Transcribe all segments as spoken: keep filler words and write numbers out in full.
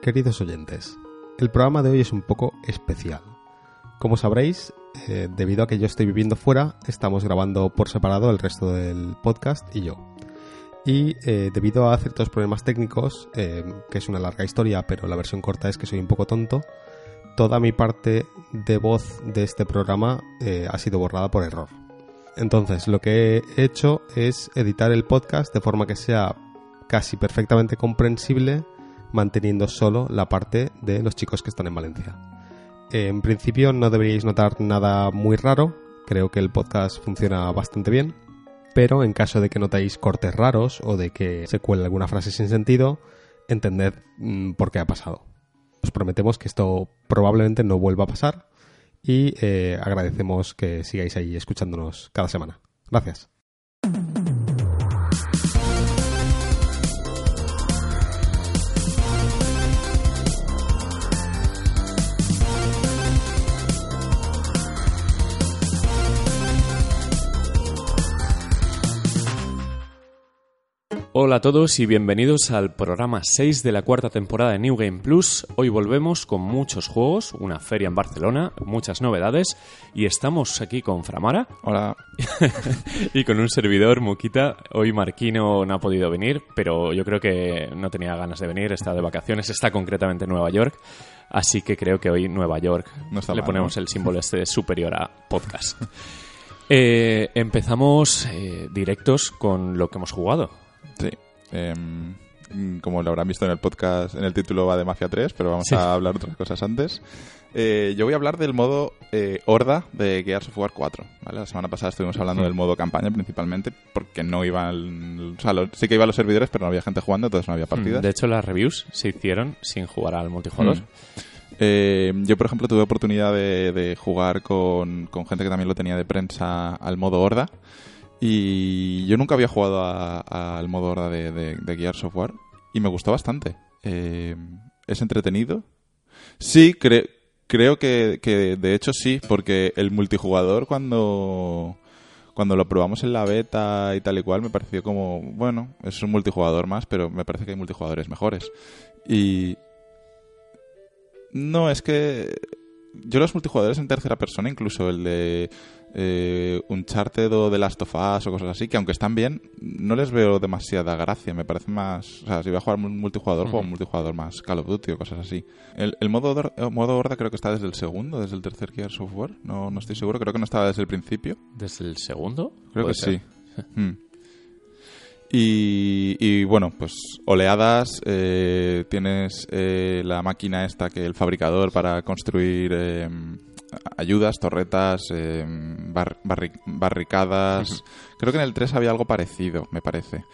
queridos oyentes. El programa de hoy es un poco especial. Como sabréis, eh, debido a que yo estoy viviendo fuera, estamos grabando por separado el resto del podcast y yo. Y eh, debido a ciertos problemas técnicos, eh, que es una larga historia, pero la versión corta es que soy un poco tonto, toda mi parte de voz de este programa eh, ha sido borrada por error. Entonces, lo que he hecho es editar el podcast de forma que sea casi perfectamente comprensible, manteniendo solo la parte de los chicos que están en Valencia. Eh, en principio no deberíais notar nada muy raro, creo que el podcast funciona bastante bien, pero en caso de que notéis cortes raros o de que se cuele alguna frase sin sentido, entended mmm, por qué ha pasado. Os prometemos que esto probablemente no vuelva a pasar y eh, agradecemos que sigáis ahí escuchándonos cada semana. Gracias. Hola a todos y bienvenidos al programa seis de la cuarta temporada de New Game Plus. Hoy volvemos con muchos juegos, una feria en Barcelona, muchas novedades y estamos aquí con Framara. Hola. Y con un servidor, Muquita. Hoy Marquino no ha podido venir, pero yo creo que no tenía ganas de venir, está de vacaciones, está concretamente en Nueva York. Así que creo que hoy Nueva York no está le mal, ponemos ¿no? el símbolo este superior a podcast. eh, empezamos eh, directos con lo que hemos jugado. Sí. Eh, como lo habrán visto en el podcast, en el título va de Mafia tres, pero vamos sí. a hablar de otras cosas antes. Eh, yo voy a hablar del modo eh, Horda de Gears of War cuatro. ¿Vale? La semana pasada estuvimos hablando sí. del modo campaña principalmente, porque no iban... O sea, lo, sí que iban los servidores, pero no había gente jugando, entonces no había partidas. De hecho, las reviews se hicieron sin jugar al multijugador. Mm. Eh, yo, por ejemplo, tuve oportunidad de, de jugar con, con gente que también lo tenía de prensa al modo Horda. Y yo nunca había jugado a, a, al modo Horda de, de, de Gears of War y me gustó bastante. Eh, es entretenido. Sí, cre- creo que, que de hecho sí, porque el multijugador cuando, cuando lo probamos en la beta y tal y cual me pareció como, bueno, es un multijugador más, pero me parece que hay multijugadores mejores. Y no, es que yo los multijugadores en tercera persona, incluso el de eh, Uncharted o The Last of Us o cosas así, que aunque están bien, no les veo demasiada gracia. Me parece más... O sea, si voy a jugar un multijugador, uh-huh. juego un multijugador más Call of Duty o cosas así. El, el modo, el modo Horda creo que está desde el segundo, desde el tercer Gears of War. No, no estoy seguro, creo que no estaba desde el principio. ¿Desde el segundo? Creo que ser? sí. hmm. Y, y bueno, pues oleadas, eh, tienes eh, la máquina esta que el fabricador para construir eh, ayudas, torretas, eh, bar, barri, barricadas. Uh-huh. Creo que en el tres había algo parecido, me parece.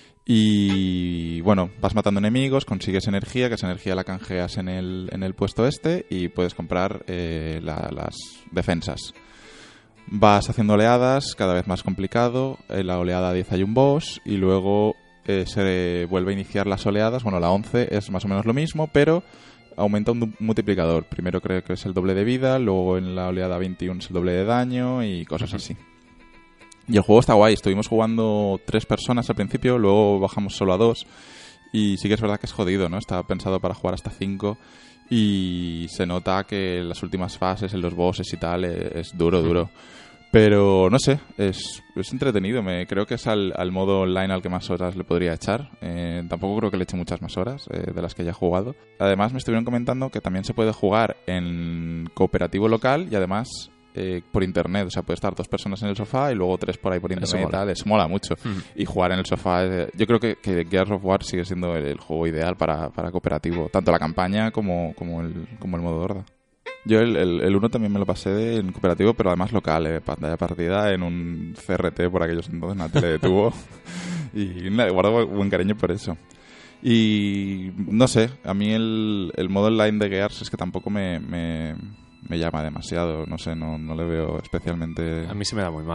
Y bueno, vas matando enemigos, consigues energía, que esa energía la canjeas en el, en el puesto este y puedes comprar eh, la, las defensas. Vas haciendo oleadas, cada vez más complicado. En la oleada diez hay un boss y luego eh, se vuelve a iniciar las oleadas. Bueno, la once es más o menos lo mismo, pero aumenta un multiplicador. Primero creo que es el doble de vida, luego en la oleada veintiuno es el doble de daño y cosas uh-huh. así. Y el juego está guay. Estuvimos jugando tres personas al principio, luego bajamos solo a dos. Y sí que es verdad que es jodido, ¿no? Está pensado para jugar hasta cinco. Y se nota que en las últimas fases, en los bosses y tal, es duro, duro. Pero no sé, es, es entretenido. Me creo que es al, al modo online al que más horas le podría echar. Eh, tampoco creo que le eche muchas más horas eh, de las que haya jugado. Además me estuvieron comentando que también se puede jugar en cooperativo local y además eh, por internet. O sea, puede estar dos personas en el sofá y luego tres por ahí por internet y tal. Eso mola mucho. Mm. Y jugar en el sofá, eh, yo creo que, que Gears of War sigue siendo el, el juego ideal para, para cooperativo. Tanto la campaña como, como, el, como el modo Horda. Yo el, el, el uno también me lo pasé en cooperativo, pero además local, eh, pantalla partida en un C R T por aquellos entonces, una tele de tubo. Y nada, guardo buen cariño por eso. Y no sé, a mí el, el modo online de Gears es que tampoco me, me, me llama demasiado. No sé, no, no le veo especialmente... A mí se me da muy mal.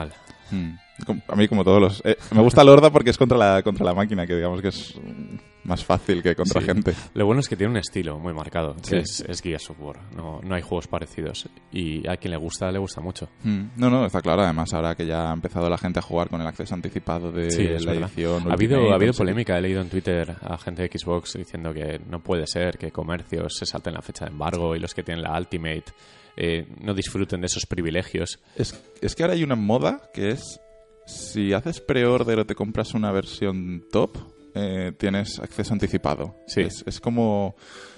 Hmm. A mí, como todos los... Eh, me gusta el Horda porque es contra la, contra la máquina, que digamos que es más fácil que contra Sí. gente. Lo bueno es que tiene un estilo muy marcado, Sí. que es, es Gears of War. No, no hay juegos parecidos. Y a quien le gusta, le gusta mucho. Hmm. No, no, está claro. Además, ahora que ya ha empezado la gente a jugar con el acceso anticipado de Sí, es la verdad. edición... Ha habido, Ultimate, ha habido no sé qué. polémica, he leído en Twitter a gente de Xbox diciendo que no puede ser que comercios se salten la fecha de embargo y los que tienen la Ultimate eh, no disfruten de esos privilegios. Es, es que ahora hay una moda que es... Si haces pre-order o te compras una versión top, eh, tienes acceso anticipado. Sí. Es, es como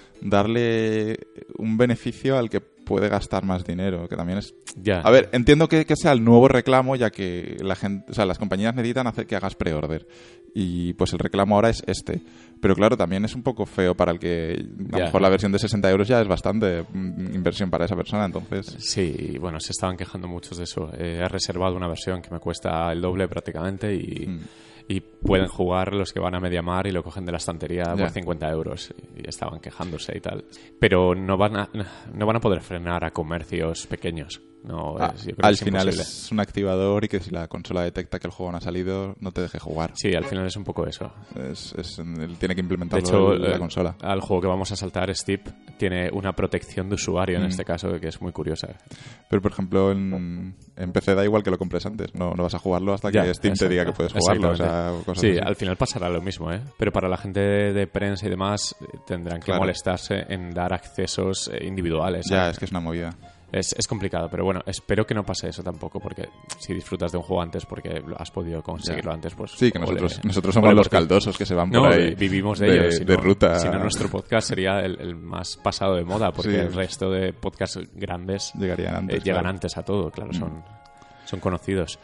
darle un beneficio al que puede gastar más dinero, que también es... Ya. A ver, entiendo que, que sea el nuevo reclamo, ya que la gente, o sea, las compañías necesitan hacer que hagas pre-order. Y pues el reclamo ahora es este. Pero claro, también es un poco feo para el que... A lo Ya. mejor la versión de sesenta euros ya es bastante mm, inversión para esa persona, entonces... Sí, bueno, se estaban quejando muchos de eso. Eh, he reservado una versión que me cuesta el doble prácticamente y, Mm. y pueden jugar los que van a Mediamar y lo cogen de la estantería Ya. por cincuenta euros. Y estaban quejándose y tal. Pero no van a, no van a poder frenar a comercios pequeños. No, Ah, es- yo creo al que es final imposible. es un activador y que si la consola detecta que el juego no ha salido, no te deje jugar. Sí, al final es un poco eso. Es, es- él tiene que De implementarlo hecho, en la eh, consola. al juego que vamos a saltar, Steep, tiene una protección de usuario en Mm. este caso que es muy curiosa. Pero, por ejemplo, en, en P C da igual que lo compres antes. No, no vas a jugarlo hasta Ya, que Steam te exacto, diga que puedes jugarlo. O sea, exactamente. cosas Sí, así. al final pasará lo mismo, ¿eh? Pero para la gente de, de prensa y demás eh, tendrán que Claro. molestarse en dar accesos eh, individuales. Ya, ¿sabes? es que es una movida. Es, es complicado, pero bueno, espero que no pase eso tampoco, porque si disfrutas de un juego antes porque lo has podido conseguirlo Ya. antes, pues... Sí, que ole. nosotros, nosotros somos Ole los por ti. caldosos que se van No, por ahí. eh, vivimos de, de, ellos. Si de no, ruta. Si no, nuestro podcast sería el, el más pasado de moda, porque Sí. el resto de podcasts grandes Llegarían eh, antes. llegan claro. antes a todo, claro, son, son conocidos.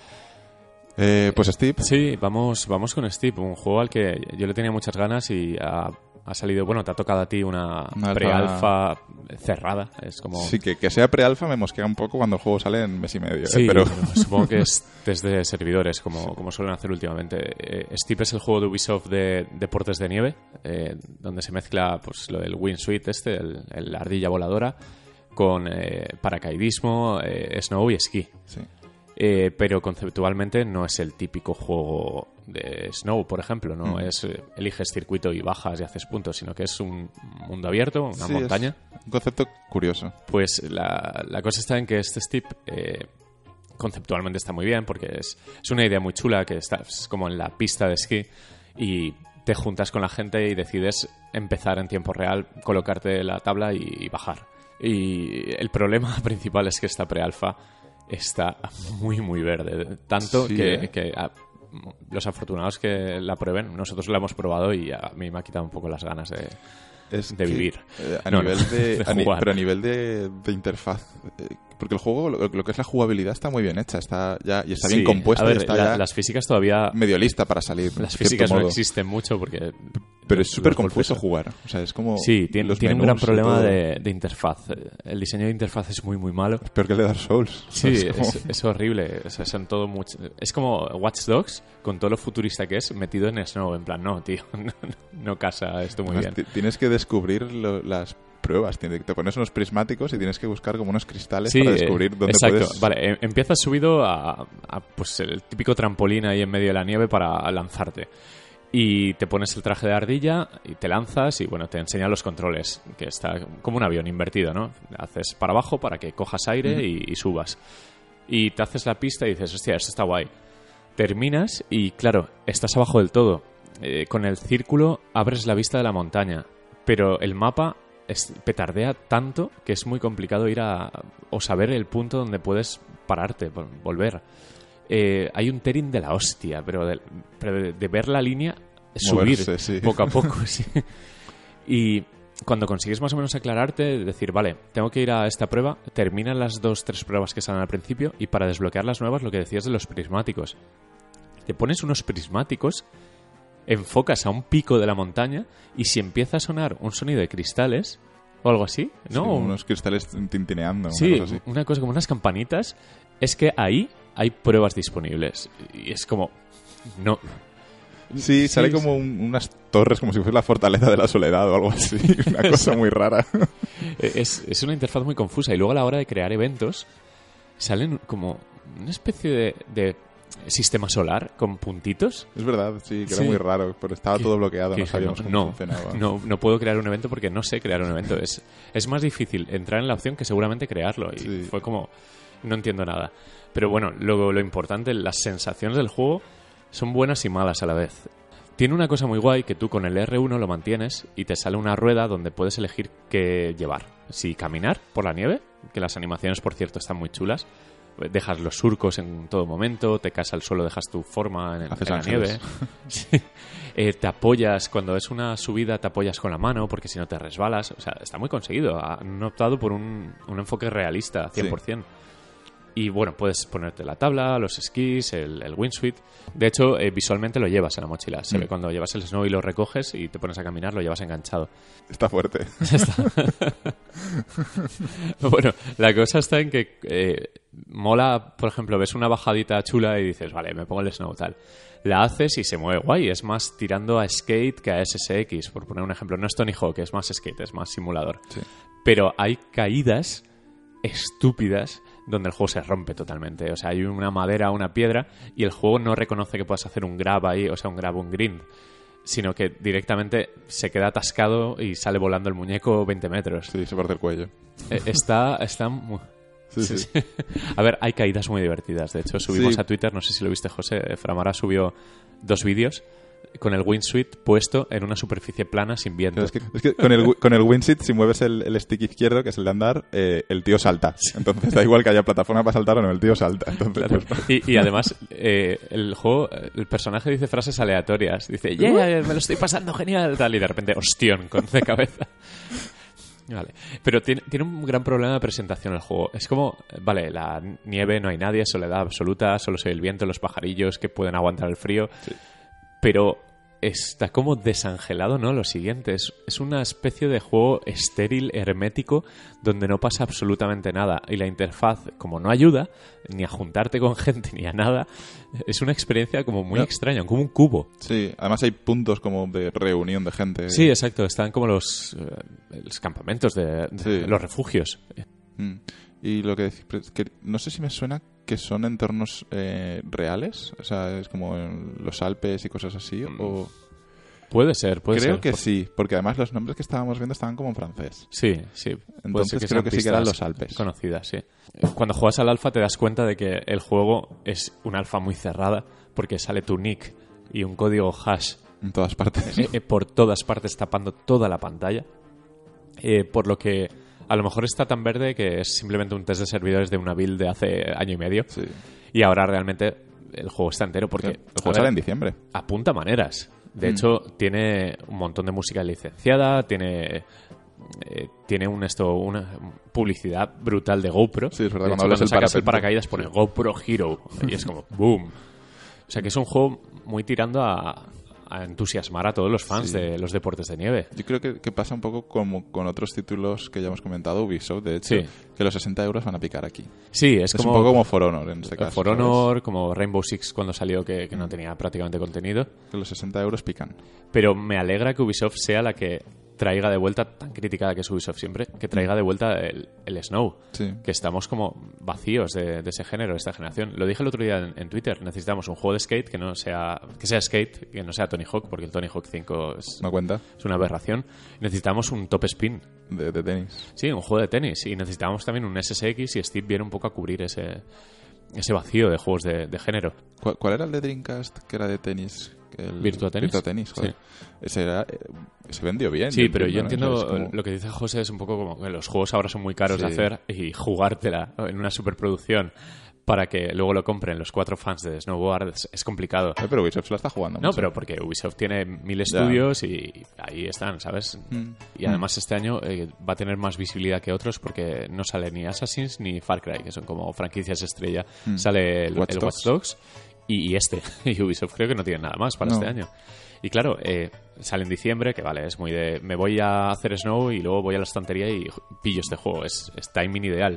Eh, pues Steve. Sí, vamos, vamos con Steep, un juego al que yo le tenía muchas ganas y ha, ha salido, bueno, te ha tocado a ti una, Una alfa- pre-alfa cerrada, es como... Sí, que, que sea pre-alfa me mosquea un poco cuando el juego sale en mes y medio. ¿eh? Sí, Pero pero supongo que es desde servidores, como, como suelen hacer últimamente. Eh, Steep es el juego de Ubisoft de deportes de nieve, eh, donde se mezcla pues lo del Wingsuit este, el, el ardilla voladora, con eh, paracaidismo, eh, snow y esquí. sí. Eh, pero conceptualmente no es el típico juego de Snow, por ejemplo, no Mm. es eh, eliges circuito y bajas y haces puntos, sino que es un mundo abierto, una Sí, montaña. es un concepto curioso. Pues la, la cosa está en que este Steep eh, conceptualmente está muy bien porque es, es una idea muy chula que estás como en la pista de esquí y te juntas con la gente y decides empezar en tiempo real, colocarte la tabla y, y bajar. Y el problema principal es que esta pre-alfa está muy, muy verde. Tanto Sí, que, ¿eh? que a- los afortunados que la prueben, nosotros la hemos probado y a mí me ha quitado un poco las ganas de, Es de que, vivir. eh, a No, nivel no, de, de a ni- jugar. pero a nivel de, de interfaz, eh, porque el juego, lo, lo que es la jugabilidad está muy bien hecha, está ya y está bien Sí, compuesta a ver, y está la- ya las físicas todavía... medio lista para salir. Las de cierto físicas no modo. existen mucho porque... Pero es los súper golpes- confuso jugar. O sea, es como. Sí, tiene, los tiene un menús gran y problema todo. de, de interfaz. El diseño de interfaz es muy, muy malo. Es peor que el de Dark Souls. Sí, Es es, como- es horrible. O sea, son todo mucho... Es como Watch Dogs, con todo lo futurista que es, metido en Snow. En plan, no, tío, no, no casa esto muy Además, bien. ti- Tienes que descubrir lo- las pruebas. Tienes- Te pones unos prismáticos y tienes que buscar como unos cristales Sí, para descubrir eh, dónde exacto. puedes. Vale, em- empiezas subido a, a, pues el típico trampolín ahí en medio de la nieve para lanzarte. Y te pones el traje de ardilla y te lanzas y bueno, te enseña los controles, que está como un avión invertido, ¿no? Haces para abajo para que cojas aire Ujú. y, y subas. Y te haces la pista y dices, hostia, esto está guay. Terminas y claro, estás abajo del todo. Eh, con el círculo abres la vista de la montaña, pero el mapa es- petardea tanto que es muy complicado ir a o saber el punto donde puedes pararte, vol- volver. Eh, hay un tearing de la hostia, pero de, pero de, de ver la línea subir Moverse, sí. poco a poco, sí. Y cuando consigues más o menos aclararte, decir, vale, tengo que ir a esta prueba, terminan las dos, tres pruebas que salen al principio y para desbloquear las nuevas, lo que decías de los prismáticos. Te pones unos prismáticos, enfocas a un pico de la montaña y si empieza a sonar un sonido de cristales o algo así, Sí, ¿no? como unos cristales tintineando. una Sí, cosa así. una cosa como unas campanitas, es que ahí hay pruebas disponibles. Y es como... No. Sí, sale sí. como un- unas torres, como si fuese la fortaleza de la soledad o algo así. Una cosa muy rara. Es, es una interfaz muy confusa. Y luego a la hora de crear eventos, salen como una especie de, de sistema solar con puntitos. Es verdad, sí, que Sí. era muy raro, pero estaba todo bloqueado, Que no dije, sabíamos no, cómo no, funcionaba. no, no puedo crear un evento porque no sé crear un evento. Es, es más difícil entrar en la opción que seguramente crearlo. Y Sí. fue como, no entiendo nada. Pero bueno, luego lo importante, las sensaciones del juego son buenas y malas a la vez. Tiene una cosa muy guay que tú con el R uno lo mantienes y te sale una rueda donde puedes elegir qué llevar. Si caminar por la nieve, que las animaciones, por cierto, están muy chulas. Dejas los surcos en todo momento, te caes al suelo, dejas tu forma en, Haces en la ángeles. nieve. Sí. Eh, te apoyas, cuando es una subida te apoyas con la mano porque si no te resbalas. O sea, está muy conseguido. Han optado por un, un enfoque realista, cien por ciento. Y bueno, puedes ponerte la tabla, los esquís, el, el windsuit. De hecho, eh, visualmente lo llevas en la mochila. Se Mm. ve cuando llevas el snow y lo recoges y te pones a caminar, lo llevas enganchado. Está fuerte. Bueno, la cosa está en que eh, mola, por ejemplo, ves una bajadita chula y dices, vale, me pongo el snow tal. La haces y se mueve guay. Es más tirando a skate que a S S X, por poner un ejemplo. No es Tony Hawk, es más skate, es más simulador. Sí. Pero hay caídas estúpidas donde el juego se rompe totalmente. O sea, hay una madera, una piedra y el juego no reconoce que puedas hacer un grab ahí, o sea, un grab, un grind, sino que directamente se queda atascado y sale volando el muñeco veinte metros. Sí, se parte el cuello. Eh, Está... está mu- Sí, sí. Sí, sí. A ver, hay caídas muy divertidas. De hecho, subimos Sí. a Twitter, no sé si lo viste, José, Framara subió dos vídeos con el windsuit puesto en una superficie plana sin viento. Pero es que, es que con el, wi- con el windsuit, si mueves el, el stick izquierdo, que es el de andar, eh, el tío salta. Entonces da igual que haya plataforma para saltar o no, el tío salta. Entonces, Claro. pues, Y, y además, eh, el juego, el personaje dice frases aleatorias. Dice, yeah, me lo estoy pasando genial, tal, y de repente, ostión, con de cabeza. Vale. Pero tiene, tiene un gran problema de presentación el juego. Es como, vale, la nieve, no hay nadie, soledad absoluta, solo soy el viento, los pajarillos que pueden aguantar el frío. Pero está como desangelado, ¿no? Lo siguiente, es, es una especie de juego estéril, hermético, donde no pasa absolutamente nada. Y la interfaz, como no ayuda, ni a juntarte con gente, ni a nada, es una experiencia como muy No. extraña, como un cubo. sí, además hay puntos como de reunión de gente. Sí, exacto, están como los, eh, los campamentos, de, de Sí. los refugios. Mm. Y lo que, dec- pero que no sé si me suena que son entornos eh, reales, o sea, es como en los Alpes y cosas así, o... Puede ser, puede Creo ser. que Por- sí, porque además los nombres que estábamos viendo estaban como en francés. Sí, sí. Puede Entonces ser creo sean que sí que eran pistas los Alpes. Conocidas, sí. Cuando juegas al alfa te das cuenta de que el juego es un alfa muy cerrada porque sale tu nick y un código hash En todas partes. eh, eh, por todas partes tapando toda la pantalla. Eh, por lo que a lo mejor está tan verde que es simplemente un test de servidores de una build de hace año y medio. Sí. Y ahora realmente el juego está entero porque El a juego ver, sale en diciembre. apunta maneras. De Mm. hecho, tiene un montón de música licenciada, tiene eh, tiene un esto una publicidad brutal de GoPro. Sí, es verdad, De cuando hecho, hablas del sacas el parapente. paracaídas pone GoPro Hero y es como boom. O sea que es un juego muy tirando a, a entusiasmar a todos los fans Sí. de los deportes de nieve. Yo creo que, que pasa un poco como con otros títulos que ya hemos comentado, Ubisoft, de hecho, Sí. que los sesenta euros van a picar aquí. Sí, es, Es, como un poco como For Honor en este caso. For ¿sabes? Honor, como Rainbow Six cuando salió que, que no tenía prácticamente contenido. Que los sesenta euros pican. Pero me alegra que Ubisoft sea la que traiga de vuelta, tan criticada que es Ubisoft siempre, que traiga de vuelta el, el Snow. Sí. Que estamos como vacíos de, de ese género, de esta generación. Lo dije el otro día en, en Twitter, necesitamos un juego de skate que no sea que sea skate, que no sea Tony Hawk, porque el Tony Hawk cinco es, ¿No cuenta? es una aberración. Necesitamos un top spin. De, de tenis. Sí, un juego de tenis. Y necesitamos también un S S X y Steve viene un poco a cubrir ese, ese vacío de juegos de, de género. ¿Cuál, cuál era el de Dreamcast que era de tenis? El ¿Virtua Tennis? Virtua Tennis, joder. Sí. Ese era, eh, se vendió bien. Sí, pero yo ¿no? entiendo O sea, es como- lo que dice José es un poco como que los juegos ahora son muy caros de Sí. hacer y jugártela en una superproducción para que luego lo compren los cuatro fans de Snowboard es, es complicado. Eh, pero Ubisoft se la está jugando No, mucho. pero porque Ubisoft tiene mil Ya. estudios y ahí están, ¿sabes? Mm. Y además este año eh, va a tener más visibilidad que otros porque no sale ni Assassin's ni Far Cry, que son como franquicias estrella. Mm. Sale el Watch el Dogs. Watch Dogs y, y este. Y Ubisoft creo que no tiene nada más para No. este año. Y claro, eh, sale en diciembre, que vale, es muy de... Me voy a hacer Snow y luego voy a la estantería y pillo este juego. Es, es timing ideal.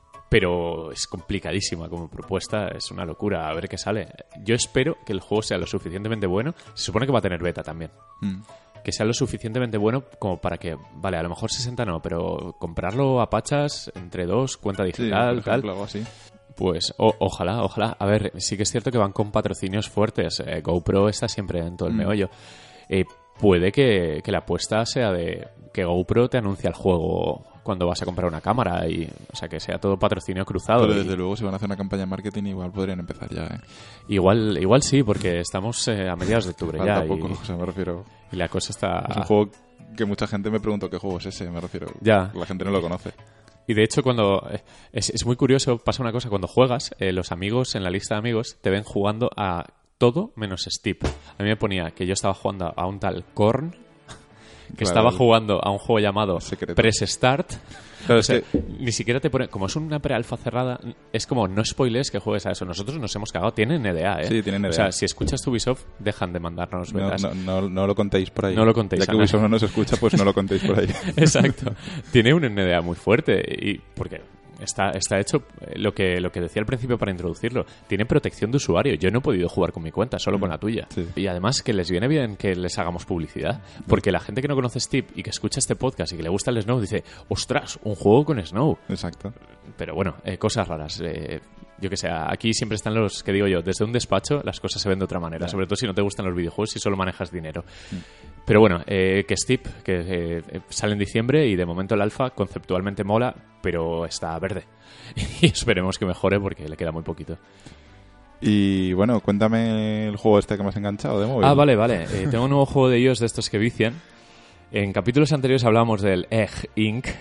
Pero es complicadísima como propuesta, es una locura, a ver qué sale. Yo espero que el juego sea lo suficientemente bueno. Se supone que va a tener beta también. Mm. Que sea lo suficientemente bueno como para que, vale, a lo mejor sesenta no, pero comprarlo a pachas entre dos, cuenta Sí, digital, por tal. ejemplo, algo así. Pues o- ojalá, ojalá. A ver, sí que es cierto que van con patrocinios fuertes. Eh, GoPro está siempre en todo el Mm. meollo. Eh, puede que, que la apuesta sea de que GoPro te anuncia el juego cuando vas a comprar una cámara. Y, o sea, que sea todo patrocinio cruzado. Pero y- desde luego, si van a hacer una campaña de marketing, igual podrían empezar ya, ¿eh? igual, igual sí, porque estamos eh, a mediados de octubre Falta ya. poco, Y, o sea, me refiero... y la cosa está... Es un juego que mucha gente me preguntó qué juego es ese, me refiero. Ya. La gente no lo conoce. Y de hecho, cuando eh, es, es muy curioso, pasa una cosa, cuando juegas, eh, los amigos en la lista de amigos te ven jugando a todo menos Steep. A mí me ponía que yo estaba jugando a un tal Korn, que Claro, estaba el- jugando a un juego llamado secreto. Press Start. Claro, O es sea, que... ni siquiera te pone... Como es una pre-alfa cerrada, es como no spoilers que juegues a eso. Nosotros nos hemos cagado. Tienen N D A, ¿eh? Sí, tienen N D A. O sea, si escuchas tu Ubisoft, dejan de mandarnos No, betas. no, no, no lo contéis por ahí. No lo contéis, Ya que Ana. Ubisoft no nos escucha, pues no lo contéis por ahí. Exacto. Tiene un N D A muy fuerte y porque está, está hecho eh, lo que, lo que decía al principio para introducirlo. Tiene protección de usuario. Yo no he podido jugar con mi cuenta, solo con la tuya. Sí. Y además que les viene bien que les hagamos publicidad. Porque la gente que no conoce Steep y que escucha este podcast y que le gusta el Snow dice, ostras, un juego con Snow. Exacto. Pero bueno, eh, cosas raras. Eh, yo que sé, aquí siempre están los que digo yo, desde un despacho las cosas se ven de otra manera, sobre todo si no te gustan los videojuegos y solo manejas dinero. Pero bueno, eh, que Steep, que eh, eh, sale en diciembre y de momento el alfa conceptualmente mola, pero está verde. Y esperemos que mejore porque le queda muy poquito. Y bueno, cuéntame el juego este que me has enganchado de móvil. Ah, vale, vale. Eh, tengo un nuevo juego de iOS de estos que vician. En capítulos anteriores hablábamos del Egg Incorporated.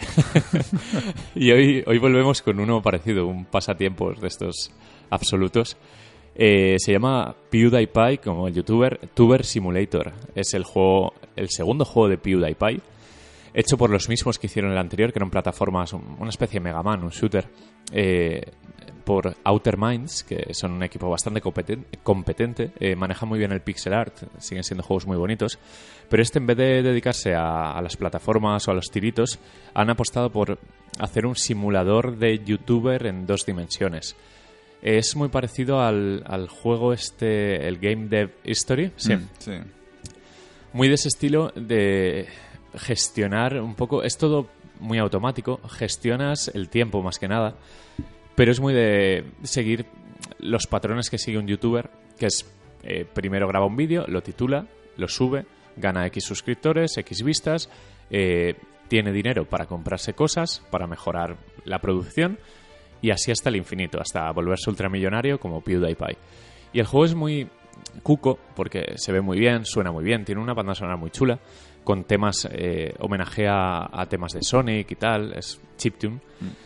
Y hoy, hoy volvemos con uno parecido, un pasatiempos de estos absolutos. Eh, se llama PewDiePie, como el youtuber, Tuber Simulator. Es el juego, el segundo juego de PewDiePie, hecho por los mismos que hicieron el anterior, que eran plataformas, un- una especie de Mega Man, un shooter, eh, por Outer Minds, que son un equipo bastante competen- competente, eh, maneja muy bien el pixel art, siguen siendo juegos muy bonitos, pero este, en vez de dedicarse a, a las plataformas o a los tiritos, han apostado por hacer un simulador de youtuber en dos dimensiones. Es muy parecido al, al juego este, el Game Dev History, sí. Mm, sí. Muy de ese estilo de gestionar un poco, es todo muy automático, gestionas el tiempo más que nada, pero es muy de seguir los patrones que sigue un youtuber, que es eh, primero graba un vídeo, lo titula, lo sube, gana X suscriptores, X vistas, eh, tiene dinero para comprarse cosas, para mejorar la producción y así hasta el infinito, hasta volverse ultramillonario como PewDiePie. Y el juego es muy cuco porque se ve muy bien, suena muy bien, tiene una banda sonora muy chula, con temas, eh, homenajea a temas de Sonic y tal, es chiptune.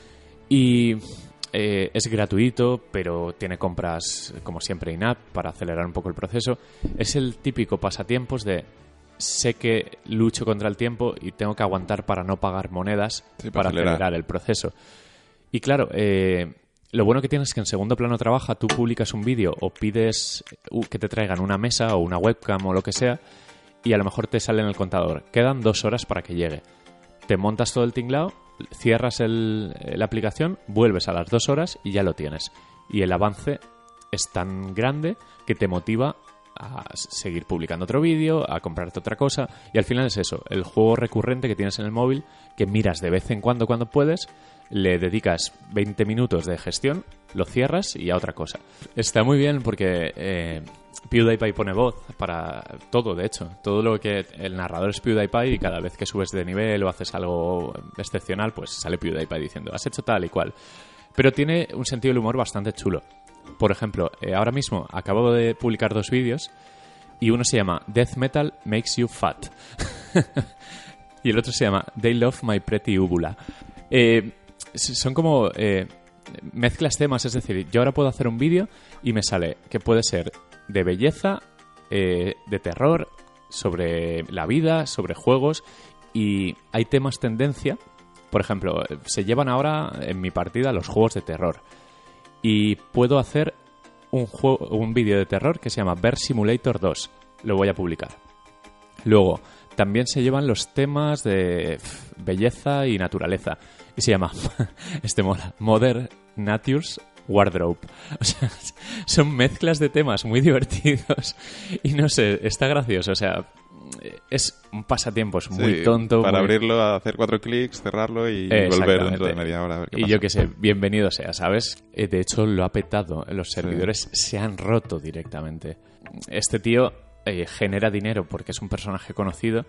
Y eh, es gratuito, pero tiene compras, como siempre, in-app para acelerar un poco el proceso. Es el típico pasatiempos de sé que lucho contra el tiempo y tengo que aguantar para no pagar monedas Sí, para para acelerar. acelerar el proceso. Y claro, eh, lo bueno que tienes es que en segundo plano trabaja, tú publicas un vídeo o pides uh, que te traigan una mesa o una webcam o lo que sea y a lo mejor te sale en el contador. Quedan dos horas para que llegue. Te montas todo el tinglao, cierras el, la aplicación, vuelves a las dos horas y ya lo tienes. Y el avance es tan grande que te motiva a seguir publicando otro vídeo, a comprarte otra cosa, y al final es eso, el juego recurrente que tienes en el móvil, que miras de vez en cuando cuando puedes, le dedicas veinte minutos de gestión, lo cierras y a otra cosa. Está muy bien porque eh, PewDiePie pone voz para todo, de hecho. Todo lo que el narrador es PewDiePie y cada vez que subes de nivel o haces algo excepcional, pues sale PewDiePie diciendo, has hecho tal y cual. Pero tiene un sentido del humor bastante chulo. Por ejemplo, eh, ahora mismo acabo de publicar dos vídeos y uno se llama Death Metal Makes You Fat y el otro se llama They Love My Pretty Úvula. Eh, son como eh, mezclas temas, es decir, yo ahora puedo hacer un vídeo y me sale que puede ser de belleza, eh, de terror, sobre la vida, sobre juegos, y hay temas tendencia. Por ejemplo, se llevan ahora en mi partida los juegos de terror y puedo hacer un, juego, un vídeo de terror que se llama Bear Simulator dos. Lo voy a publicar. Luego, también se llevan los temas de pff, belleza y naturaleza. Y se llama, este mola, Modern Nature's Wardrobe. O sea, son mezclas de temas muy divertidos. Y no sé, está gracioso. O sea, es un pasatiempo, es muy Sí, tonto. Para muy... abrirlo, hacer cuatro clics, cerrarlo y Eh, volver dentro de media hora. A ver qué y pasa. yo qué sé, bienvenido sea, ¿sabes? Eh, de hecho, lo ha petado. Los servidores sí. se han roto directamente. Este tío eh, genera dinero porque es un personaje conocido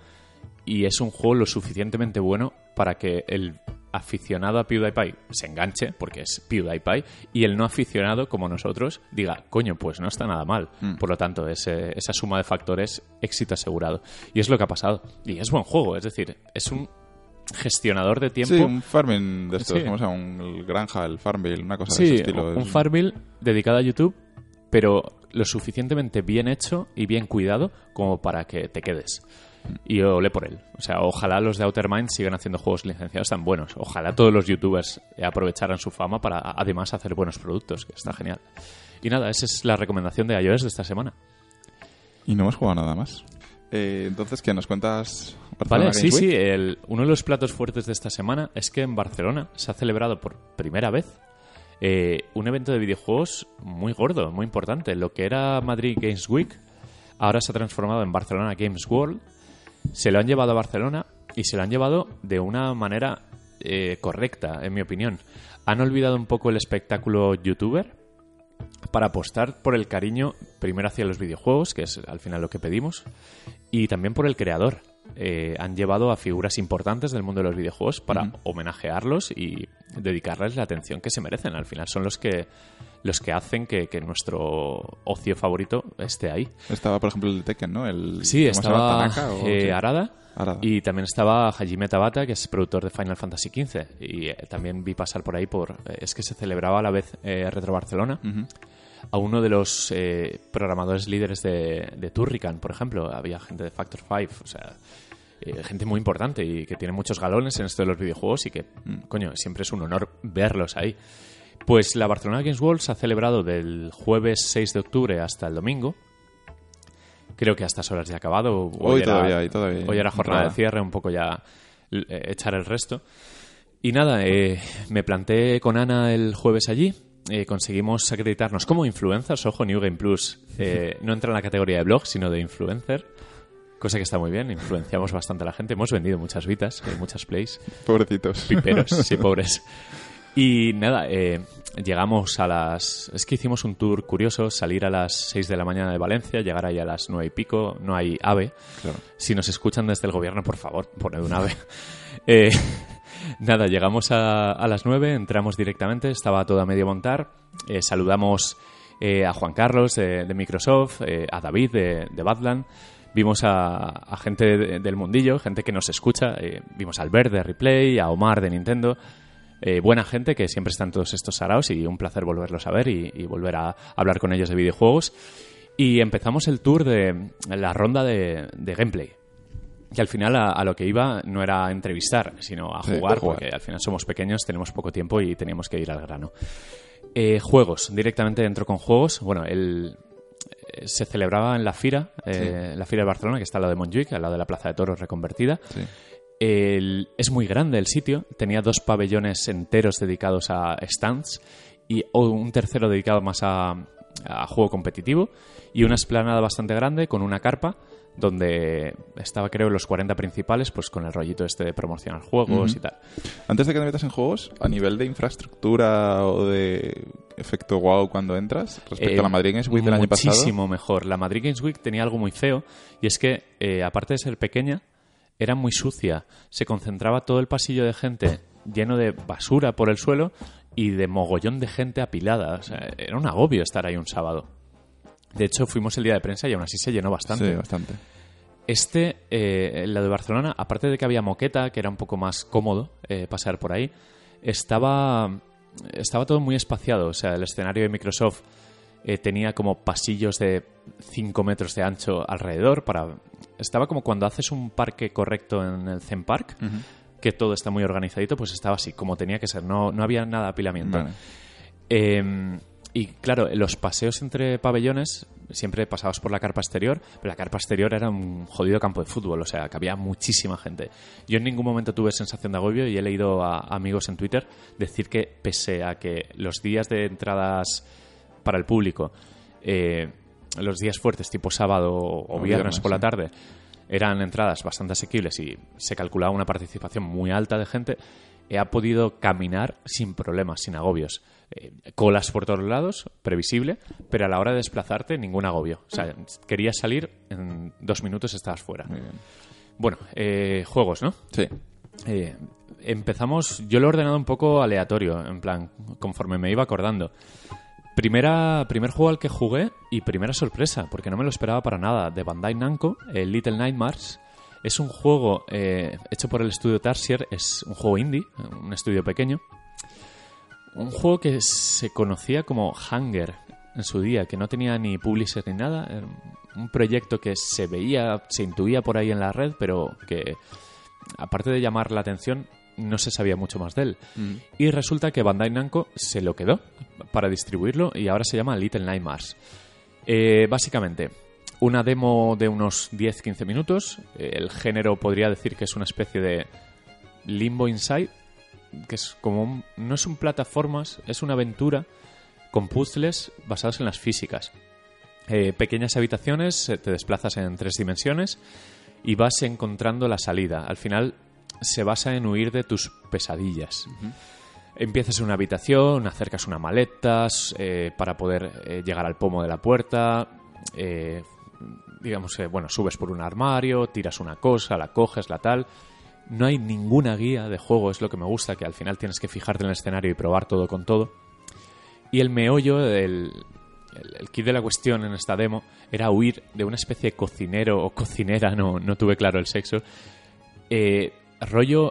y es un juego lo suficientemente bueno para que el aficionado a PewDiePie se enganche, porque es PewDiePie, y el no aficionado, como nosotros, diga, coño, pues no está nada mal. Mm. Por lo tanto, ese, esa suma de factores, éxito asegurado. Y es lo que ha pasado. Y es buen juego, es decir, es un gestionador de tiempo. Sí, un farming de estos, sí. ¿cómo se llama? Un, el Granja, el Farmville, una cosa sí, de ese estilo. un es... Farmville dedicado a YouTube, pero lo suficientemente bien hecho y bien cuidado como para que te quedes. Y olé por él. O sea, ojalá los de Outer Minds sigan haciendo juegos licenciados tan buenos. Ojalá todos los youtubers aprovecharan su fama para, además, hacer buenos productos, que está genial. Y nada, esa es la recomendación de iOS de esta semana. Y no hemos jugado nada más. Eh, entonces, ¿qué nos cuentas? Vale, sí, sí. El, uno de los platos fuertes de esta semana es que en Barcelona se ha celebrado por primera vez eh, un evento de videojuegos muy gordo, muy importante. Lo que era Madrid Games Week ahora se ha transformado en Barcelona Games World. Se lo han llevado a Barcelona y se lo han llevado de una manera eh, correcta, en mi opinión. Han olvidado un poco el espectáculo youtuber para apostar por el cariño primero hacia los videojuegos, que es al final lo que pedimos, y también por el creador. Eh, han llevado a figuras importantes del mundo de los videojuegos para uh-huh. homenajearlos y dedicarles la atención que se merecen. Al final son los que los que hacen que, que nuestro ocio favorito esté ahí. Estaba, por ejemplo, el de Tekken, ¿no? El, sí, estaba Tanaka, o... eh, Arada, Arada y también estaba Hajime Tabata, que es productor de Final Fantasy quince. Y eh, también vi pasar por ahí por... Eh, es que se celebraba a la vez eh, Retro Barcelona. Uh-huh. A uno de los eh, programadores líderes de, de Turrican, por ejemplo. Había gente de Factor five, o sea... Eh, gente muy importante y que tiene muchos galones en esto de los videojuegos y que, mm, coño, siempre es un honor verlos ahí. Pues la Barcelona Games World se ha celebrado del jueves seis de octubre hasta el domingo. Creo que a estas horas ya ha acabado. Hoy, hoy era, todavía, hoy todavía. Hoy era jornada de cierre, un poco ya eh, echar el resto. Y nada, eh, me planté con Ana el jueves allí. Eh, conseguimos acreditarnos como influencers. Ojo, New Game Plus eh, no entra en la categoría de blog, sino de influencer. Cosa que está muy bien, influenciamos bastante a la gente. Hemos vendido muchas vitas, eh, muchas plays. Pobrecitos. Piperos, sí, pobres. Y nada, eh, llegamos a las... Es que hicimos un tour curioso, salir a las seis de la mañana de Valencia, llegar ahí a las nueve y pico, no hay AVE. Claro. Si nos escuchan desde el gobierno, por favor, poned un AVE. eh, nada, llegamos a, a las nueve, entramos directamente, estaba todo a medio montar, eh, saludamos eh, a Juan Carlos de, de Microsoft, eh, a David de, de Badland. Vimos a, a gente de, del mundillo, gente que nos escucha. Eh, vimos a Albert de Replay, a Omar de Nintendo. Eh, buena gente que siempre están todos estos saraos y un placer volverlos a ver y, y volver a hablar con ellos de videojuegos. Y empezamos el tour de la ronda de, de gameplay. Que al final a, a lo que iba no era entrevistar, sino a sí, jugar, jugar, porque al final somos pequeños, tenemos poco tiempo y teníamos que ir al grano. Eh, juegos, directamente entro con juegos. Bueno, el... se celebraba en la Fira, eh, sí. la Fira de Barcelona, que está al lado de Montjuic, al lado de la Plaza de Toros reconvertida. Sí. El, es muy grande el sitio, tenía dos pabellones enteros dedicados a stands y un tercero dedicado más a, a juego competitivo y una explanada bastante grande con una carpa donde estaba, creo, los cuarenta principales, pues con el rollito este de promocionar juegos uh-huh. y tal. Antes de que te metas en juegos, a nivel de infraestructura o de efecto wow cuando entras, respecto eh, a la Madrid Games Week del año pasado... Muchísimo mejor. La Madrid Games Week tenía algo muy feo, y es que, eh, aparte de ser pequeña, era muy sucia. Se concentraba todo el pasillo de gente lleno de basura por el suelo y de mogollón de gente apilada. O sea, era un agobio estar ahí un sábado. De hecho, fuimos el día de prensa y aún así se llenó bastante. Sí, bastante. Este, eh, la de Barcelona, aparte de que había moqueta, que era un poco más cómodo eh, pasar por ahí, estaba, estaba todo muy espaciado. O sea, el escenario de Microsoft eh, tenía como pasillos de cinco metros de ancho alrededor. Para Estaba como cuando haces un parque correcto en el Zen Park, uh-huh. que todo está muy organizadito, pues estaba así, como tenía que ser. No, no había nada de apilamiento. Vale. Eh... Y claro, los paseos entre pabellones siempre pasabas por la carpa exterior, pero la carpa exterior era un jodido campo de fútbol, o sea, que había muchísima gente. Yo en ningún momento tuve sensación de agobio y he leído a amigos en Twitter decir que pese a que los días de entradas para el público, eh, los días fuertes tipo sábado o, o viernes, viernes por la tarde, eran entradas bastante asequibles y se calculaba una participación muy alta de gente, eh, ha podido caminar sin problemas, sin agobios. Eh, colas por todos lados, previsible, pero a la hora de desplazarte, ningún agobio. O sea, querías salir, en dos minutos estabas fuera. Muy bien. Bueno, eh, juegos, ¿no? Sí. Eh, empezamos, yo lo he ordenado un poco aleatorio, en plan, conforme me iba acordando. Primera, primer juego al que jugué y primera sorpresa, porque no me lo esperaba para nada, de Bandai Namco, el Little Nightmares. Es un juego eh, hecho por el estudio Tarsier, es un juego indie, un estudio pequeño. Un juego que se conocía como Hunger en su día, que no tenía ni publisher ni nada. Era un proyecto que se veía, se intuía por ahí en la red, pero que, aparte de llamar la atención, no se sabía mucho más de él. Mm. Y resulta que Bandai Namco se lo quedó para distribuirlo y ahora se llama Little Nightmares. Eh, básicamente, una demo de unos diez a quince minutos. El género podría decir que es una especie de Limbo Inside, que es como un, no es un plataformas, es una aventura con puzzles basados en las físicas. Eh, pequeñas habitaciones, te desplazas en tres dimensiones y vas encontrando la salida. Al final se basa en huir de tus pesadillas. Uh-huh. Empiezas en una habitación, acercas una maleta eh, para poder eh, llegar al pomo de la puerta. Eh, digamos que, bueno, subes por un armario, tiras una cosa, la coges, la tal. No hay ninguna guía de juego, es lo que me gusta, que al final tienes que fijarte en el escenario y probar todo con todo. Y el meollo, el, el, el kit de la cuestión en esta demo, era huir de una especie de cocinero o cocinera, no, no tuve claro el sexo, eh, rollo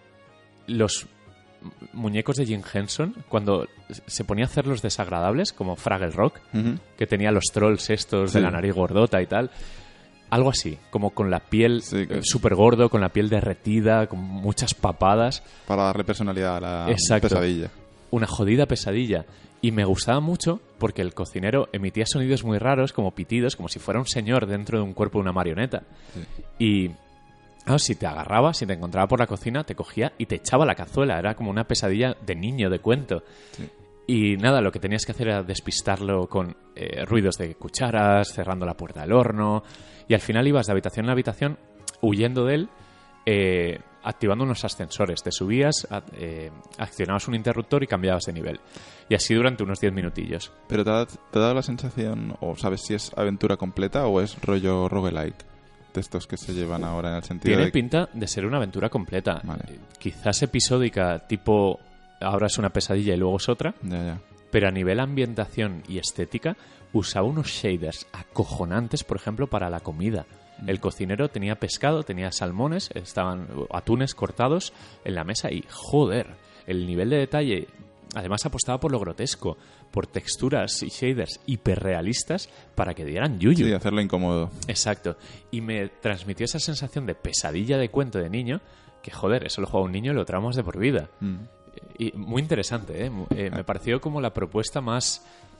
los muñecos de Jim Henson, cuando se ponía a hacer los desagradables, como Fraggle Rock, uh-huh. que tenía los trolls estos sí. de la nariz gordota y tal. Algo así, como con la piel sí, que... súper gordo, con la piel derretida, con muchas papadas. Para darle personalidad a la Exacto. pesadilla. Una jodida pesadilla. Y me gustaba mucho porque el cocinero emitía sonidos muy raros, como pitidos, como si fuera un señor dentro de un cuerpo de una marioneta. Sí. Y claro, si te agarraba, si te encontraba por la cocina, te cogía y te echaba la cazuela. Era como una pesadilla de niño, de cuento. Sí. Y nada, lo que tenías que hacer era despistarlo con eh, ruidos de cucharas, cerrando la puerta del horno. Y al final ibas de habitación en habitación huyendo de él, eh, activando unos ascensores. Te subías, a, eh, accionabas un interruptor y cambiabas de nivel. Y así durante unos diez minutillos. ¿Pero te ha, te ha dado la sensación, o sabes si es aventura completa o es rollo roguelike? De estos que se llevan ahora en el sentido Tiene de... pinta de ser una aventura completa. Vale. Eh, quizás episódica, tipo ahora es una pesadilla y luego es otra. Ya, ya. Pero a nivel ambientación y estética usaba unos shaders acojonantes, por ejemplo, para la comida. Mm. El cocinero tenía pescado, tenía salmones, estaban atunes cortados en la mesa y, joder, el nivel de detalle. Además apostaba por lo grotesco, por texturas y shaders hiperrealistas para que dieran yuyu. Sí, hacerlo incómodo. Exacto. Y me transmitió esa sensación de pesadilla de cuento de niño que, joder, eso lo juega un niño y lo traumas de por vida. Mm. Y muy interesante, ¿eh? Eh, me pareció como la propuesta más,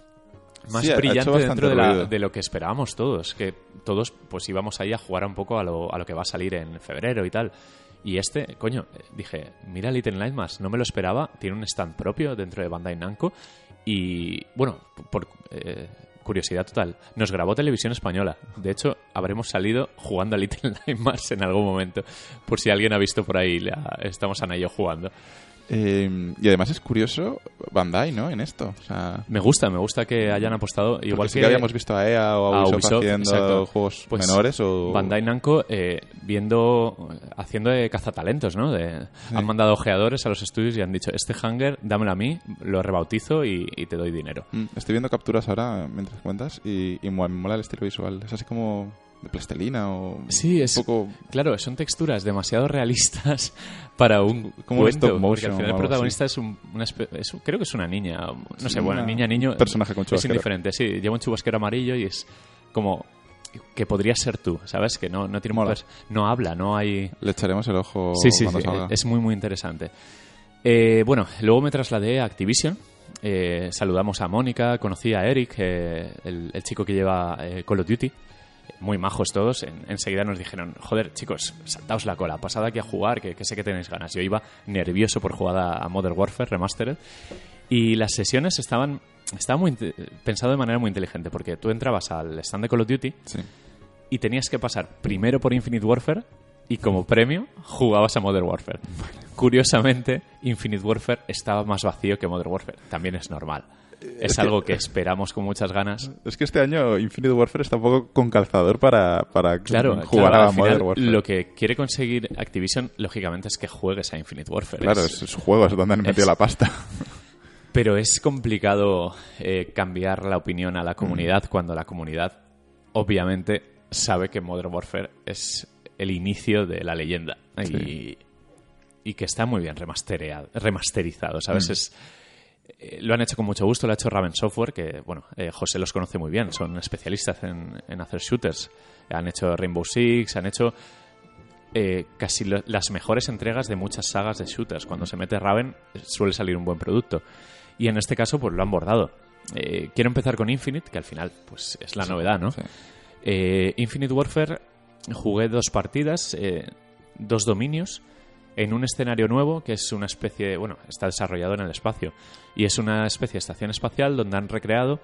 más sí, brillante dentro de, la, de lo que esperábamos todos. Que todos pues íbamos ahí a jugar un poco a lo, a lo que va a salir en febrero y tal. Y este, coño, dije, mira Little Nightmares, no me lo esperaba. Tiene un stand propio dentro de Bandai Namco. Y, bueno, por eh, curiosidad total, nos grabó Televisión Española. De hecho, habremos salido jugando a Little Nightmares en algún momento. Por si alguien ha visto por ahí, la, estamos Ana y yo jugando. Eh, y además es curioso Bandai, ¿no? En esto. O sea, me gusta, me gusta que hayan apostado. Igual sí que habíamos visto a E A o a, a Ubisoft, Ubisoft haciendo exacto. juegos pues menores. O... Bandai Namco eh, viendo, haciendo de cazatalentos, ¿no? De, sí. Han mandado ojeadores a los estudios y han dicho: este Hunger, dámelo a mí, lo rebautizo y, y te doy dinero. Mm, estoy viendo capturas ahora mientras cuentas y, y me mola el estilo visual. Es así como de plastelina o sí, es, un poco... claro, son texturas demasiado realistas para un como cuento, stop motion, porque al final el protagonista así. es, un, una espe- es un, creo que es una niña, no sí, sé, bueno, niña, niño, un personaje con chubasquero. Es indiferente, sí, lleva un chubasquero amarillo y es como que podría ser tú, ¿sabes? Que no, no tiene pers- no habla, no hay... Le echaremos el ojo sí, sí, cuando sí, salga. Es muy, muy interesante. Eh, bueno, luego me trasladé a Activision. Eh, saludamos a Mónica, conocí a Eric, eh, el, el chico que lleva eh, Call of Duty. Muy majos todos. En, enseguida nos dijeron: joder, chicos, saltaos la cola, pasad aquí a jugar, que, que sé que tenéis ganas. Yo iba nervioso por jugar a, a Modern Warfare Remastered. Y las sesiones estaban... Estaba muy pensado de manera muy inteligente, porque tú entrabas al stand de Call of Duty sí. y tenías que pasar primero por Infinite Warfare y como premio jugabas a Modern Warfare. Curiosamente, Infinite Warfare estaba más vacío que Modern Warfare. También es normal. Es, es algo que, que esperamos con muchas ganas. Es que este año Infinite Warfare está un poco con calzador para, para claro, jugar claro, a al final, Modern Warfare. Lo que quiere conseguir Activision, lógicamente, es que juegues a Infinite Warfare. Claro, es, es su juego, es donde han metido es, la pasta. Pero es complicado eh, cambiar la opinión a la comunidad mm. cuando la comunidad, obviamente, sabe que Modern Warfare es el inicio de la leyenda. Sí. Y, y que está muy bien remasterizado, ¿sabes? Mm. Es... Lo han hecho con mucho gusto, lo ha hecho Raven Software, que, bueno, eh, José los conoce muy bien, son especialistas en, en hacer shooters. Han hecho Rainbow Six, han hecho eh, casi lo, las mejores entregas de muchas sagas de shooters. Cuando se mete Raven suele salir un buen producto. Y en este caso, pues lo han bordado. Eh, quiero empezar con Infinite, que al final, pues es la sí, novedad, ¿no? Sí. Eh, Infinite Warfare, jugué dos partidas, eh, dos dominios, en un escenario nuevo que es una especie, bueno, está desarrollado en el espacio y es una especie de estación espacial donde han recreado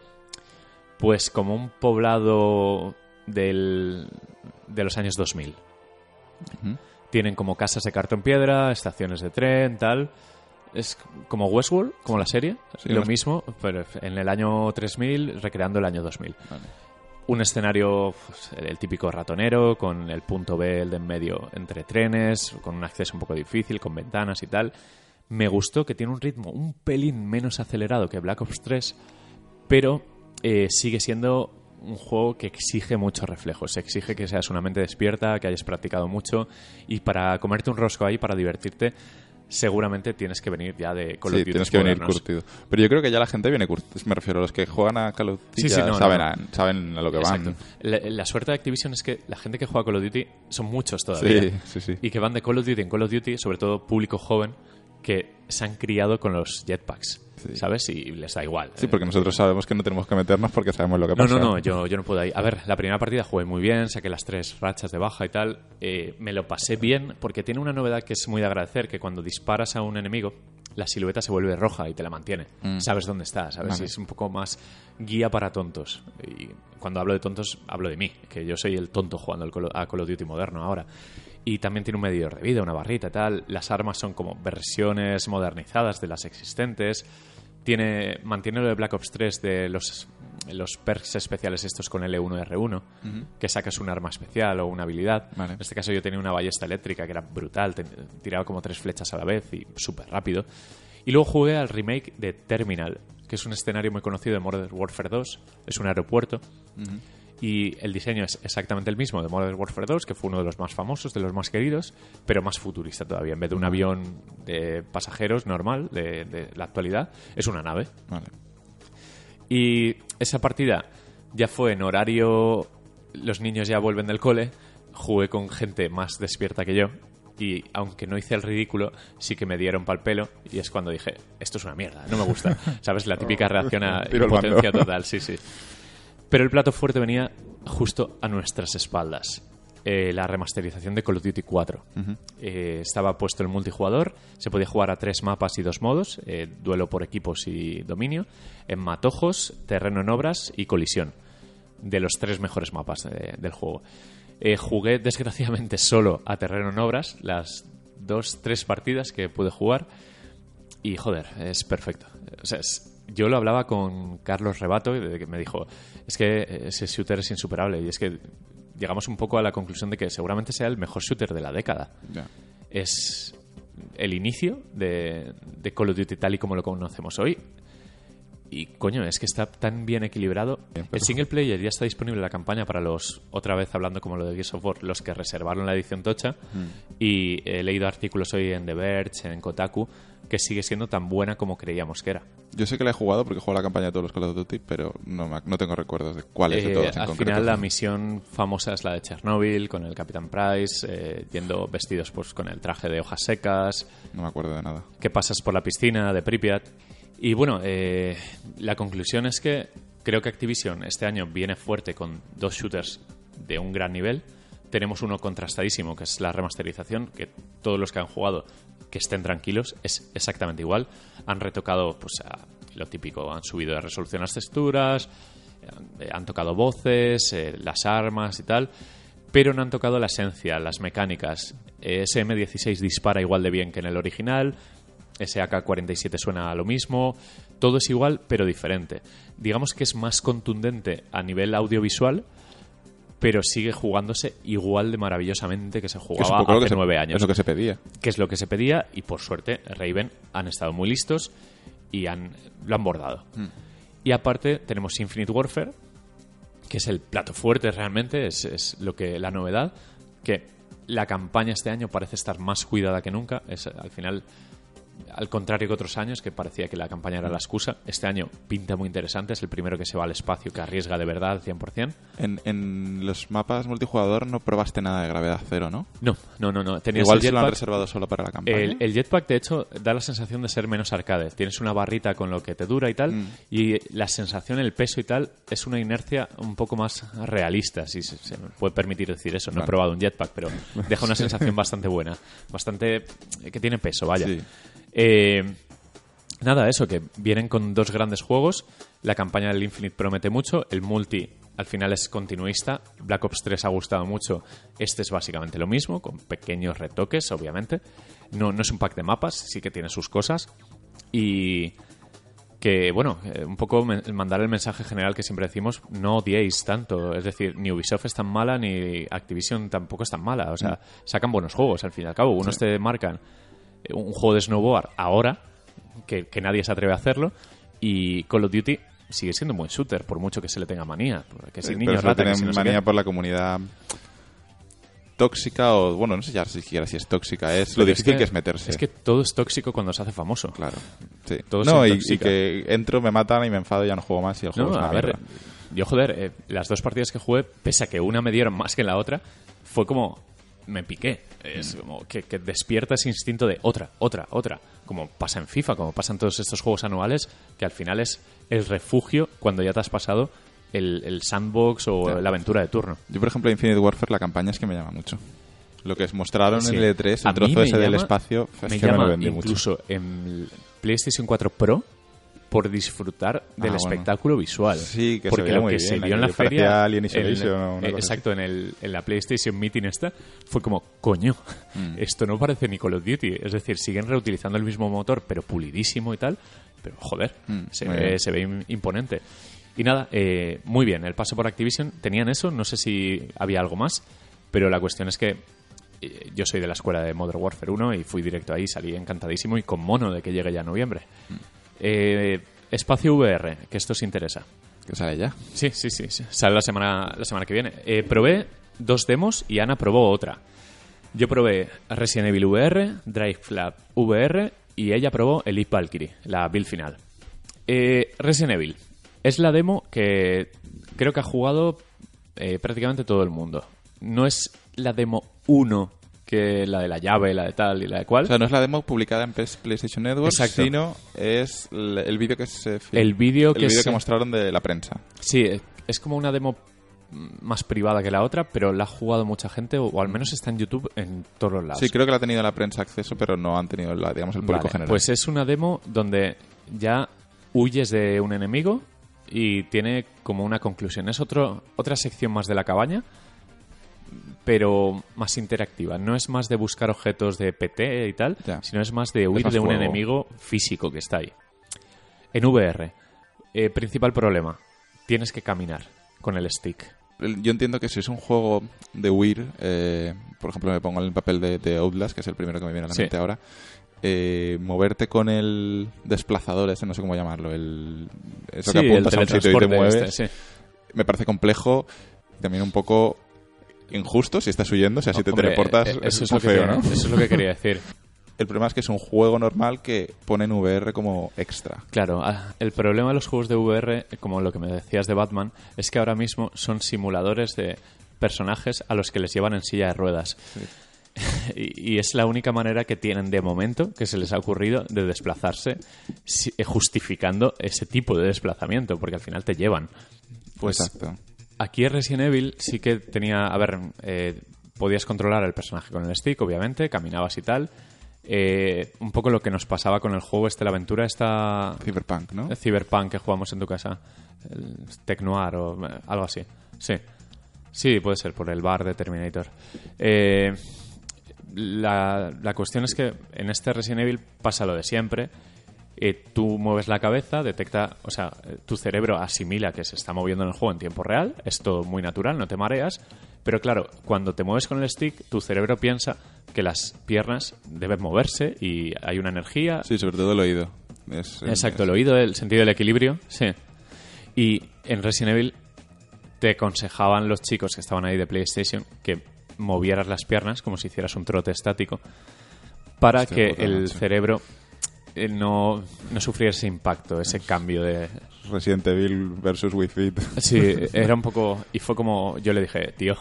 pues como un poblado del, de los años dos mil. Uh-huh. Tienen como casas de cartón piedra, estaciones de tren, tal. Es como Westworld, como la serie, sí, lo mismo, pero en el año tres mil recreando el año dos mil. Vale. Un escenario, pues, el típico ratonero, con el punto B, el de en medio, entre trenes, con un acceso un poco difícil, con ventanas y tal. Me gustó que tiene un ritmo un pelín menos acelerado que Black Ops tres, pero eh, sigue siendo un juego que exige muchos reflejos. Exige que seas una mente despierta, que hayas practicado mucho, y para comerte un rosco ahí, para divertirte, seguramente tienes que venir ya de Call of Duty. Sí, tienes que venir curtido. Pero yo creo que ya la gente viene curtida. Me refiero a los que juegan a Call of Duty, sí, sí, ya no, saben, no. A, saben a lo que Exacto. van. La, la suerte de Activision es que la gente que juega a Call of Duty son muchos todavía. Sí, sí, sí. Y que van de Call of Duty en Call of Duty, sobre todo público joven, que se han criado con los jetpacks. Sí. ¿Sabes? Y les da igual. Sí, porque nosotros sabemos que no tenemos que meternos porque sabemos lo que no, pasa. No, no, no, yo, yo no puedo ahí. A ver, la primera partida jugué muy bien, saqué las tres rachas de baja y tal. Eh, me lo pasé bien porque tiene una novedad que es muy de agradecer, que cuando disparas a un enemigo, la silueta se vuelve roja y te la mantiene. Mm. Sabes dónde está, ¿sabes? Vale. Es un poco más guía para tontos. Y cuando hablo de tontos, hablo de mí, que yo soy el tonto jugando a Call of Duty moderno ahora. Y también tiene un medidor de vida, una barrita y tal. Las armas son como versiones modernizadas de las existentes. Tiene, mantiene lo de Black Ops tres de los, los perks especiales estos con L uno R uno, uh-huh. que sacas un arma especial o una habilidad. Vale. En este caso yo tenía una ballesta eléctrica que era brutal, te, tiraba como tres flechas a la vez y súper rápido. Y luego jugué al remake de Terminal, que es un escenario muy conocido de Modern Warfare dos, es un aeropuerto. Uh-huh. Y el diseño es exactamente el mismo de Modern Warfare dos, que fue uno de los más famosos, de los más queridos, pero más futurista todavía. En vez de un avión de pasajeros normal, de, de la actualidad, es una nave. Vale. Y esa partida ya fue en horario... Los niños ya vuelven del cole. Jugué con gente más despierta que yo. Y aunque no hice el ridículo, sí que me dieron pal pelo. Y es cuando dije, esto es una mierda, no me gusta. ¿Sabes? La típica reacción a impotencia total, sí, sí. Pero el plato fuerte venía justo a nuestras espaldas. Eh, la remasterización de Call of Duty cuatro. Uh-huh. Eh, estaba puesto el multijugador. Se podía jugar a tres mapas y dos modos. Eh, duelo por equipos y dominio. En matojos, terreno en obras y colisión. De los tres mejores mapas de, del juego. Eh, jugué, desgraciadamente, solo a terreno en obras. Las dos, tres partidas que pude jugar. Y, joder, es perfecto. O sea, es... Yo lo hablaba con Carlos Rebato, que me dijo, es que ese shooter es insuperable. Y es que llegamos un poco a la conclusión de que seguramente sea el mejor shooter de la década. Yeah. Es el inicio de, de Call of Duty tal y como lo conocemos hoy. Y, coño, es que está tan bien equilibrado. Bien, el single player ya está disponible en la campaña para los, otra vez hablando como lo de Gears of War, los que reservaron la edición tocha. Mm. Y he leído artículos hoy en The Verge, en Kotaku, que sigue siendo tan buena como creíamos que era. Yo sé que la he jugado porque he jugado la campaña de todos los Call of Duty, pero no, me, no tengo recuerdos de cuáles eh, de todos en al concreto. Al final la misión famosa es la de Chernobyl, con el Capitán Price, eh, yendo vestidos pues con el traje de hojas secas. No me acuerdo de nada. Que pasas por la piscina de Pripyat. Y bueno, eh, la conclusión es que creo que Activision este año viene fuerte con dos shooters de un gran nivel. Tenemos uno contrastadísimo, que es la remasterización, que todos los que han jugado que estén tranquilos, es exactamente igual. Han retocado pues a lo típico, han subido de resolución las texturas, Eh, han tocado voces, eh, las armas y tal, pero no han tocado la esencia, las mecánicas. Eh, ese eme dieciséis dispara igual de bien que en el original, ese a ka cuarenta y siete suena a lo mismo, todo es igual pero diferente. Digamos que es más contundente a nivel audiovisual, pero sigue jugándose igual de maravillosamente que se jugaba que hace nueve años. Es lo que se pedía. Que es lo que se pedía y por suerte Raven han estado muy listos y han, lo han bordado. Mm. Y aparte tenemos Infinite Warfare, que es el plato fuerte realmente, es, es lo que la novedad, que la campaña este año parece estar más cuidada que nunca. Es al final... Al contrario que otros años, que parecía que la campaña era la excusa, este año pinta muy interesante. Es el primero que se va al espacio, que arriesga de verdad al cien por ciento. En, en los mapas multijugador no probaste nada de gravedad cero, ¿no? No, no, no. no. Tenías Igual el se lo han jetpack. reservado solo para la campaña. El, el jetpack, de hecho, da la sensación de ser menos arcade. Tienes una barrita con lo que te dura y tal, mm. y la sensación, el peso y tal, es una inercia un poco más realista, si se, se me puede permitir decir eso. No claro. he probado un jetpack, pero deja una sensación bastante buena. Bastante... que tiene peso, vaya. Sí. Eh, nada, eso, que vienen con dos grandes juegos. La campaña del Infinite promete mucho. El multi al final es continuista. Black Ops tres ha gustado mucho. Este es básicamente lo mismo, con pequeños retoques, obviamente. No, no es un pack de mapas, sí que tiene sus cosas. Y que, bueno, eh, un poco me, mandar el mensaje general que siempre decimos: no odiéis tanto. Es decir, ni Ubisoft es tan mala, ni Activision tampoco es tan mala. O sea, sacan buenos juegos al fin y al cabo. Unos sí. te marcan un juego de snowboard ahora, que, que nadie se atreve a hacerlo, y Call of Duty sigue siendo un buen shooter, por mucho que se le tenga manía. Que si sí, niños pero rata, tienen que si no manía por la comunidad tóxica, o bueno, no sé ya siquiera si es tóxica, es lo difícil es que, que es meterse. Es que todo es tóxico cuando se hace famoso. Claro. Sí. Todo no, y, y que entro, me matan y me enfado y ya no juego más y el juego no, es una a ver, mierda. Yo, joder, eh, las dos partidas que jugué, pese a que una me dieron más que la otra, fue como... me piqué. Es como que, que despierta ese instinto de otra, otra, otra. Como pasa en FIFA, como pasa en todos estos juegos anuales, que al final es el refugio cuando ya te has pasado el, el sandbox o claro. la aventura de turno. Yo, por ejemplo, Infinite Warfare, la campaña es que me llama mucho. Lo que mostraron sí. en el E tres, el a trozo ese llama, del espacio, es me que llama me lo vendí incluso mucho. En PlayStation cuatro Pro, por disfrutar del ah, espectáculo bueno. visual. Sí, que porque se lo muy que bien, se vio en la feria, feria, Alien Isolation, el, eh, exacto, en, el, en la PlayStation Meeting esta, fue como, coño, mm. esto no parece ni Call of Duty. Es decir, siguen reutilizando el mismo motor, pero pulidísimo y tal, pero joder, mm, se, ve, se ve imponente. Y nada, eh, muy bien, el paso por Activision, tenían eso, no sé si había algo más, pero la cuestión es que eh, yo soy de la escuela de Modern Warfare uno y fui directo ahí, salí encantadísimo y con mono de que llegue ya en noviembre. Mm. Eh... Espacio V R, que esto os interesa. ¿Que sale ya? Sí, sí, sí, sí. Sale la semana, la semana que viene. Eh, probé dos demos y Ana probó otra. Yo probé Resident Evil V R, Drive Club V R y ella probó Elite Valkyrie, la build final. Eh, Resident Evil es la demo que creo que ha jugado eh, prácticamente todo el mundo. No es la demo uno que la de la llave, la de tal y la de cual. O sea, no es la demo publicada en PlayStation Network, Exacto. sino es el, el vídeo que se el vídeo que, que mostraron de la prensa. Sí, es como una demo más privada que la otra, pero la ha jugado mucha gente, o, o al menos está en YouTube en todos los lados. Sí, creo que la ha tenido la prensa acceso, pero no han tenido la, digamos, el público vale, general. Pues es una demo donde ya huyes de un enemigo y tiene como una conclusión. Es otro, otra sección más de la cabaña, pero más interactiva. No es más de buscar objetos de P T y tal, ya. sino es más de huir es más de un fuego. enemigo físico que está ahí. En V R, eh, principal problema, tienes que caminar con el stick. Yo entiendo que si es un juego de huir, eh, por ejemplo, me pongo en el papel de, de Outlast, que es el primero que me viene a la sí. mente ahora, eh, moverte con el desplazador, ese no sé cómo llamarlo, el eso sí, que apuntas a un sitio y te mueves, este, sí. me parece complejo y también un poco injusto si estás huyendo, o sea, si no, te hombre, teleportas eh, es, es muy feo, ¿no? Eso es lo que quería decir. El problema es que es un juego normal que pone en V R como extra. Claro, el problema de los juegos de V R, como lo que me decías de Batman, es que ahora mismo son simuladores de personajes a los que les llevan en silla de ruedas. Sí. y, y es la única manera que tienen de momento, que se les ha ocurrido, de desplazarse, justificando ese tipo de desplazamiento, porque al final te llevan. Pues Exacto. Aquí en Resident Evil sí que tenía... A ver, eh, podías controlar al personaje con el stick, obviamente, caminabas y tal. Eh, un poco lo que nos pasaba con el juego este, la aventura esta... Cyberpunk, ¿no? El Cyberpunk que jugamos en tu casa. El Tecnoir o eh, algo así. Sí. Sí, puede ser, por el bar de Terminator. Eh, la, la cuestión es que en este Resident Evil pasa lo de siempre. Eh, tú mueves la cabeza, detecta... O sea, tu cerebro asimila que se está moviendo en el juego en tiempo real. Es todo muy natural, no te mareas. Pero claro, cuando te mueves con el stick, tu cerebro piensa que las piernas deben moverse y hay una energía. Sí, sobre todo el oído. Es, Exacto, es... el oído, el sentido del equilibrio, sí. Y en Resident Evil te aconsejaban los chicos que estaban ahí de PlayStation que movieras las piernas como si hicieras un trote estático para Hostia, que puta el noche. cerebro eh, no, no sufriera ese impacto, ese cambio de... Resident Evil versus Wii Fit. Sí, era un poco... Y fue como... Yo le dije, tío,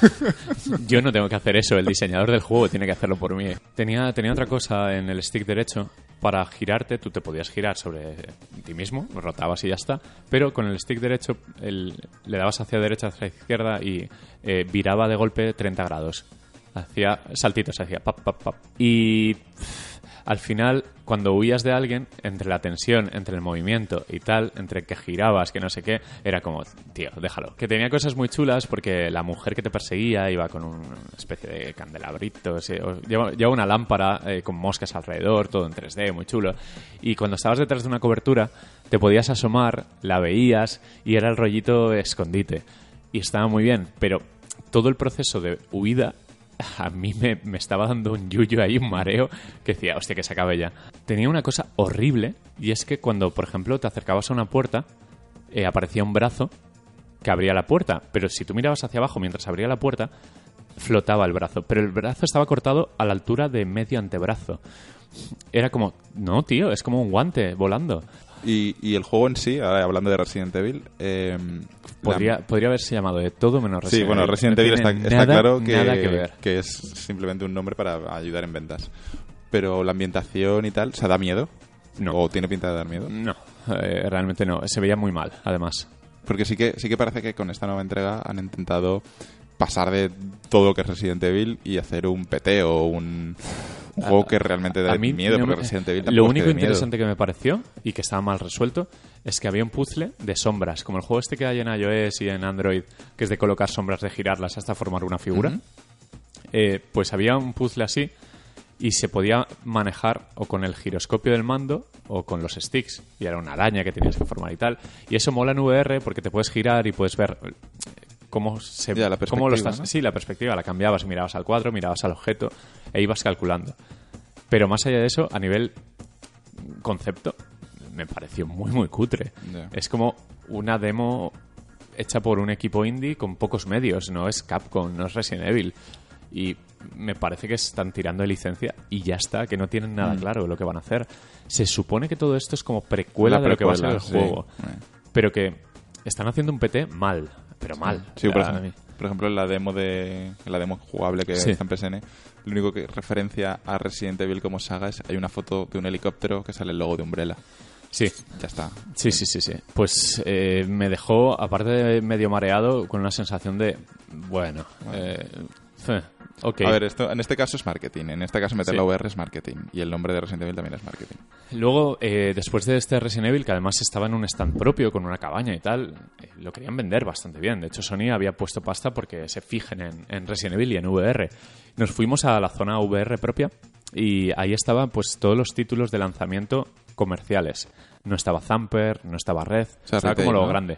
yo no tengo que hacer eso, el diseñador del juego tiene que hacerlo por mí. Tenía, tenía otra cosa en el stick derecho. Para girarte, tú te podías girar sobre ti mismo, lo rotabas y ya está. Pero con el stick derecho el, le dabas hacia derecha, hacia izquierda y eh, viraba de golpe treinta grados. Hacía saltitos, hacía pap, pap, pap. Y... Pff, al final, cuando huías de alguien, entre la tensión, entre el movimiento y tal, entre que girabas, que no sé qué, era como, tío, déjalo. Que tenía cosas muy chulas porque la mujer que te perseguía iba con una especie de candelabrito, sí, o lleva, lleva una lámpara eh, con moscas alrededor, todo en tres D, muy chulo. Y cuando estabas detrás de una cobertura, te podías asomar, la veías y era el rollito escondite. Y estaba muy bien, pero todo el proceso de huida a mí me, me estaba dando un yuyu ahí, un mareo, que decía, hostia, que se acabe ya. Tenía una cosa horrible, y es que cuando, por ejemplo, te acercabas a una puerta, eh, aparecía un brazo que abría la puerta, pero si tú mirabas hacia abajo mientras abría la puerta, flotaba el brazo, pero el brazo estaba cortado a la altura de medio antebrazo. Era como, no, tío, es como un guante volando. Y, y el juego en sí, ahora hablando de Resident Evil... Eh, Podría, la... podría haberse llamado de todo menos Resident Evil. Sí, bueno, Evil. Resident No Evil está, tiene está nada, claro que, nada que ver. que es simplemente un nombre para ayudar en ventas. Pero la ambientación y tal, ¿o sea, da miedo? No. ¿O tiene pinta de dar miedo? No, eh, realmente no. Se veía muy mal, además. Porque sí que, sí que parece que con esta nueva entrega han intentado pasar de todo lo que es Resident Evil y hacer un P T o un, un juego que realmente da a mí miedo, no porque me- Resident Evil tampoco Lo es único que dé miedo. interesante que me pareció y que estaba mal resuelto es que había un puzzle de sombras, como el juego este que hay en iOS y en Android, que es de colocar sombras, de girarlas hasta formar una figura. Ujú. Eh, pues había un puzzle así y se podía manejar o con el giroscopio del mando o con los sticks. Y era una araña que tenías que formar y tal. Y eso mola en V R porque te puedes girar y puedes ver eh, cómo se... Ya, la cómo lo perspectiva, estás, ¿no? Sí, la perspectiva la cambiabas, mirabas al cuadro, mirabas al objeto e ibas calculando. Pero más allá de eso, a nivel concepto, me pareció muy, muy cutre. Ya. Es como una demo hecha por un equipo indie con pocos medios. No es Capcom, no es Resident Evil. Y me parece que están tirando de licencia y ya está, que no tienen nada Mm. claro lo que van a hacer. Se supone que todo esto es como precuela La de lo que va a ser precuela, el sí. juego. Eh. Pero que están haciendo un P T mal, pero mal. Sí, O por sea, ejemplo, por ejemplo en la demo de en la demo jugable que Sí. está en P S N, lo único que referencia a Resident Evil como saga es hay una foto de un helicóptero que sale el logo de Umbrella. sí. Ya está. Sí, sí, sí, sí. Pues eh, me dejó, aparte de medio mareado, con una sensación de, bueno, eh, eh, ok. A ver, esto en este caso es marketing. En este caso meter Sí. la V R es marketing. Y el nombre de Resident Evil también es marketing. Luego, eh, después de este Resident Evil, que además estaba en un stand propio, con una cabaña y tal, eh, lo querían vender bastante bien. De hecho, Sony había puesto pasta porque se fijen en, en Resident Evil y en V R. Nos fuimos a la zona V R propia y ahí estaban pues todos los títulos de lanzamiento comerciales. No estaba Thumper, no estaba Red, O sea, estaba retail, como lo ¿no? grande.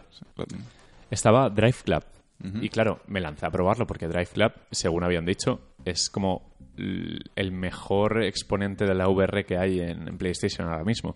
Estaba Drive Club. Y claro, me lancé a probarlo porque Drive Club, según habían dicho, es como l- el mejor exponente de la V R que hay en, en PlayStation ahora mismo.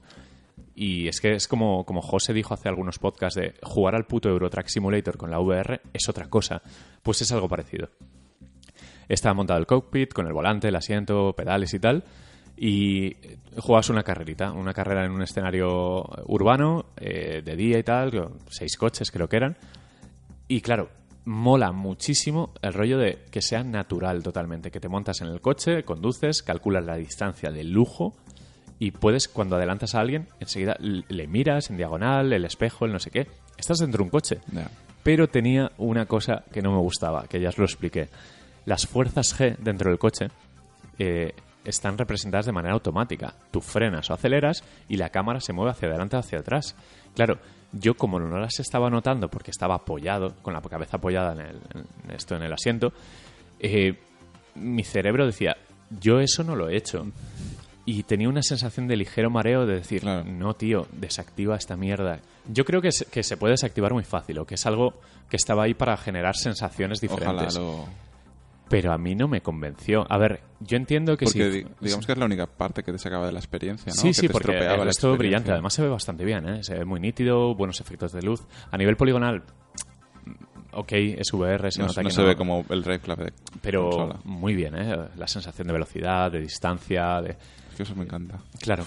Y es que es como, como José dijo hace algunos podcasts de jugar al puto Euro Truck Simulator con la V R es otra cosa. Pues es algo parecido. Estaba montado el cockpit con el volante, el asiento, pedales y tal. Y jugabas una carrerita, una carrera en un escenario urbano, eh, de día y tal, con seis coches creo que eran. Y claro, mola muchísimo el rollo de que sea natural totalmente, que te montas en el coche, conduces, calculas la distancia de lujo y puedes, cuando adelantas a alguien, enseguida l- le miras en diagonal, el espejo, el no sé qué. Estás dentro de un coche. Ya. Pero tenía una cosa que no me gustaba, que ya os lo expliqué. Las fuerzas G dentro del coche eh, están representadas de manera automática. Tú frenas o aceleras y la cámara se mueve hacia adelante o hacia atrás. Claro, yo como no las estaba notando porque estaba apoyado, con la cabeza apoyada en, el, en esto en el asiento, eh, mi cerebro decía, yo eso no lo he hecho. Y tenía una sensación de ligero mareo de decir, claro. no, tío, desactiva esta mierda. Yo creo que, es, que se puede desactivar muy fácil, o que es algo que estaba ahí para generar sensaciones diferentes. Ojalá lo... Pero a mí no me convenció. A ver, yo entiendo que porque sí. Di, digamos que es la única parte que te sacaba de la experiencia, ¿no? Sí, que sí, te porque estropeaba es todo brillante. Además se ve bastante bien, ¿eh? Se ve muy nítido, buenos efectos de luz. A nivel poligonal... Ok, es V R, se no, nota no que se no, ve como el Rayclub de pero consola. Muy bien, ¿eh? La sensación de velocidad, de distancia, de... Es que eso me encanta. Claro.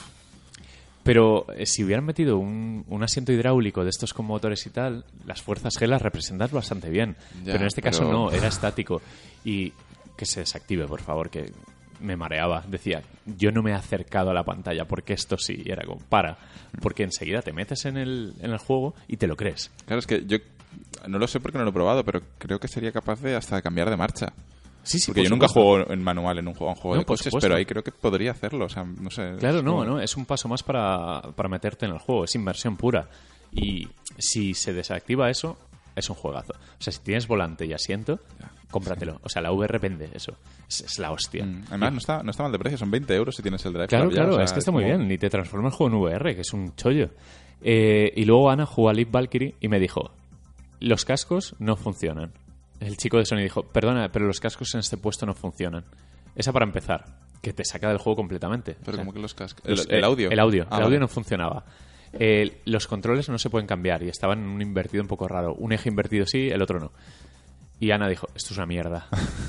Pero eh, si hubieran metido un, un asiento hidráulico de estos con motores y tal, las fuerzas G las representas bastante bien. Ya, pero en este pero... caso no, era estático. Y que se desactive, por favor, que me mareaba. Decía, yo no me he acercado a la pantalla porque esto sí. Y era como, para. Porque enseguida te metes en el, en el juego y te lo crees. Claro, es que yo no lo sé porque no lo he probado, pero creo que sería capaz de hasta cambiar de marcha. Sí, sí, porque yo nunca juego en manual en un juego, un juego no, de coches, pero ahí creo que podría hacerlo. O sea, no sé. Claro, no, como... no, es un paso más para, para meterte en el juego. Es inmersión pura. Y si se desactiva eso, es un juegazo. O sea, si tienes volante y asiento, ya, cómpratelo. Sí. O sea, la V R vende eso. Es, es la hostia. Mm. Además, y... no, está, no está mal de precio. Son veinte euros si tienes el Drive. Claro, ya, claro. o sea, es que está es muy como... bien. Ni te transforma el juego en V R, que es un chollo. Eh, y luego Ana jugó a Leaf Valkyrie y me dijo, los cascos no funcionan. El chico de Sony dijo, perdona, pero los cascos en este puesto no funcionan. Esa para empezar, que te saca del juego completamente. Pero o sea, como que los cascos... El, el, el audio. El audio. Ah, el audio vale. no funcionaba. Eh, los controles no se pueden cambiar y estaban en un invertido un poco raro. Un eje invertido sí, el otro no. Y Ana dijo, esto es una mierda.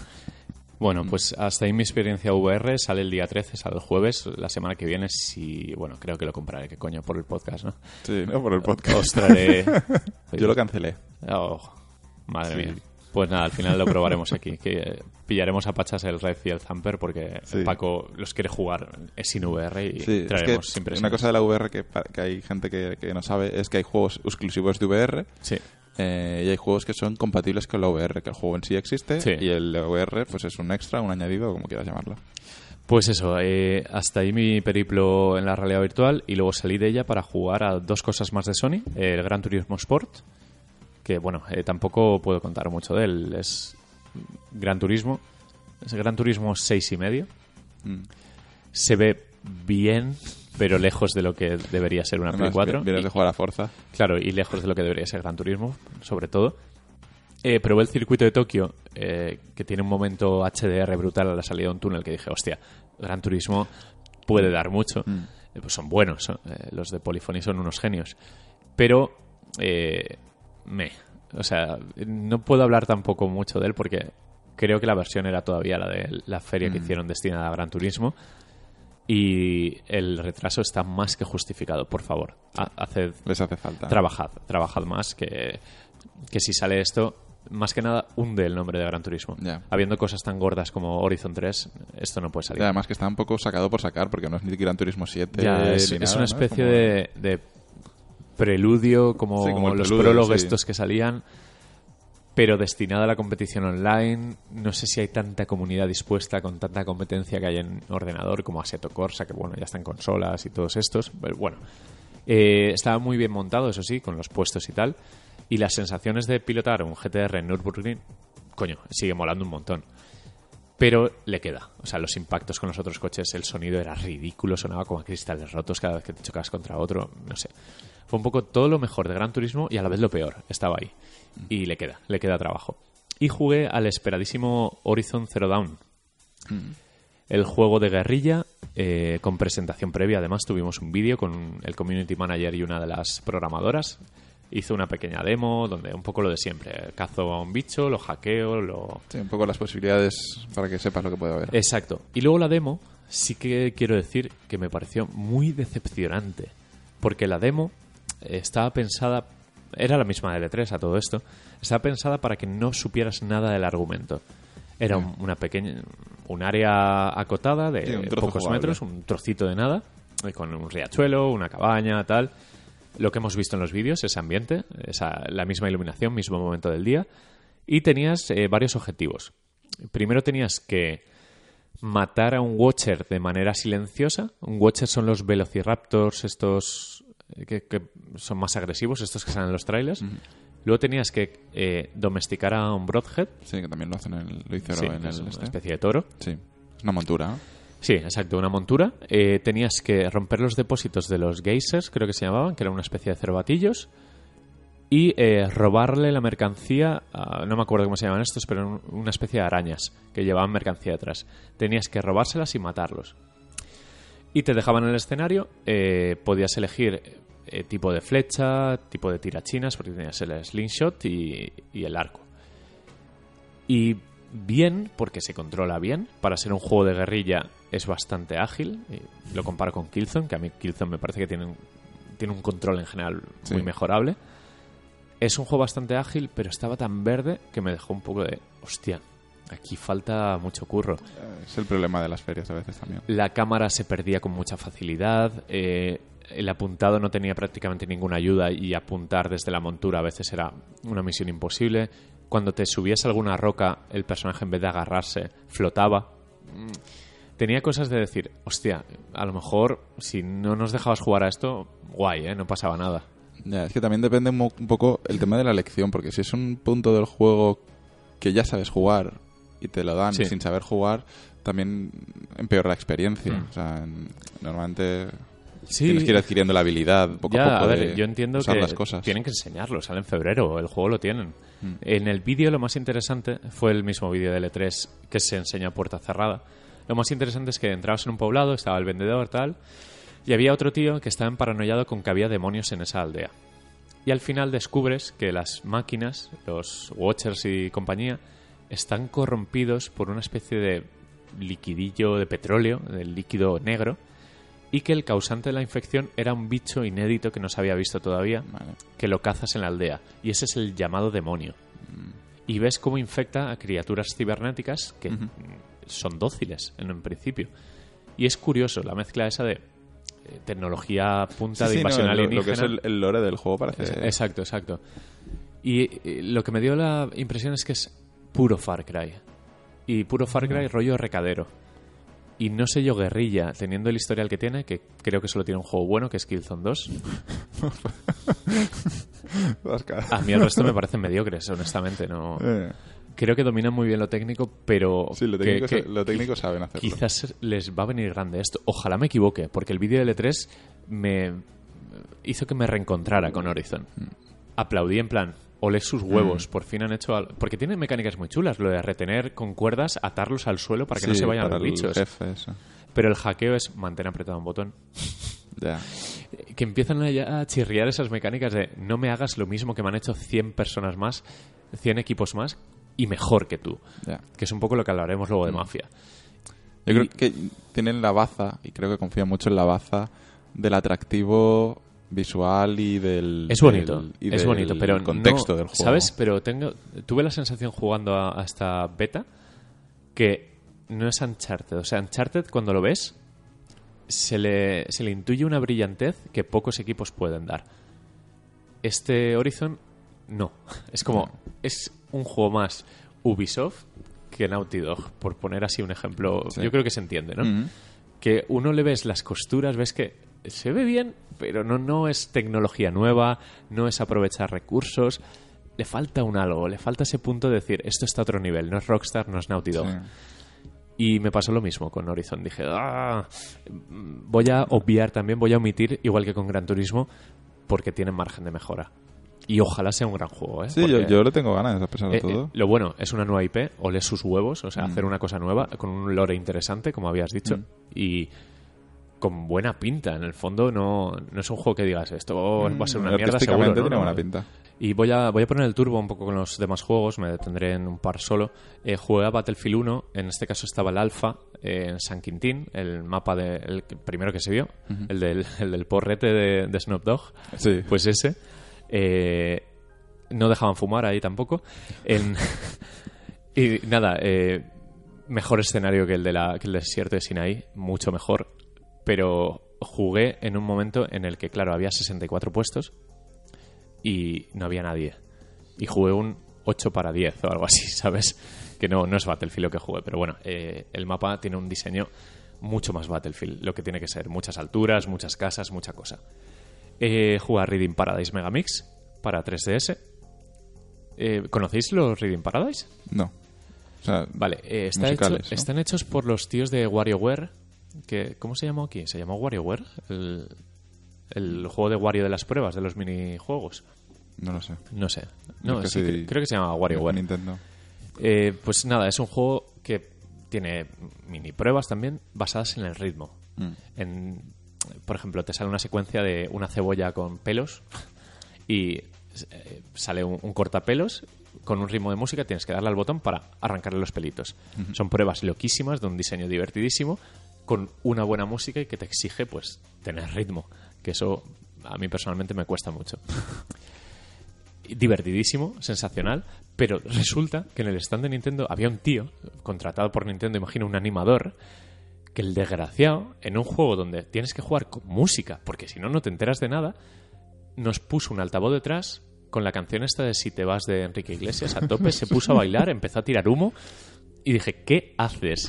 Bueno, pues hasta ahí mi experiencia V R. Sale el día trece, sale el jueves. La semana que viene, si... Bueno, creo que lo compraré. ¿Qué coño? Por el podcast, ¿no? Sí, ¿no? Por el podcast. Os traeré... Yo lo cancelé. Oh, madre sí. mía. Pues nada, al final lo probaremos aquí. Que pillaremos a Pachas el Red y el Zamper porque sí. Paco los quiere jugar sin V R y sí, traeremos es que siempre. Una cosa de la V R que, que hay gente que, que no sabe es que hay juegos exclusivos de V R. Sí. Eh, y hay juegos que son compatibles con la V R, que el juego en sí existe sí. y el V R pues es un extra, un añadido, como quieras llamarlo. Pues eso, eh, hasta ahí mi periplo en la realidad virtual y luego salí de ella para jugar a dos cosas más de Sony, el Gran Turismo Sport, que bueno, eh, tampoco puedo contar mucho de él, es Gran Turismo, es Gran Turismo seis y medio, mm. se ve bien, pero lejos de lo que debería ser una Play cuatro. Vienes de jugar a Forza. Claro, y lejos de lo que debería ser Gran Turismo, sobre todo. Eh, probé el circuito de Tokio, eh, que tiene un momento H D R brutal a la salida de un túnel, que dije, hostia, Gran Turismo puede dar mucho. Mm. Eh, pues son buenos, son, eh, los de Polyphony son unos genios. Pero, eh, me... O sea, no puedo hablar tampoco mucho de él porque creo que la versión era todavía la de la feria mm. que hicieron destinada a Gran Turismo. Y el retraso está más que justificado, por favor. Haced, Les hace falta. Trabajad, trabajad más, que, que si sale esto, más que nada hunde el nombre de Gran Turismo. Yeah. Habiendo cosas tan gordas como Horizon tres, esto no puede salir. Y además que está un poco sacado por sacar, porque no es ni Gran Turismo siete. Ya, es, ni es nada, una ¿no? especie como... de, de preludio, como, sí, como los preludio, prólogos sí. estos que salían, pero destinada a la competición online. No sé si hay tanta comunidad dispuesta con tanta competencia que hay en ordenador como Assetto Corsa, que bueno, ya está en consolas y todos estos. Pero bueno, eh, estaba muy bien montado, eso sí, con los puestos y tal. Y las sensaciones de pilotar un G T R en Nürburgring, coño, sigue molando un montón. Pero le queda. O sea, los impactos con los otros coches, el sonido era ridículo, sonaba como a cristales rotos cada vez que te chocabas contra otro, no sé. Fue un poco todo lo mejor de Gran Turismo y a la vez lo peor. Estaba ahí. Y le queda, le queda trabajo. Y jugué al esperadísimo Horizon Zero Dawn. Mm. El juego de guerrilla, eh, con presentación previa. Además, tuvimos un vídeo con el community manager y una de las programadoras. Hizo una pequeña demo donde un poco lo de siempre. Cazo a un bicho, lo hackeo, lo... Sí, un poco las posibilidades para que sepas lo que puede haber. Exacto. Y luego la demo, sí que quiero decir que me pareció muy decepcionante. Porque la demo estaba pensada... Era la misma de L tres a todo esto. Estaba pensada para que no supieras nada del argumento. Era un, una pequeña... Un área acotada de sí, pocos jugable. metros, un trocito de nada, con un riachuelo, una cabaña, tal... Lo que hemos visto en los vídeos, ese ambiente, esa, la misma iluminación, mismo momento del día. Y tenías eh, varios objetivos. Primero tenías que matar a un Watcher de manera silenciosa. Un Watcher son los Velociraptors, estos que, que son más agresivos, estos que salen en los trailers. Mm. Luego tenías que eh, domesticar a un Broadhead. Sí, que también lo hacen en el, lo hicieron sí, en el es una este. especie de toro. Sí, es una montura, ¿no? Sí, exacto, una montura. Eh, tenías que romper los depósitos de los geysers, creo que se llamaban, que era una especie de cervatillos. Y eh, robarle la mercancía, uh, no me acuerdo cómo se llaman estos, pero un, una especie de arañas que llevaban mercancía detrás. Tenías que robárselas y matarlos. Y te dejaban en el escenario, eh, podías elegir eh, tipo de flecha, tipo de tirachinas, porque tenías el slingshot y, y el arco. Y bien, porque se controla bien. Para ser un juego de guerrilla es bastante ágil. Y lo comparo con Killzone, que a mí Killzone me parece que tiene un, tiene un control en general muy sí. mejorable. Es un juego bastante ágil, pero estaba tan verde que me dejó un poco de... Hostia, aquí falta mucho curro. Es el problema de las ferias a veces también. La cámara se perdía con mucha facilidad. Eh, el apuntado no tenía prácticamente ninguna ayuda y apuntar desde la montura a veces era una misión imposible. Cuando te subías a alguna roca, el personaje en vez de agarrarse, flotaba. Tenía cosas de decir, hostia, a lo mejor si no nos dejabas jugar a esto, guay, ¿eh? No pasaba nada. Ya, es que también depende un poco el tema de la elección, porque si es un punto del juego que ya sabes jugar y te lo dan sí. sin saber jugar, también empeora la experiencia. Mm. O sea, normalmente sí. tienes que ir adquiriendo la habilidad poco ya, a poco a ver, de yo entiendo usar que las cosas. Tienen que enseñarlo, sale en febrero, el juego lo tienen. Mm. En el vídeo lo más interesante fue el mismo vídeo de L tres que se enseña a puerta cerrada. Lo más interesante es que entrabas en un poblado, estaba el vendedor, tal... Y había otro tío que estaba emparanoiado con que había demonios en esa aldea. Y al final descubres que las máquinas, los Watchers y compañía, están corrompidos por una especie de liquidillo de petróleo, del líquido negro, y que el causante de la infección era un bicho inédito que no se había visto todavía, vale. que lo cazas en la aldea. Y ese es el llamado demonio. Mm. Y ves cómo infecta a criaturas cibernéticas que uh-huh. son dóciles en un principio. Y es curioso la mezcla esa de tecnología punta sí, de invasión sí, no, alienígena. Lo que es el, el lore del juego parece... Exacto, exacto. Y, y lo que me dio la impresión es que es puro Far Cry. Y puro Far Cry rollo recadero. Y no sé yo, guerrilla, teniendo el historial que tiene, que creo que solo tiene un juego bueno, que es Killzone dos. A mí el resto me parecen mediocres, honestamente. No... Eh. Creo que dominan muy bien lo técnico, pero... Sí, lo técnico, que, que lo técnico saben hacerlo. Quizás les va a venir grande esto. Ojalá me equivoque, porque el vídeo de L tres me hizo que me reencontrara con Horizon. Mm. Aplaudí en plan, olé sus huevos, mm. por fin han hecho algo. Porque tiene mecánicas muy chulas, lo de retener con cuerdas, atarlos al suelo para que sí, no se vayan para los bichos. Jefe, eso. Pero el hackeo es mantén apretado un botón. Ya. Que empiezan a, a chirriar esas mecánicas de no me hagas lo mismo que me han hecho cien personas más, cien equipos más, y mejor que tú. Yeah. Que es un poco lo que hablaremos luego de mm. Mafia. Yo y... creo que tienen la baza, y creo que confían mucho en la baza del atractivo visual y del... Es bonito, del, y es del bonito, pero contexto no, del juego. ¿sabes? Pero tengo, tuve la sensación jugando a, a esta beta que no es Uncharted. O sea, Uncharted cuando lo ves se le, se le intuye una brillantez que pocos equipos pueden dar. Este Horizon no. Es como... No. Es un juego más Ubisoft que Naughty Dog, por poner así un ejemplo. Sí. Yo creo que se entiende, ¿no? Mm-hmm. Que uno le ves las costuras, ves que se ve bien, pero no, no es tecnología nueva, no es aprovechar recursos. Le falta un algo, le falta ese punto de decir, esto está a otro nivel, no es Rockstar, no es Naughty Dog. Sí. Y me pasó lo mismo con Horizon. Dije, ah, voy a obviar también, voy a omitir, igual que con Gran Turismo, porque tienen margen de mejora. Y ojalá sea un gran juego, ¿eh? Sí, yo, yo le tengo ganas, a pesar de eh, todo. Eh, lo bueno, es una nueva I P, ole sus huevos, o sea, mm. hacer una cosa nueva, con un lore interesante, como habías dicho, mm. y con buena pinta. En el fondo no, no es un juego que digas, esto mm. va a ser una mierda, seguro, ¿no? Tiene no, buena no. pinta. Y voy a, voy a poner el turbo un poco con los demás juegos, me detendré en un par solo. Eh, jugué a Battlefield uno, en este caso estaba el alfa, eh, en San Quintín, el mapa de, el primero que se vio, uh-huh. el, del, el del porrete de, de Snoop Dogg, sí. Pues ese. Eh, no dejaban fumar ahí tampoco. En, y nada, eh, mejor escenario que el, de la, que el desierto de Sinaí, mucho mejor. Pero jugué en un momento en el que, claro, había sesenta y cuatro puestos y no había nadie. Y jugué un ocho para diez o algo así, ¿sabes? que no, no es Battlefield lo que jugué, pero bueno, eh, el mapa tiene un diseño mucho más Battlefield, lo que tiene que ser. Muchas alturas, muchas casas, mucha cosa. Eh, jugué a Reading Paradise Megamix para tres D S. Eh, ¿Conocéis los Reading Paradise? No. O sea, vale, eh, está hecho, musicales, ¿no? están hechos por los tíos de WarioWare. Que, ¿Cómo se llamó aquí? ¿Se llamó WarioWare? El, el juego de Wario de las pruebas, de los minijuegos. No lo sé. No sé. No, Yo sí, casi- cre- creo que se llama WarioWare. Nintendo. Eh, pues nada, es un juego que tiene mini pruebas también basadas en el ritmo. Mm. En, por ejemplo, te sale una secuencia de una cebolla con pelos y eh, sale un, un cortapelos con un ritmo de música, tienes que darle al botón para arrancarle los pelitos. Uh-huh. Son pruebas loquísimas de un diseño divertidísimo con una buena música y que te exige pues tener ritmo, que eso a mí personalmente me cuesta mucho. Divertidísimo, sensacional, pero resulta que en el stand de Nintendo había un tío contratado por Nintendo, imagino un animador, que el desgraciado, en un juego donde tienes que jugar con música, porque si no, no te enteras de nada, nos puso un altavoz detrás con la canción esta de Si te vas de Enrique Iglesias a tope, se puso a bailar, empezó a tirar humo y dije, ¿qué haces?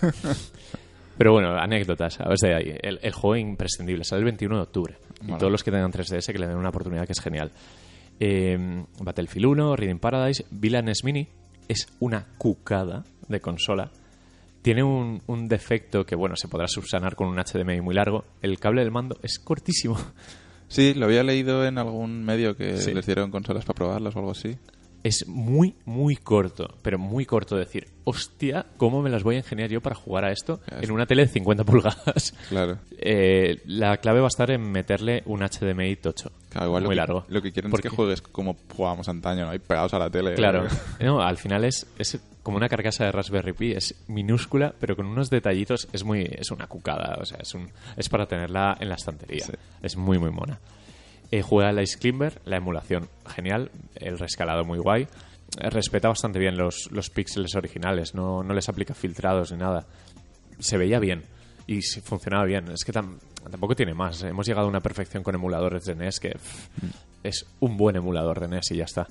Pero bueno, anécdotas, a ver de ahí. El, el juego imprescindible, sale el veintiuno de octubre. Vale. Y todos los que tengan tres D S que le den una oportunidad, que es genial. Eh, Battlefield uno, Reading Paradise, Villainous Mini es una cucada de consola. Tiene un, un defecto que, bueno, se podrá subsanar con un H D M I muy largo. El cable del mando es cortísimo. Sí, lo había leído en algún medio que sí. les dieron consolas para probarlas o algo así. Es muy, muy corto, pero muy corto decir, hostia, ¿cómo me las voy a ingeniar yo para jugar a esto claro. en una tele de cincuenta pulgadas? Claro. Eh, la clave va a estar en meterle un H D M I tocho, claro, igual muy lo largo. Que, lo que quieren Porque... es que juegues como jugábamos antaño, ¿no? Ahí pegados a la tele. Claro. No, al final es, es como una carcasa de Raspberry Pi, es minúscula, pero con unos detallitos, es muy es una cucada, o sea, es, un, es para tenerla en la estantería. Sí. Es muy, muy mona. Eh, juega al Ice Climber, la emulación genial, el rescalado muy guay. Eh, respeta bastante bien los, los píxeles originales, no, no les aplica filtrados ni nada. Se veía bien y funcionaba bien. Es que tam, tampoco tiene más. Hemos llegado a una perfección con emuladores de N E S que pff, es un buen emulador de N E S y ya está.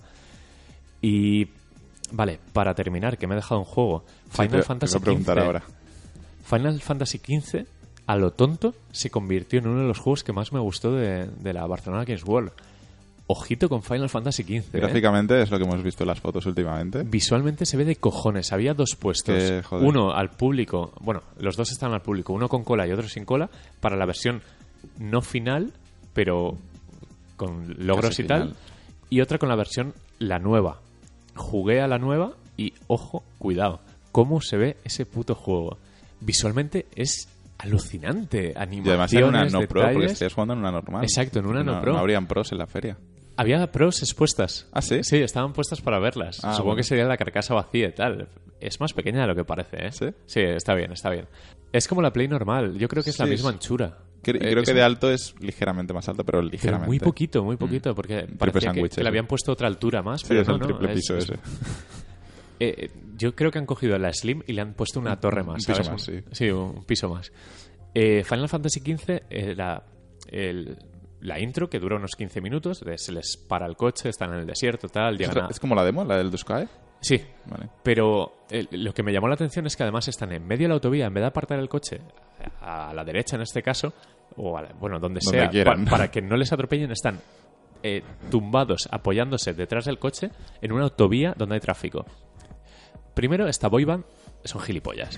Y vale, para terminar, que me he dejado un juego. Final sí, te, Fantasy te voy a preguntar quince. Ahora. Final Fantasy quince, a lo tonto, se convirtió en uno de los juegos que más me gustó de, de la Barcelona Games World. Ojito con Final Fantasy quince. Gráficamente ¿eh? Es lo que hemos visto en las fotos últimamente. Visualmente se ve de cojones. Había dos puestos. Que, uno al público. Bueno, los dos están al público. Uno con cola y otro sin cola. Para la versión no final, pero con logros Casi y final. Tal. Y otra con la versión la nueva. Jugué a la nueva y, ojo, cuidado. ¿Cómo se ve ese puto juego? Visualmente es alucinante. Animaciones, y además en una no detalles. pro, porque estés jugando en una normal. Exacto, en una no, no pro. No habrían pros en la feria. Había pros expuestas. ¿Ah, sí? Sí, estaban puestas para verlas. Ah, Supongo bueno. que sería la carcasa vacía y tal. Es más pequeña de lo que parece, ¿eh? ¿Sí? Sí, está bien, está bien. Es como la Play normal. Yo creo que es sí, la misma es... anchura. Creo, eh, creo es que un... de alto es ligeramente más alto, pero ligeramente. Pero muy poquito, muy poquito, mm. porque parecía que, que le habían puesto otra altura más. Sí, pero es no, el triple no, piso es, ese. Eh, yo creo que han cogido la Slim y le han puesto una torre más. Un piso ¿sabes? más, sí. Sí, un piso más. Eh, Final Fantasy quince, eh, la, el, la intro, que dura unos quince minutos, se les para el coche, están en el desierto, tal, llegan a... ¿Es como la demo, la del Duscae? Sí, vale. Pero el, lo que me llamó la atención es que además están en medio de la autovía, en vez de apartar el coche a la derecha en este caso, o a la, bueno, donde, donde sea, pa, para que no les atropellen, están eh, tumbados, apoyándose detrás del coche en una autovía donde hay tráfico. Primero, esta boyband son gilipollas.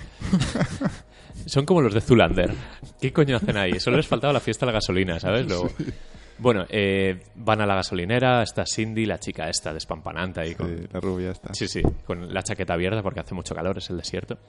Son como los de Zoolander. ¿Qué coño hacen ahí? Solo les faltaba la fiesta de la gasolina, ¿sabes? Luego, sí. Bueno, eh, van a la gasolinera, está Cindy, la chica esta, despampanante ahí. Con... Sí, la rubia esta. Sí, sí, con la chaqueta abierta porque hace mucho calor, es el desierto.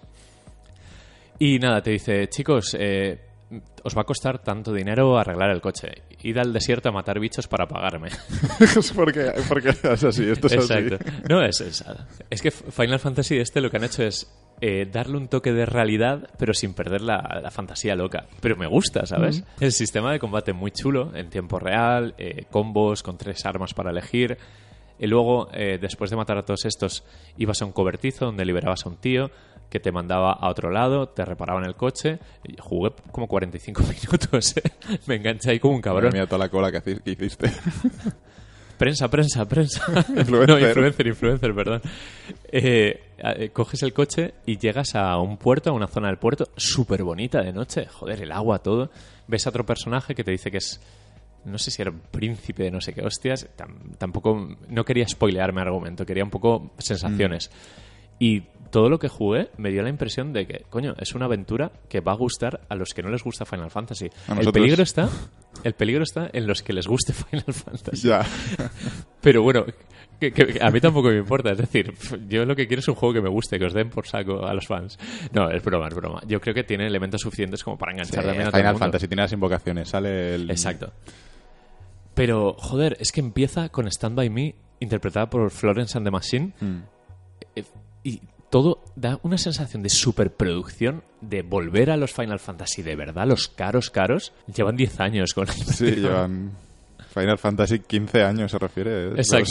Y nada, te dice, chicos, eh, os va a costar tanto dinero arreglar el coche. Id al desierto a matar bichos para pagarme. porque, porque es así, esto es Exacto. así. No, es, es, es que Final Fantasy este lo que han hecho es eh, darle un toque de realidad, pero sin perder la, la fantasía loca. Pero me gusta, ¿sabes? Mm. El sistema de combate muy chulo, en tiempo real, eh, combos con tres armas para elegir. Y luego, eh, después de matar a todos estos, ibas a un cobertizo donde liberabas a un tío que te mandaba a otro lado, te reparaban el coche. Y jugué como cuarenta y cinco minutos, ¿eh? Me enganché ahí como un cabrón. Mira toda la cola que hiciste. Prensa, prensa, prensa. Influencer. No, influencer, influencer, perdón. Eh, eh, coges el coche y llegas a un puerto, a una zona del puerto súper bonita de noche. Joder, el agua, todo. Ves a otro personaje que te dice que es... No sé si era un príncipe de no sé qué hostias. Tam- tampoco... No quería spoilearme argumento. Quería un poco sensaciones. Mm. Y todo lo que jugué me dio la impresión de que, coño, es una aventura que va a gustar a los que no les gusta Final Fantasy. El peligro está, el peligro está en los que les guste Final Fantasy. Ya. Pero bueno, que, que a mí tampoco me importa. Es decir, yo lo que quiero es un juego que me guste, que os den por saco a los fans. No, es broma, es broma. Yo creo que tiene elementos suficientes como para enganchar Sí, también a todo el Final mundo. Fantasy tiene las invocaciones, sale el... Exacto. Pero, joder, es que empieza con Stand By Me, interpretada por Florence and the Machine. Mm. Y todo da una sensación de superproducción, de volver a los Final Fantasy de verdad, los caros, caros. Llevan diez años con el... Sí, llevan... Final Fantasy quince años se refiere. Exacto.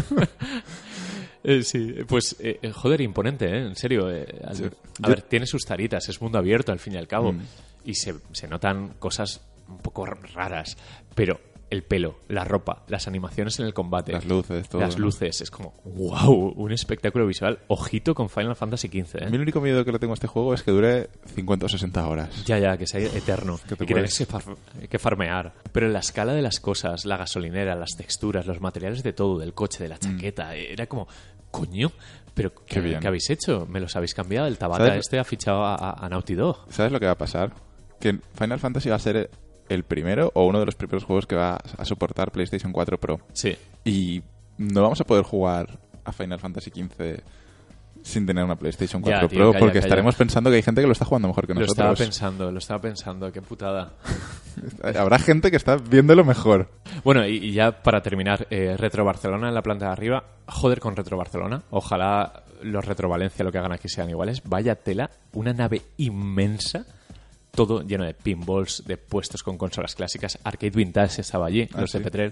eh, sí, pues, eh, joder, imponente, ¿eh? En serio. Eh, al... sí. A Yo... ver, tiene sus taritas, es mundo abierto al fin y al cabo. Mm. Y se, se notan cosas un poco raras, pero... El pelo, la ropa, las animaciones en el combate. Las luces, todo. Las luces. Es como, wow, un espectáculo visual. Ojito con Final Fantasy quince, ¿eh? A mí el único miedo que le tengo a este juego es que dure cincuenta o sesenta horas. Ya, ya, que sea eterno. Que y que tengas que, far- que farmear. Pero la escala de las cosas, la gasolinera, las texturas, los materiales de todo, del coche, de la chaqueta, mm. era como, coño, pero ¿qué, ¿qué, ¿qué habéis hecho? ¿Me los habéis cambiado? El Tabata ¿Sabes? Este ha fichado a, a, a Naughty Dog. ¿Sabes lo que va a pasar? Que Final Fantasy va a ser... el primero o uno de los primeros juegos que va a soportar PlayStation cuatro Pro. Sí. Y no vamos a poder jugar a Final Fantasy quince sin tener una PlayStation cuatro ya, tío, Pro calla, porque calla. Estaremos pensando que hay gente que lo está jugando mejor que lo nosotros. Lo estaba pensando, lo estaba pensando. Qué putada. Habrá gente que está viéndolo mejor. Bueno, y, y ya para terminar, eh, Retro Barcelona en la planta de arriba. Joder con Retro Barcelona. Ojalá los Retro Valencia lo que hagan aquí sean iguales. Vaya tela, una nave inmensa. Todo lleno de pinballs, de puestos con consolas clásicas. Arcade Vintage estaba allí, ah, los ¿sí? de Petrel.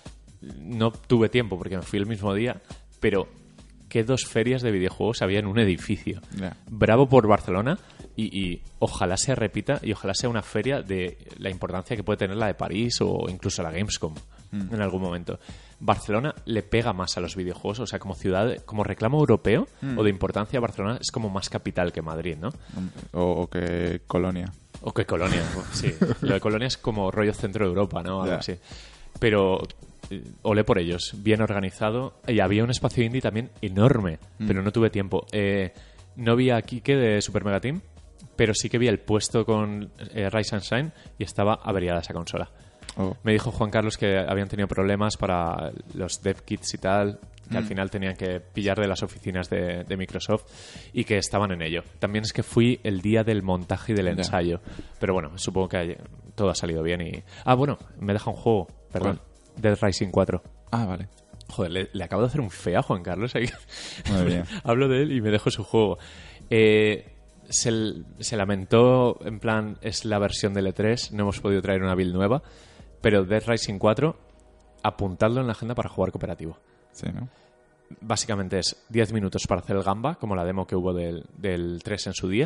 No tuve tiempo porque me fui el mismo día, pero qué dos ferias de videojuegos había en un edificio. Yeah. Bravo por Barcelona y, y ojalá se repita y ojalá sea una feria de la importancia que puede tener la de París o incluso la Gamescom mm. en algún momento. Barcelona le pega más a los videojuegos, o sea, como ciudad, como reclamo europeo mm. o de importancia, Barcelona es como más capital que Madrid, ¿no? O, o que Colonia. O que Colonia, sí. Lo de Colonia es como rollo centro de Europa, ¿no? Algo yeah. así. Pero eh, olé por ellos, bien organizado. Y había un espacio indie también enorme, mm. pero no tuve tiempo. Eh, no vi a Kike de Super Mega Team, pero sí que vi el puesto con eh, Rise and Shine y estaba averiada esa consola. Oh. Me dijo Juan Carlos que habían tenido problemas para los dev kits y tal, que mm. al final tenían que pillar de las oficinas de, de Microsoft y que estaban en ello. También es que fui el día del montaje y del ensayo. Yeah. Pero bueno, supongo que hay, todo ha salido bien y... Ah, bueno, me deja un juego, perdón. ¿Cuál? Dead Rising cuatro. Ah, vale. Joder, le, le acabo de hacer un fea a Juan Carlos ahí. Muy bien. Hablo de él y me dejo su juego. Eh... Se, se lamentó, en plan, es la versión del E tres, no hemos podido traer una build nueva, pero Dead Rising cuatro, apuntadlo en la agenda para jugar cooperativo. Sí, ¿no? Básicamente es diez minutos para hacer el gamba, como la demo que hubo del, del tres en su día,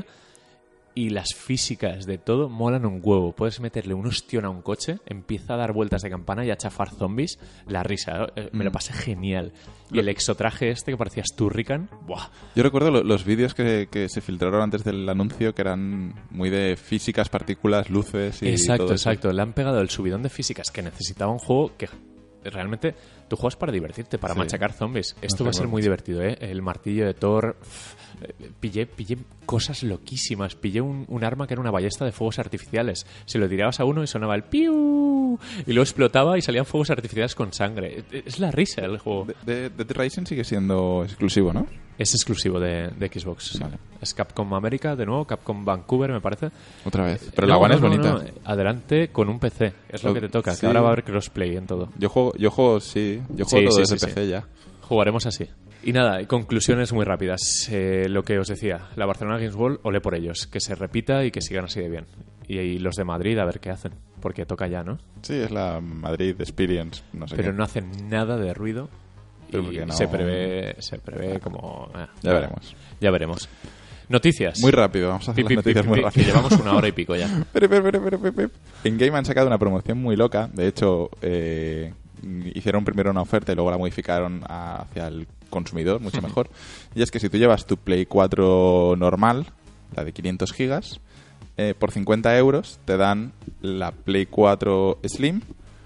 y las físicas de todo molan un huevo. Puedes meterle un ostión a un coche, empieza a dar vueltas de campana y a chafar zombies. La risa, ¿eh? Me lo pasé genial. Y el exotraje este que parecía Sturrican, ¡buah! Yo recuerdo lo, los vídeos que, que se filtraron antes del anuncio, que eran muy de físicas, partículas, luces y exacto, todo eso. Exacto. Le han pegado el subidón de físicas que necesitaba un juego que... Realmente, tú juegas para divertirte, para sí. machacar zombies. Esto no va a ser muy divertido, ¿eh? El martillo de Thor... Pillé, pillé cosas loquísimas. Pillé un, un arma que era una ballesta de fuegos artificiales. Se lo tirabas a uno y sonaba el piu y luego explotaba y salían fuegos artificiales con sangre. Es la risa el juego. Dead Rising sigue siendo exclusivo, ¿no? Es exclusivo de, de Xbox. Vale. Es Capcom América, de nuevo, Capcom Vancouver, me parece. Otra vez. Pero no, la One no, es bonita. No, no. Adelante con un P C. Es lo, lo que te toca. Sí. Que ahora va a haber crossplay en todo. Yo juego, yo juego sí. Yo juego sí, todo sí, desde sí, P C sí. ya. Jugaremos así. Y nada, conclusiones muy rápidas. Eh, lo que os decía, la Barcelona Games World, olé por ellos. Que se repita y que sigan así de bien. Y, y los de Madrid, a ver qué hacen. Porque toca ya, ¿no? Sí, es la Madrid Experience. No sé Pero qué. no hacen nada de ruido. Y no... se prevé, se prevé como... Eh, ya veremos. Ya veremos. Noticias. Muy rápido, vamos a hacer pi, las noticias pi, muy pi, rápido. Que llevamos una hora y pico ya. pero, pero, pero, pero, pero, pero. En Game han sacado una promoción muy loca. De hecho, eh, hicieron primero una oferta y luego la modificaron hacia el consumidor, mucho mejor. Y es que si tú llevas tu Play cuatro normal, la de quinientos gigas, eh, por cincuenta euros te dan la Play cuatro Slim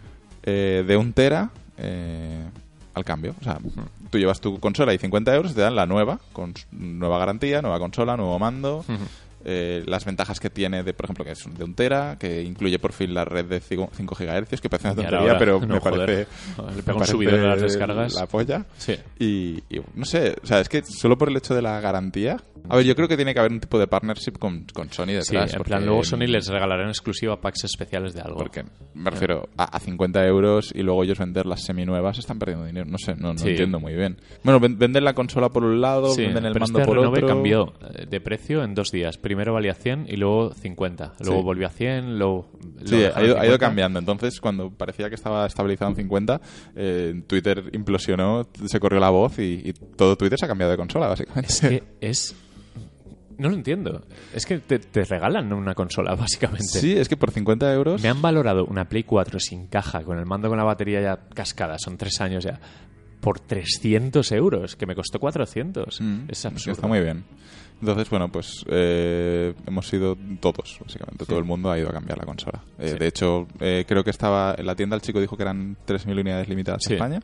eh, de un tera eh, al cambio. O sea, tú llevas tu consola y cincuenta euros te dan la nueva, con nueva garantía, nueva consola, nuevo mando... Uh-huh. Eh, las ventajas que tiene, de por ejemplo, que es de un tera, que incluye por fin la red de cinco gigahercios, que parece una tontería, pero no, me joder. parece, Le pego un subidón de las descargas. La polla. Sí. Y, y no sé, o sea, es que solo por el hecho de la garantía... A ver, yo creo que tiene que haber un tipo de partnership con, con Sony detrás. Sí, en porque, plan, luego Sony les regalará en exclusiva packs especiales de algo. Porque, me refiero, a, a cincuenta euros y luego ellos vender las seminuevas están perdiendo dinero. No sé, no, no sí. entiendo muy bien. Bueno, venden la consola por un lado, sí, venden el pero mando este por Renove otro... cambió de precio en dos días. Primero valía cien y luego cincuenta. Luego sí. volvió a cien, luego... Sí, ha ido, ha ido cambiando. Entonces, cuando parecía que estaba estabilizado en cincuenta, eh, Twitter implosionó, se corrió la voz y, y todo Twitter se ha cambiado de consola, básicamente. Es que es... No lo entiendo. Es que te, te regalan una consola, básicamente. Sí, es que por cincuenta euros... Me han valorado una Play cuatro sin caja, con el mando con la batería ya cascada, son tres años ya, por trescientos euros, que me costó cuatrocientos. Mm, es absurdo. Está muy bien. Entonces, bueno, pues eh, hemos sido todos, básicamente. Sí. Todo el mundo ha ido a cambiar la consola. Eh, sí. De hecho, eh, creo que estaba en la tienda, el chico dijo que eran tres mil unidades limitadas sí. en España.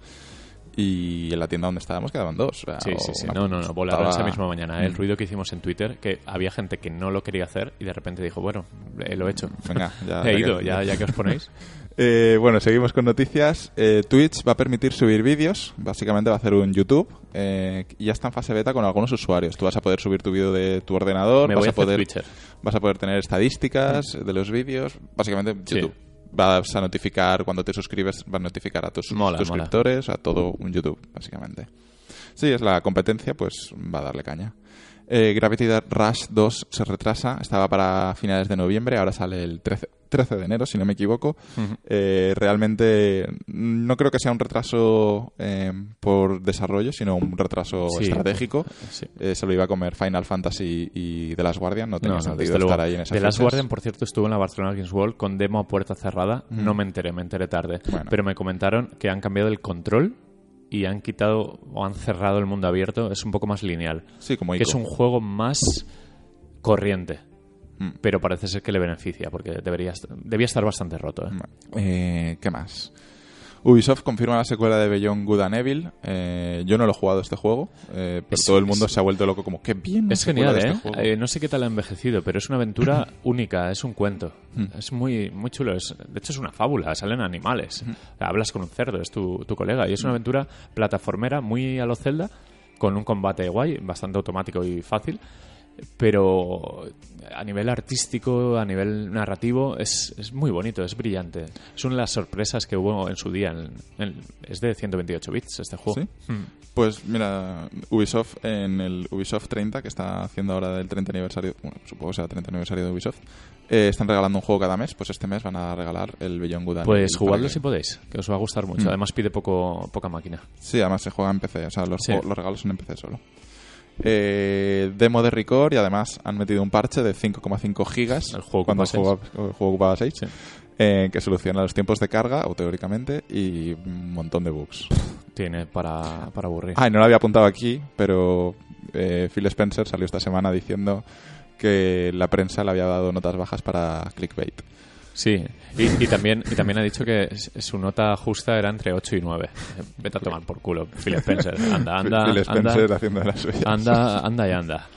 Y en la tienda donde estábamos quedaban dos. O sea, sí, sí, sí. No, no, no. Volaron esa misma mañana. ¿eh? El ruido que hicimos en Twitter, que había gente que no lo quería hacer y de repente dijo, bueno, eh, lo he hecho. Venga, ya. He ya ido, que... ya, ya que os ponéis. eh, bueno, seguimos con noticias. Eh, Twitch va a permitir subir vídeos. Básicamente va a hacer un YouTube. Eh, y ya está en fase beta con algunos usuarios. Tú vas a poder subir tu vídeo de tu ordenador. Me vas voy a, a hacer poder, Twitcher. Vas a poder tener estadísticas mm. de los vídeos. Básicamente YouTube. Sí. Vas a notificar, cuando te suscribes, vas a notificar a tus mola, suscriptores, mola. a todo un YouTube, básicamente. Sí, es la competencia, pues va a darle caña. Eh, Gravity Rush dos se retrasa, estaba para finales de noviembre, ahora sale el trece de enero, si no me equivoco. Uh-huh. Eh, realmente no creo que sea un retraso eh, por desarrollo, sino un retraso sí, estratégico. Sí. Eh, se lo iba a comer Final Fantasy y The Last Guardian, no tenía no, sentido no, estar ahí en esas The Last Guardian, por cierto, estuvo en la Barcelona Games World con demo a puerta cerrada. Uh-huh. No me enteré, me enteré tarde. Bueno. Pero me comentaron que han cambiado el control y han quitado o han cerrado el mundo abierto. Es un poco más lineal. Sí, como que es un juego más corriente. Mm. Pero parece ser que le beneficia, porque debería debía estar bastante roto. ¿eh? Eh, ¿Qué más? Ubisoft confirma la secuela de Beyond Good and Evil. Eh, yo no lo he jugado este juego, eh, pero es, todo el mundo es, se ha vuelto loco como, qué bien. Es genial, ¿eh? Este ¿eh? No sé qué tal ha envejecido, pero es una aventura única, es un cuento. Mm. Es muy muy chulo. Es, de hecho, es una fábula, salen animales. Mm. Hablas con un cerdo, es tu, tu colega. Y es una aventura plataformera muy a lo Zelda, con un combate guay, bastante automático y fácil. Pero a nivel artístico, a nivel narrativo, es, es muy bonito, es brillante. Es una de las sorpresas que hubo en su día. En, en, es de ciento veintiocho bits este juego. ¿Sí? Mm. Pues mira, Ubisoft, en el Ubisoft treinta, que está haciendo ahora del treinta aniversario, bueno, supongo que sea el treinta aniversario de Ubisoft, eh, están regalando un juego cada mes. Pues este mes van a regalar el Beyond Good and Evil. Pues jugadlo que... si podéis, que os va a gustar mucho. Mm. Además pide poco poca máquina. Sí, además se juega en P C, o sea, los, sí. juegos, los regalos son en P C solo. Eh, demo de Record y además han metido un parche de cinco coma cinco gigas el juego cuando el juego, el juego ocupaba seis, sí. eh, que soluciona los tiempos de carga, o teóricamente, y un montón de bugs. Tiene para, para aburrir. Ah, y no lo había apuntado aquí, pero eh, Phil Spencer salió esta semana diciendo que la prensa le había dado notas bajas para clickbait. Sí, y, y, también, y también ha dicho que su nota justa era entre ocho y nueve. Vete a tomar por culo, Phil Spencer. Anda, anda, Phil Spencer anda, haciendo de las suyas. Anda, anda y anda.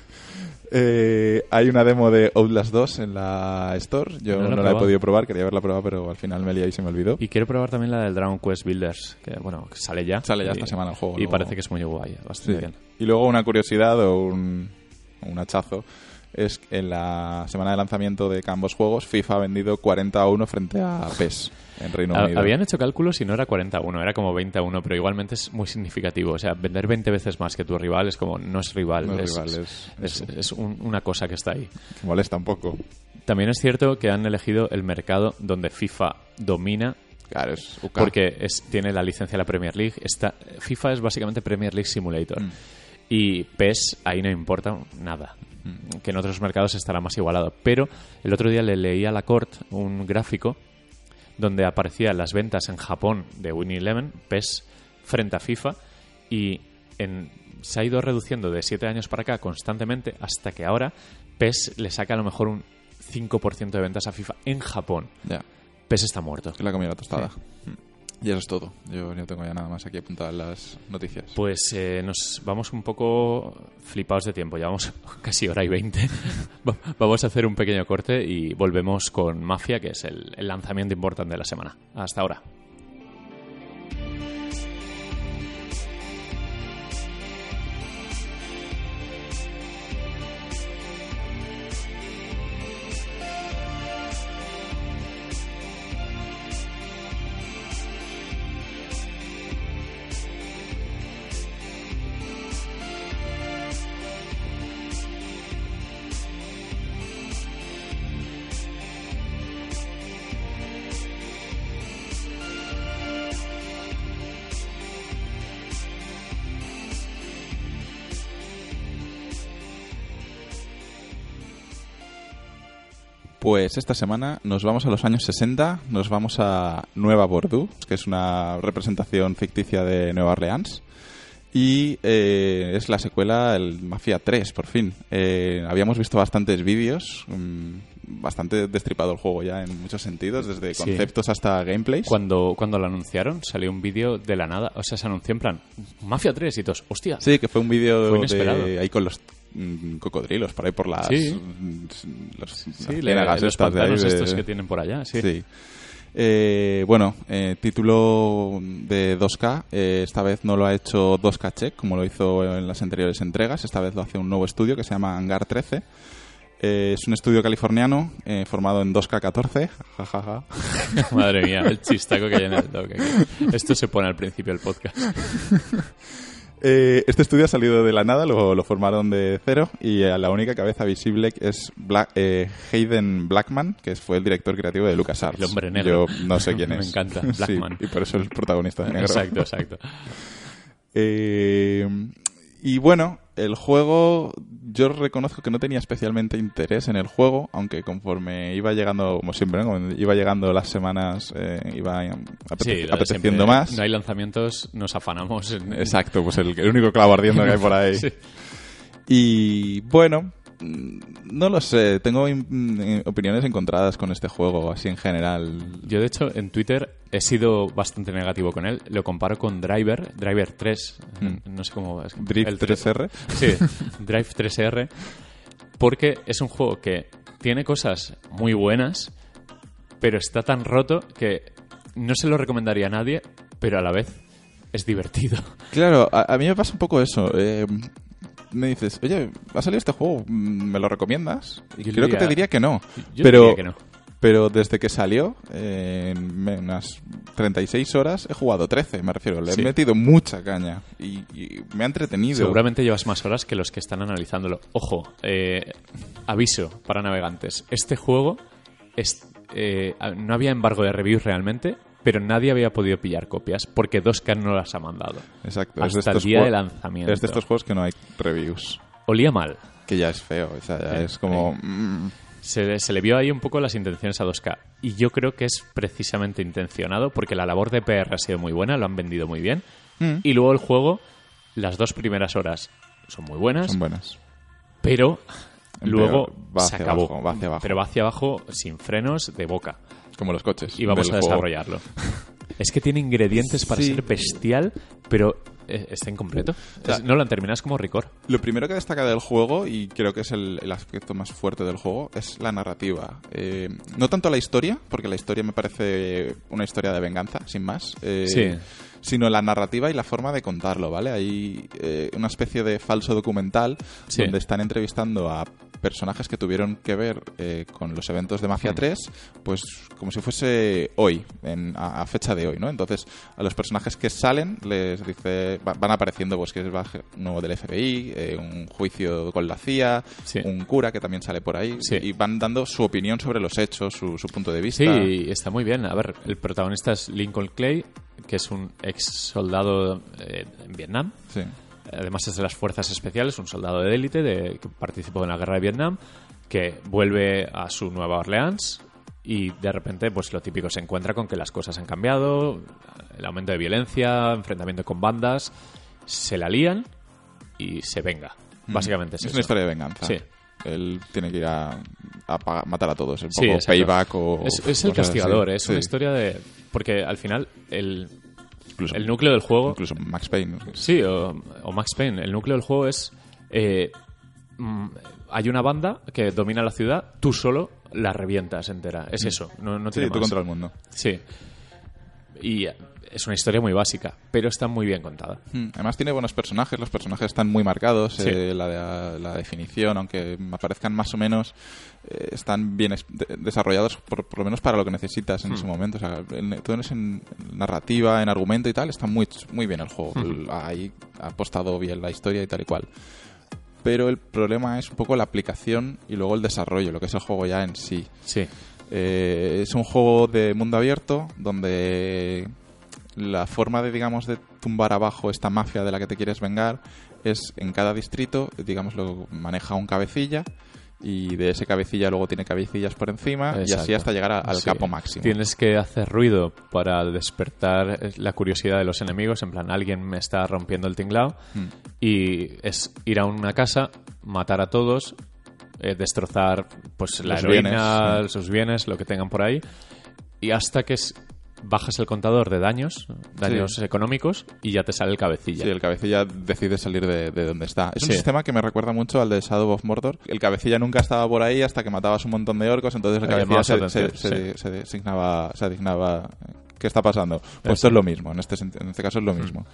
Eh, hay una demo de Outlast dos en la Store. Yo no, no la he podido probar, quería haberla probado, pero al final me lié y se me olvidó. Y quiero probar también la del Dragon Quest Builders, que bueno, que sale ya. Sale ya y, esta semana el juego. Y luego... parece que es muy guay, bastante sí. bien. Y luego una curiosidad o un, un hachazo es que en la semana de lanzamiento de ambos juegos, FIFA ha vendido cuarenta a uno frente a P E S en Reino Unido. Habían hecho cálculos y no era cuarenta a uno, era como veinte a uno, pero igualmente es muy significativo. O sea, vender veinte veces más que tu rival es como, no es rival, no es, es, rival, es, es, es, es un, una cosa que está ahí. Que molesta un poco. También es cierto que han elegido el mercado donde FIFA domina. Claro, es U K. Porque es, tiene la licencia de la Premier League. Está, FIFA es básicamente Premier League Simulator. Mm. Y P E S ahí no importa nada. Que en otros mercados estará más igualado. Pero el otro día le leí a Lacorte un gráfico donde aparecían las ventas en Japón de Winning Eleven, P E S, frente a FIFA, y en, se ha ido reduciendo de siete años para acá constantemente hasta que ahora P E S le saca a lo mejor un cinco por ciento de ventas a FIFA en Japón. Ya. P E S está muerto. Que la comida la tostada. Sí. Y eso es todo. Yo no tengo ya nada más aquí apuntado en las noticias. Pues eh, nos vamos un poco flipados de tiempo. Llevamos casi hora y veinte. Vamos a hacer un pequeño corte y volvemos con Mafia, que es el, el lanzamiento importante de la semana. Hasta ahora. Pues esta semana nos vamos a los años sesenta, nos vamos a Nueva Bordeaux, que es una representación ficticia de Nueva Orleans, y eh, es la secuela, el Mafia tres, por fin. Eh, habíamos visto bastantes vídeos, um, bastante destripado el juego ya en muchos sentidos, desde conceptos sí. hasta gameplays. Cuando, cuando lo anunciaron salió un vídeo de la nada, o sea, se anunció en plan, Mafia tres y todos, hostia. Sí, que fue un vídeo de ahí con los cocodrilos por ahí por las sí, los, sí las le, los pantanos de, estos que tienen por allá sí, sí. Eh, bueno eh, título de dos K, eh, esta vez no lo ha hecho dos K Check como lo hizo en las anteriores entregas, esta vez lo hace un nuevo estudio que se llama Hangar trece. Eh, es un estudio californiano eh, formado en dos K catorce. Ja, ja, ja. Madre mía, el chistaco que hay en el toque. Esto se pone al principio del podcast. Eh, este estudio ha salido de la nada, lo, lo formaron de cero y eh, la única cabeza visible es Black, eh, Hayden Blackman, que fue el director creativo de LucasArts. El hombre negro. Yo no sé quién es. Me encanta, Blackman. Sí, y por eso es el protagonista de negro. Exacto, exacto. eh, y bueno, el juego, yo reconozco que no tenía especialmente interés en el juego, aunque conforme iba llegando, como siempre, ¿no? Como iba llegando las semanas, eh, iba apete- sí, apeteciendo más. No hay lanzamientos, nos afanamos. En... Exacto, pues el, el único clavo ardiendo que hay por ahí. Sí. Y bueno, no lo sé, tengo in- opiniones encontradas con este juego, así en general. Yo, de hecho, en Twitter he sido bastante negativo con él. Lo comparo con Driver, Driver tres, mm. no sé cómo... Es, ¿Drive el tres R? Sí, Drive tres R, porque es un juego que tiene cosas muy buenas, pero está tan roto que no se lo recomendaría a nadie, pero a la vez es divertido. Claro, a, a mí me pasa un poco eso. Eh, me dices, oye, ¿ha salido este juego? ¿Me lo recomiendas? Y yo creo diría, que te diría que no. Yo pero, diría que no. Pero desde que salió, eh, en unas treinta y seis horas, he jugado trece, me refiero. Le sí. he metido mucha caña y, y me ha entretenido. Seguramente llevas más horas que los que están analizándolo. Ojo, eh, aviso para navegantes. Este juego, es, eh, no había embargo de reviews realmente, pero nadie había podido pillar copias porque dos K no las ha mandado. Exacto. Hasta es de el día juegos, de lanzamiento. Es de estos juegos que no hay reviews. Olía mal. Que ya es feo, o sea, ya sí. es como... Mm. Se, se le vio ahí un poco las intenciones a dos K. Y yo creo que es precisamente intencionado porque la labor de P R ha sido muy buena, lo han vendido muy bien. Mm. Y luego el juego, las dos primeras horas son muy buenas. Son buenas. Pero luego va se acabó. Abajo, va hacia abajo. Pero va hacia abajo sin frenos, de boca. Como los coches. Y vamos a desarrollarlo. Es que tiene ingredientes para sí. ser bestial, pero está incompleto. O sea, es, no lo terminas como Ricor. Lo primero que destaca del juego, y creo que es el, el aspecto más fuerte del juego, es la narrativa. Eh, no tanto la historia, porque la historia me parece una historia de venganza, sin más. Eh, sí. Sino la narrativa y la forma de contarlo, ¿vale? Hay eh, una especie de falso documental sí. donde están entrevistando a personajes que tuvieron que ver eh, con los eventos de Mafia sí. tres, pues como si fuese hoy, en, a, a fecha de hoy, ¿no? Entonces, a los personajes que salen les dice, va, van apareciendo pues que es uno del F B I, eh, un juicio con la C I A, sí. un cura que también sale por ahí, sí. y van dando su opinión sobre los hechos, su, su punto de vista. Sí, está muy bien. A ver, el protagonista es Lincoln Clay, que es un ex soldado eh, en Vietnam. Sí. Además es de las fuerzas especiales, un soldado de élite de, que participó en la guerra de Vietnam, que vuelve a su Nueva Orleans y de repente, pues lo típico, se encuentra con que las cosas han cambiado, el aumento de violencia, enfrentamiento con bandas, se la lían y se venga. Básicamente es, es eso. una historia de venganza. Sí. Él tiene que ir a, a pagar- matar a todos. Un Sí, poco exacto. payback o... Es, es el cosas castigador, así. es Sí. una historia de... Porque al final el, Incluso, el núcleo del juego... incluso Max Payne. Sí, o, o Max Payne. El núcleo del juego es... Eh, mm, hay una banda que domina la ciudad, tú solo la revientas entera. Es eso, no, no Sí, tiene tú más. contra el mundo. Sí. Y eh, es una historia muy básica, pero está muy bien contada. Mm, Además tiene buenos personajes, los personajes están muy marcados, Sí. eh, la, de- la definición, aunque me aparezcan más o menos, eh, están bien es- de- desarrollados por, por lo menos para lo que necesitas en Hmm. ese momento. O sea, en, todo es en narrativa, en argumento y tal, está muy, muy bien el juego. Hmm. El- Ahí ha apostado bien la historia y tal y cual. Pero el problema es un poco la aplicación y luego el desarrollo, lo que es el juego ya en sí. Sí. Eh, es un juego de mundo abierto donde la forma de, digamos, de tumbar abajo esta mafia de la que te quieres vengar es en cada distrito, digamos, lo maneja un cabecilla y de ese cabecilla luego tiene cabecillas por encima y así Exacto. hasta llegar a- al Sí. capo máximo. Tienes que hacer ruido para despertar la curiosidad de los enemigos. En plan, alguien me está rompiendo el tinglao. Mm. Y es ir a una casa, matar a todos, eh, destrozar pues la Los heroína, bienes, sus bienes, lo que tengan por ahí. Y hasta que es- bajas el contador de daños, daños Sí. económicos, y ya te sale el cabecilla. Sí, el cabecilla decide salir de, de donde está. Es un Sí. sistema que me recuerda mucho al de Shadow of Mordor. El cabecilla nunca estaba por ahí hasta que matabas un montón de orcos, entonces el Ahí cabecilla llamabas se, la se, atención, se- sí. se designaba, se adignaba ¿qué está pasando? Pues Eso. esto es lo mismo, en este, senti- en este caso es lo mismo.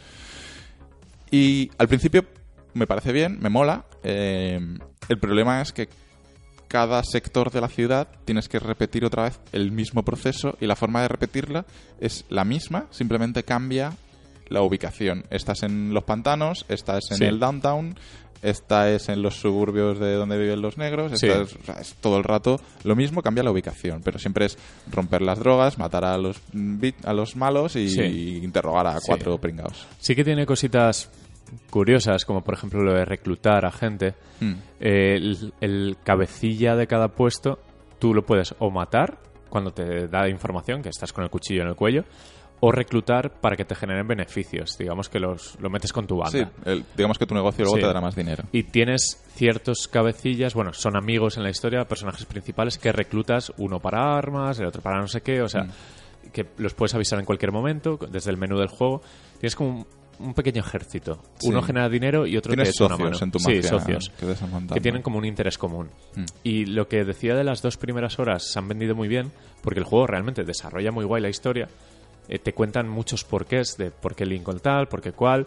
Y al principio me parece bien, me mola. eh, el problema es que cada sector de la ciudad tienes que repetir otra vez el mismo proceso y la forma de repetirla es la misma, simplemente cambia la ubicación. Estás en los pantanos, estás en Sí. el downtown, esta es en los suburbios de donde viven los negros, Sí. esta es, o sea, es todo el rato lo mismo, cambia la ubicación, pero siempre es romper las drogas, matar a los bit- a los malos y, Sí. y interrogar a Sí. cuatro pringados. Sí que tiene cositas curiosas, como por ejemplo lo de reclutar a gente. Hmm. Eh, el, el cabecilla de cada puesto, tú lo puedes o matar cuando te da información, que estás con el cuchillo en el cuello, o reclutar para que te generen beneficios. Digamos que los, lo metes con tu banda. Sí, el- digamos que tu negocio luego Sí. te dará más dinero. Y tienes ciertos cabecillas, bueno, son amigos en la historia, personajes principales que reclutas, uno para armas, el otro para no sé qué, o sea, Mm. que los puedes avisar en cualquier momento, desde el menú del juego. Tienes como un, un pequeño ejército. Sí. Uno genera dinero y otro te Tienes echa una socios mano. en tu Sí, mafia socios. que te están montando. Que tienen como un interés común. Mm. Y lo que decía de las dos primeras horas se han vendido muy bien, porque el juego realmente desarrolla muy guay la historia. Eh, te cuentan muchos porqués de por qué Lincoln tal, por qué cual.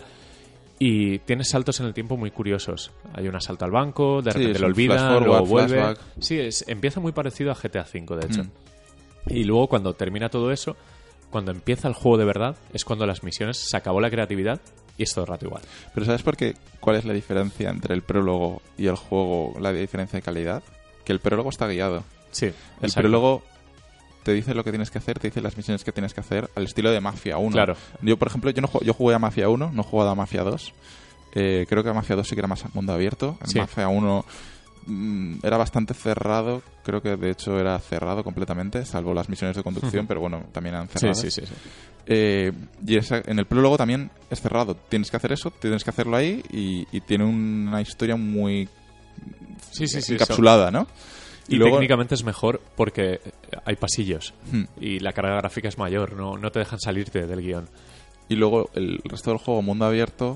Y tienes saltos en el tiempo muy curiosos. Hay un asalto al banco, de Sí, repente es lo un olvidan, flash forward, luego vuelve. flashback. Sí, es, empieza muy parecido a G T A cinco, de hecho. Mm. Y luego cuando termina todo eso, cuando empieza el juego de verdad, es cuando las misiones se acabó la creatividad y es todo el rato igual. Pero ¿sabes por qué? ¿Cuál es la diferencia entre el prólogo y el juego? La diferencia de calidad. Que el prólogo está guiado. Sí, El exacto. prólogo te dice lo que tienes que hacer, te dice las misiones que tienes que hacer al estilo de Mafia uno. Claro. Yo, por ejemplo, yo no ju- yo jugué a Mafia uno, no he jugado a Mafia dos. Eh, creo que a Mafia dos sí que era más mundo abierto. En Sí. Mafia uno mm, era bastante cerrado. Creo que de hecho era cerrado completamente, salvo las misiones de conducción, pero bueno, también eran Sí, cerradas. sí, sí, sí. Eh, y esa- en el prólogo también es cerrado. Tienes que hacer eso, tienes que hacerlo ahí y, y tiene una historia muy Sí, sí, sí, encapsulada, ¿no? Y, técnicamente es mejor porque hay pasillos Hmm. y la carga gráfica es mayor, no, no te dejan salirte del guión. Y luego el resto del juego, mundo abierto,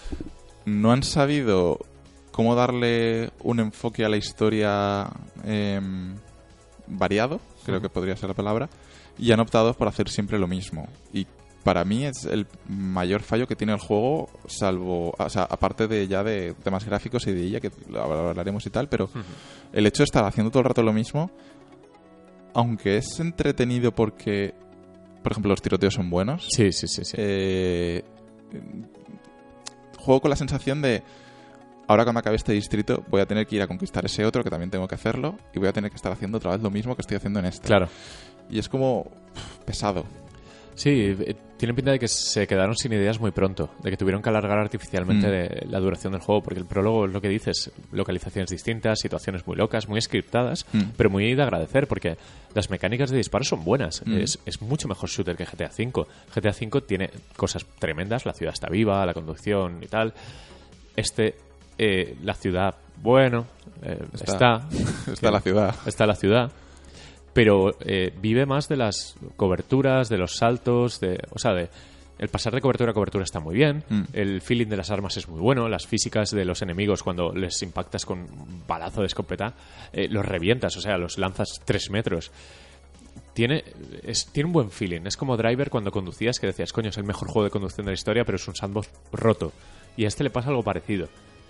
no han sabido cómo darle un enfoque a la historia em, variado, creo Ujú. que podría ser la palabra, y han optado por hacer siempre lo mismo. Y para mí es el mayor fallo que tiene el juego, salvo, o sea, aparte de ya de temas gráficos y de ella, que lo hablaremos y tal, pero Ujú. el hecho de estar haciendo todo el rato lo mismo, aunque es entretenido porque, por ejemplo, los tiroteos son buenos, Sí, sí, sí, sí. eh, juego con la sensación de ahora cuando acabe este distrito voy a tener que ir a conquistar ese otro que también tengo que hacerlo y voy a tener que estar haciendo otra vez lo mismo que estoy haciendo en este. Claro. Y es como uf, pesado. Sí, eh, tiene pinta de que se quedaron sin ideas muy pronto, de que tuvieron que alargar artificialmente Mm. de- la duración del juego, porque el prólogo es lo que dices, localizaciones distintas, situaciones muy locas, muy scriptadas, Mm. pero muy de agradecer, porque las mecánicas de disparo son buenas. Mm. Es, es mucho mejor shooter que G T A cinco. G T A cinco tiene cosas tremendas, la ciudad está viva, la conducción y tal. Este, eh, la ciudad, bueno, eh, Está. está. Está la ciudad. Está la ciudad. Pero eh, vive más de las coberturas, de los saltos, de, o sea, de el pasar de cobertura a cobertura está muy bien, Mm. el feeling de las armas es muy bueno, las físicas de los enemigos cuando les impactas con un balazo de escopeta, eh, los revientas, o sea, los lanzas tres metros. Tiene, es, tiene un buen feeling, es como Driver cuando conducías que decías, coño, es el mejor juego de conducción de la historia, pero es un sandbox roto. Y a este le pasa algo parecido.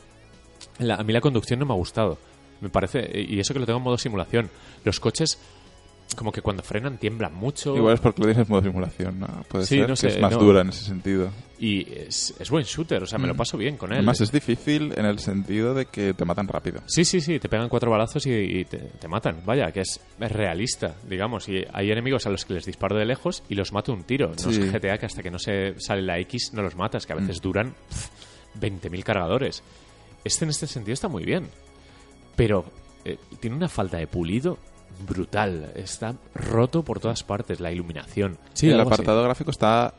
La- a mí la conducción no me ha gustado. Me parece, y eso que lo tengo en modo simulación. Los coches, como que cuando frenan tiemblan mucho. Igual es porque lo tienes en modo simulación, ¿no? Puede Sí, ser no que sé, es más no. dura en ese sentido. Y es, es buen shooter, o sea, me lo paso bien con él. Además es difícil en el sentido de que te matan rápido. Sí, sí, sí, te pegan cuatro balazos y, y te, te matan. Vaya, que es, es realista, digamos. Y hay enemigos a los que les disparo de lejos y los mato un tiro. No Sí. es G T A que hasta que no se sale la X no los matas, que a veces duran pff, veinte mil cargadores. Este en este sentido está muy bien. Pero eh, tiene una falta de pulido brutal. Está roto por todas partes. La iluminación. Sí, el algo así. apartado gráfico está...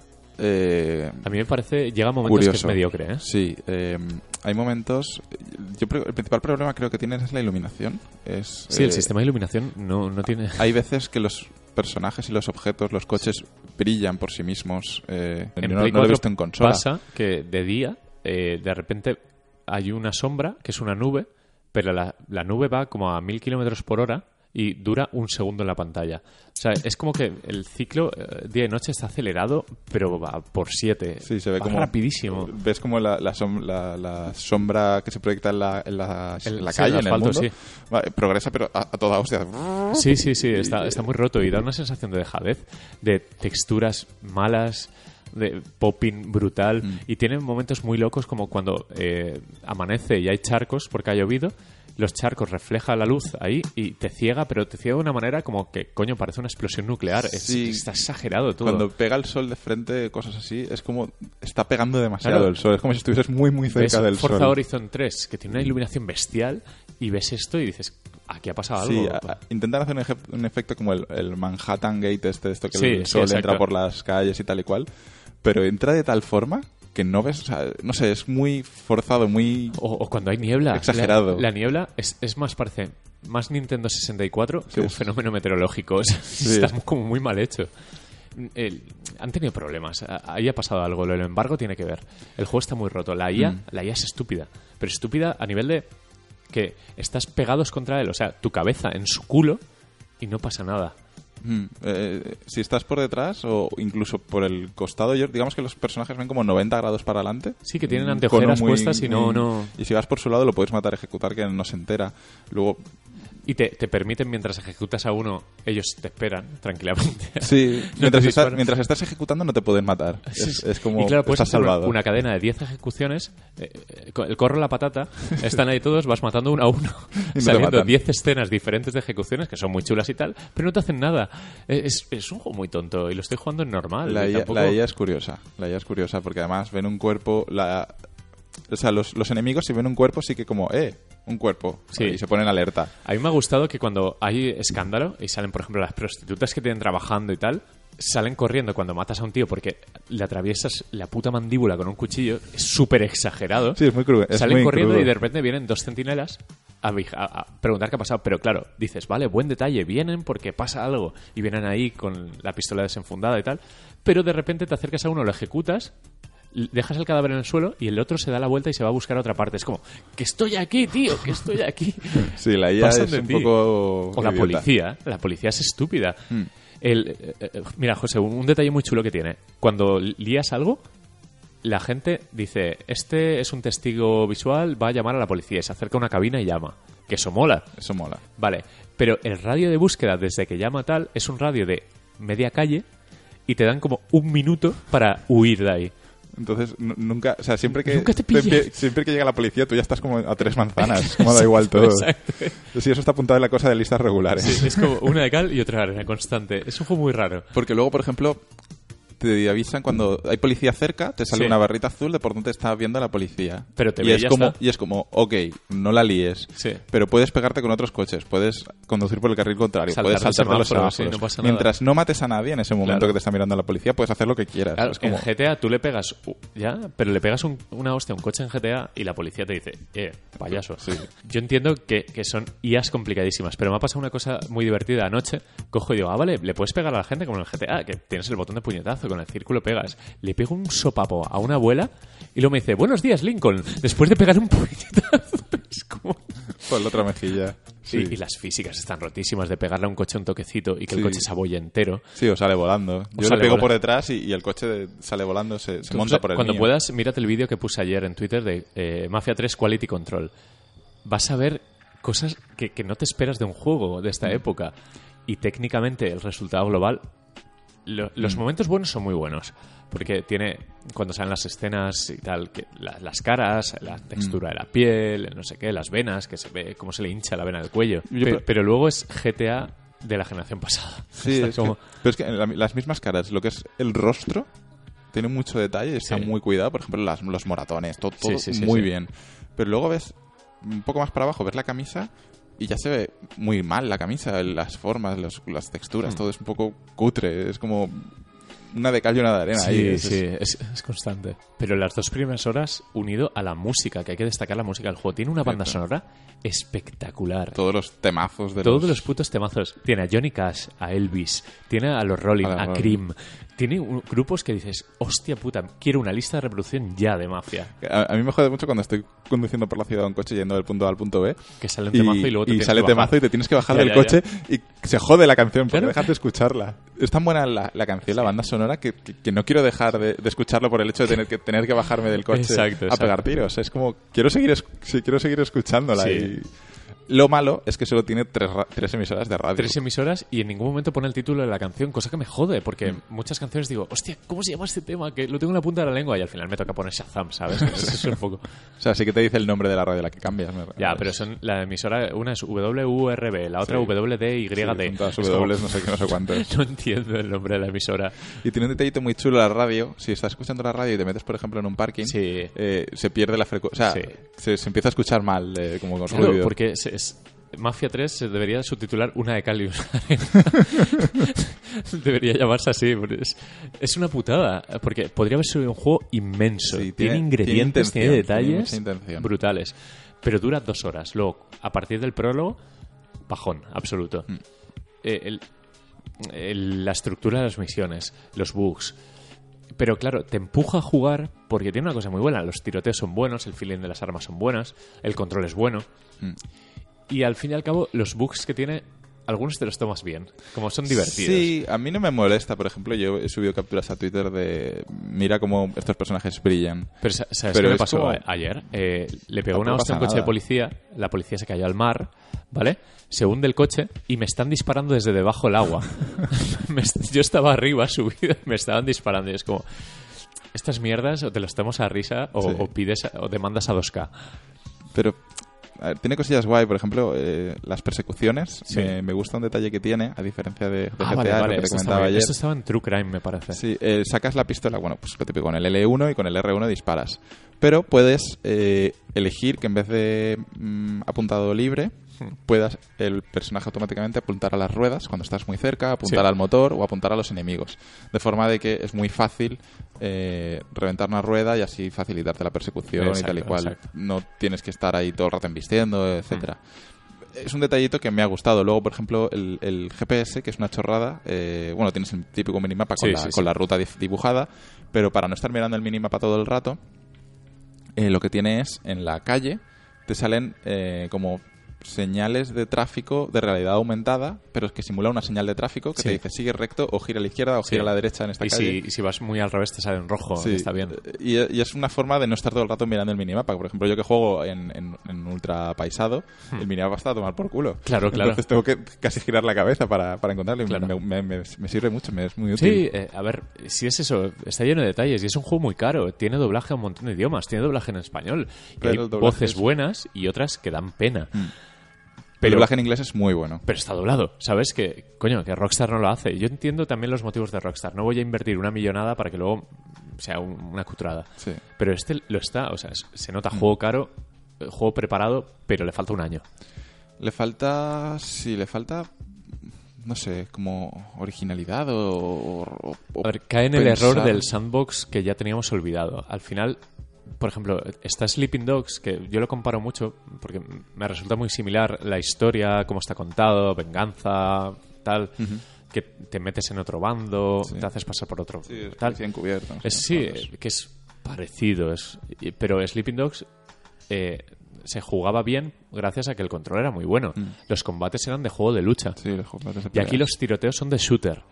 eh, A mí me parece, llega momentos curioso. que es mediocre, ¿eh? Sí, eh, hay momentos... Yo creo- el principal problema creo que tienes es la iluminación. Es, Sí, el eh, sistema de iluminación no, no tiene... Hay veces que los personajes y los objetos, los coches, brillan por sí mismos. Eh, En yo no, Play no lo he cuatro visto en consola. pasa que de día, eh, de repente hay una sombra, que es una nube, pero la, la nube va como a mil kilómetros por hora y dura un segundo en la pantalla. O sea, es como que el ciclo eh, día y noche está acelerado, pero va por siete. Sí, se ve Va como... rapidísimo. Ves como la, la, som- la- la sombra que se proyecta en la, en la, El- en la sí, calle, el en el asfalto, mundo. sí. Va, progresa, pero a, a toda hostia. Sí, sí, sí, está, está muy roto y da una sensación de dejadez, de texturas malas, de popping brutal. Mm. Y tiene momentos muy locos como cuando eh, amanece y hay charcos porque ha llovido. Los charcos refleja la luz ahí y te ciega, pero te ciega de una manera como que, coño, parece una explosión nuclear. Es- Sí. está exagerado todo. Cuando pega el sol de frente, cosas así, es como... Está pegando demasiado Claro. el sol. Es como si estuvieses muy, muy ves cerca del Forza sol. Horizon tres, que tiene una iluminación bestial, y ves esto y dices, aquí ha pasado Sí, algo. a- a- intentan hacer un, eje- un efecto como el, el Manhattan Gate este, esto que Sí, el sí, sol exacto. entra por las calles y tal y cual, pero entra de tal forma que no ves, o sea, no sé, es muy forzado, muy... O, o cuando hay niebla. Exagerado. La, la niebla es, es más, parece, más Nintendo sesenta y cuatro que Sí, un es- fenómeno meteorológico. O sea, está como muy mal hecho. El- han tenido problemas. A- Ahí ha pasado algo. Lo del embargo tiene que ver. El juego está muy roto. La I A, Mm. la I A es estúpida. Pero estúpida a nivel de que estás pegados contra él. O sea, tu cabeza en su culo y no pasa nada. Mm, eh, si estás por detrás o incluso por el costado, yo, digamos que los personajes ven como noventa grados para adelante. Sí, que tienen Un anteojeras cono muy- puestas y no- muy- no- Y si vas por su lado lo puedes matar, ejecutar, que no se entera. Luego... Y te, te permiten, mientras ejecutas a uno, ellos te esperan tranquilamente. Sí, No te mientras, estás, disparan. mientras estás ejecutando no te pueden matar. Sí, Es, sí. es como y claro, puedes estás hacer una, salvado. una cadena de diez ejecuciones, eh, eh, el corro la patata, están ahí todos, vas matando uno a uno, Y no te saliendo matan. diez escenas diferentes de ejecuciones que son muy chulas y tal, pero no te hacen nada. Eh, Es, es un juego muy tonto y lo estoy jugando en normal. La y I A, tampoco- la I A es curiosa. La I A es curiosa porque además ven un cuerpo. La, o sea, los, los enemigos, si ven un cuerpo, sí que como, eh, un cuerpo. Sí. Y se ponen alerta. A mí me ha gustado que cuando hay escándalo y salen, por ejemplo, las prostitutas que tienen trabajando y tal, salen corriendo cuando matas a un tío porque le atraviesas la puta mandíbula con un cuchillo, es súper exagerado. Sí, es muy crudo. es Salen muy corriendo crudo. y de repente vienen dos centinelas a, vi- a- a preguntar qué ha pasado. Pero claro, dices, vale, buen detalle, vienen porque pasa algo. Y vienen ahí con la pistola desenfundada y tal. Pero de repente te acercas a uno, lo ejecutas, l- dejas el cadáver en el suelo y el otro se da la vuelta y se va a buscar a otra parte. Es como, que estoy aquí, tío, que estoy aquí. Sí, la I A Pasan es de un ti. poco. O la idiota. policía. La policía es estúpida. Hmm. El, eh, eh, mira, José, un, un detalle muy chulo que tiene. Cuando lías algo, la gente dice, este es un testigo visual, va a llamar a la policía. Y se acerca a una cabina y llama. Que eso mola. Eso mola. Vale, pero el radio de búsqueda desde que llama tal es un radio de media calle y te dan como un minuto para huir de ahí. Entonces, n- nunca. O sea, siempre que. Nunca te pilla. empie- siempre que llega la policía, tú ya estás como a tres manzanas. Como da igual todo. Exacto. Sí, eso está apuntado en la cosa de listas regulares. Sí, es como una de cal y otra de arena constante. Es un juego muy raro. Porque luego, por ejemplo, te avisan cuando hay policía cerca, te sale Sí. una barrita azul de por dónde está viendo la policía. Pero te y ve y es ya como está. Y es como, ok, no la líes, Sí. pero puedes pegarte con otros coches, puedes conducir por el carril contrario, Saltar puedes los saltar de los semáforos, semáforos. sí, no pasa nada. Mientras no mates a nadie en ese momento Claro. que te está mirando la policía, puedes hacer lo que quieras. Claro, es como, en G T A tú le pegas, uh, ya, pero le pegas un- una hostia a un coche en G T A y la policía te dice, eh, payaso. Sí. Yo entiendo que, que son I As complicadísimas, pero me ha pasado una cosa muy divertida anoche. Cojo y digo, ah, vale, le puedes pegar a la gente como en el G T A, que tienes el botón de puñetazo, con el círculo pegas. Le pego un sopapo a una abuela y luego me dice, buenos días, Lincoln, después de pegar un puñetazo. Es como... por la otra mejilla. Sí. Y, y las físicas están rotísimas de pegarle a un coche un toquecito y que el Sí. coche se abolle entero. Sí, o sale volando. Yo sale le pego volando. por detrás y, y el coche de- sale volando, se, se Tú, monta por el Cuando mío. puedas, mírate el vídeo que puse ayer en Twitter de eh, Mafia tres Quality Control. Vas a ver cosas que, que no te esperas de un juego de esta Mm. época. Y técnicamente el resultado global... lo- los Mm. momentos buenos son muy buenos. Porque tiene, cuando salen las escenas y tal, que la- las caras, la textura Mm. de la piel, el no sé qué, las venas, que se ve cómo se le hincha la vena del cuello. Yo Pe- pero- pero luego es G T A de la generación pasada. Sí, Está es como- que- pero es que la- las mismas caras, lo que es el rostro, tiene mucho detalle, está Sí. muy cuidado. Por ejemplo, las- los moratones, todo, todo Sí, sí, sí, muy sí. bien. Pero luego ves un poco más para abajo, ves la camisa y ya se ve muy mal la camisa, las formas, los- las texturas, Mm. todo es un poco cutre. Es como una de cal y una de arena. Sí, ahí. Es- sí, es, es constante. Pero las dos primeras horas, unido a la música, que hay que destacar la música del juego. Tiene una banda Cierto. sonora espectacular. Todos los temazos de Todos los... los putos temazos. Tiene a Johnny Cash, a Elvis, tiene a los Rolling, A los a Rolling. Cream. Tiene un- grupos que dices, hostia puta, quiero una lista de reproducción ya de Mafia. A, a mí me jode mucho cuando estoy conduciendo por la ciudad un coche yendo del punto A al punto B Que sale un temazo y, luego te y tienes sale que bajar. temazo y te tienes que bajar Ya, del ya, coche y se jode la canción porque Claro. dejas de escucharla. Es tan buena la, la canción, la banda sonora, que, que, que no quiero dejar de, de escucharlo por el hecho de tener que, tener que bajarme del coche Exacto, a exacto. pegar tiros. Es como, quiero seguir, es- sí, quiero seguir escuchándola. Sí. Y lo malo es que solo tiene tres, ra- tres emisoras de radio. Tres emisoras y en ningún momento pone el título de la canción, cosa que me jode, porque muchas canciones digo, hostia, ¿cómo se llama este tema? Que lo tengo en la punta de la lengua y al final me toca poner Shazam, ¿sabes? Eso es un poco... O sea, sí que te dice el nombre de la radio a la que cambias. me- Ya, es- pero son la emisora, una es W U R B, la otra Sí. W D Y D. sí, son todas Es como, W, no sé qué, no sé cuántos. no entiendo el nombre de la emisora. Y tiene un detallito muy chulo la radio. Si estás escuchando la radio y te metes, por ejemplo, en un parking, Sí. eh, se pierde la frecuencia. O sea, Sí. se, se empieza a escuchar mal, eh, como con Claro, ruido. porque es, es- Mafia tres se debería subtitular una de cal y una de arena. Debería llamarse así. porque Es, es una putada, porque podría haber sido un juego inmenso. Sí, tiene, tiene- ingredientes, tiene tiene, intención, tiene detalles mucha intención. brutales. Pero dura dos horas. Luego, a partir del prólogo, bajón, absoluto. Mm. Eh, el- el- la estructura de las misiones, los bugs. Pero claro, te empuja a jugar porque tiene una cosa muy buena. Los tiroteos son buenos, el feeling de las armas son buenas, el control es bueno. Mm. Y al fin y al cabo, los bugs que tiene, algunos te los tomas bien. Como son divertidos. Sí, a mí no me molesta. Por ejemplo, yo he subido capturas a Twitter de mira cómo estos personajes brillan. Pero sa- ¿sabes Pero qué me es pasó como- a- ayer? Eh, le pegó No, una no hostia a un pasa coche de nada. policía, la policía se cayó al mar, ¿vale? Se hunde el coche y me están disparando desde debajo del agua. Me est- yo estaba arriba, subido, y me estaban disparando. Y es como, estas mierdas o te las tomas a risa o, Sí. o pides a- o demandas a dos K. Pero a ver, tiene cosillas guay. Por ejemplo, eh, las persecuciones. Sí. Me, me gusta un detalle que tiene, a diferencia de, de Ah, G T A, vale, lo vale. que te Esto, comentaba estaba, ayer. esto estaba en True Crime, me parece. Sí, eh, sacas la pistola, bueno, pues lo típico, con el L uno y con el R uno disparas. Pero puedes eh, elegir que en vez de mm, apuntado libre, Hmm. puedas el personaje automáticamente apuntar a las ruedas cuando estás muy cerca, apuntar Sí. al motor o apuntar a los enemigos. De forma de que es muy fácil eh, reventar una rueda y así facilitarte la persecución y tal y Exacto, cual. exacto. No tienes que estar ahí todo el rato embistiendo, etcétera. Es un detallito que me ha gustado. Luego, por ejemplo, el, el G P S, que es una chorrada. eh, bueno, tienes el típico minimapa con, Sí, la, sí, con sí. la ruta dif- dibujada, pero para no estar mirando el minimapa todo el rato, eh, lo que tiene es, en la calle, te salen eh, como señales de tráfico de realidad aumentada, pero es que simula una señal de tráfico que Sí. te dice sigue recto o gira a la izquierda o Sí. gira a la derecha en esta Y calle. si, y si vas muy al revés te sale en rojo, Sí, está bien. Y, y es una forma de no estar todo el rato mirando el minimapa. Por ejemplo, yo que juego en, en, en ultra paisado, el minimapa está a tomar por culo. Hmm. Claro, claro. Entonces tengo que casi girar la cabeza para, para encontrarlo y Claro. me, me- me- me sirve mucho, me es muy útil. Sí, eh, a ver, si es eso, está lleno de detalles y es un juego muy caro. Tiene doblaje a un montón de idiomas, tiene doblaje en español. Y Pero hay el doblaje voces es- buenas y otras que dan pena. Mm. el doblaje en inglés es muy bueno. Pero está doblado, ¿sabes? Que, coño, que Rockstar no lo hace. Yo entiendo también los motivos de Rockstar. No voy a invertir una millonada para que luego sea un, una cutrada. Sí. Pero este lo está, o sea, se nota juego caro, juego preparado, pero le falta un año. Le falta... Sí, le falta... No sé, como originalidad o... o, o a ver, cae en el pensar... error del sandbox que ya teníamos olvidado. Al final... Por ejemplo, está Sleeping Dogs, que yo lo comparo mucho porque me resulta muy similar la historia, cómo está contado, venganza, tal, uh-huh. que te metes en otro bando, sí. te haces pasar por otro, sí, es tal. Encubierto, no sé, es, sí, que es parecido, es, pero Sleeping Dogs eh, se jugaba bien gracias a que el control era muy bueno. Mm. Los combates eran de juego de lucha. Sí, los combates de y aquí los tiroteos son de shooter.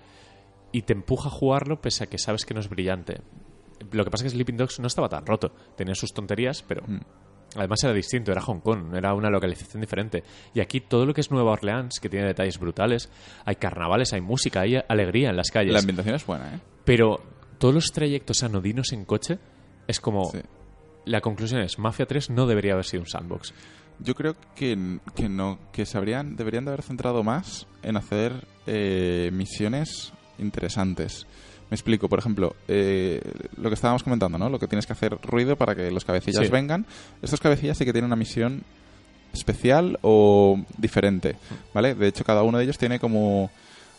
Y te empuja a jugarlo pese a que sabes que no es brillante. Lo que pasa es que Sleeping Dogs no estaba tan roto. Tenía sus tonterías, pero mm. además era distinto. Era Hong Kong, era una localización diferente. Y aquí todo lo que es Nueva Orleans, que tiene detalles brutales, hay carnavales, hay música, hay alegría en las calles. La ambientación es buena, ¿eh? Pero todos los trayectos anodinos en coche es como... Sí. La conclusión es, Mafia tres no debería haber sido un sandbox. Yo creo que, que no, que se habrían, deberían de haber centrado más en hacer eh, misiones interesantes. Me explico, por ejemplo, eh, lo que estábamos comentando, ¿no? Lo que tienes que hacer ruido para que los cabecillas sí. vengan. Estos cabecillas sí que tienen una misión especial o diferente, ¿vale? De hecho, cada uno de ellos tiene como...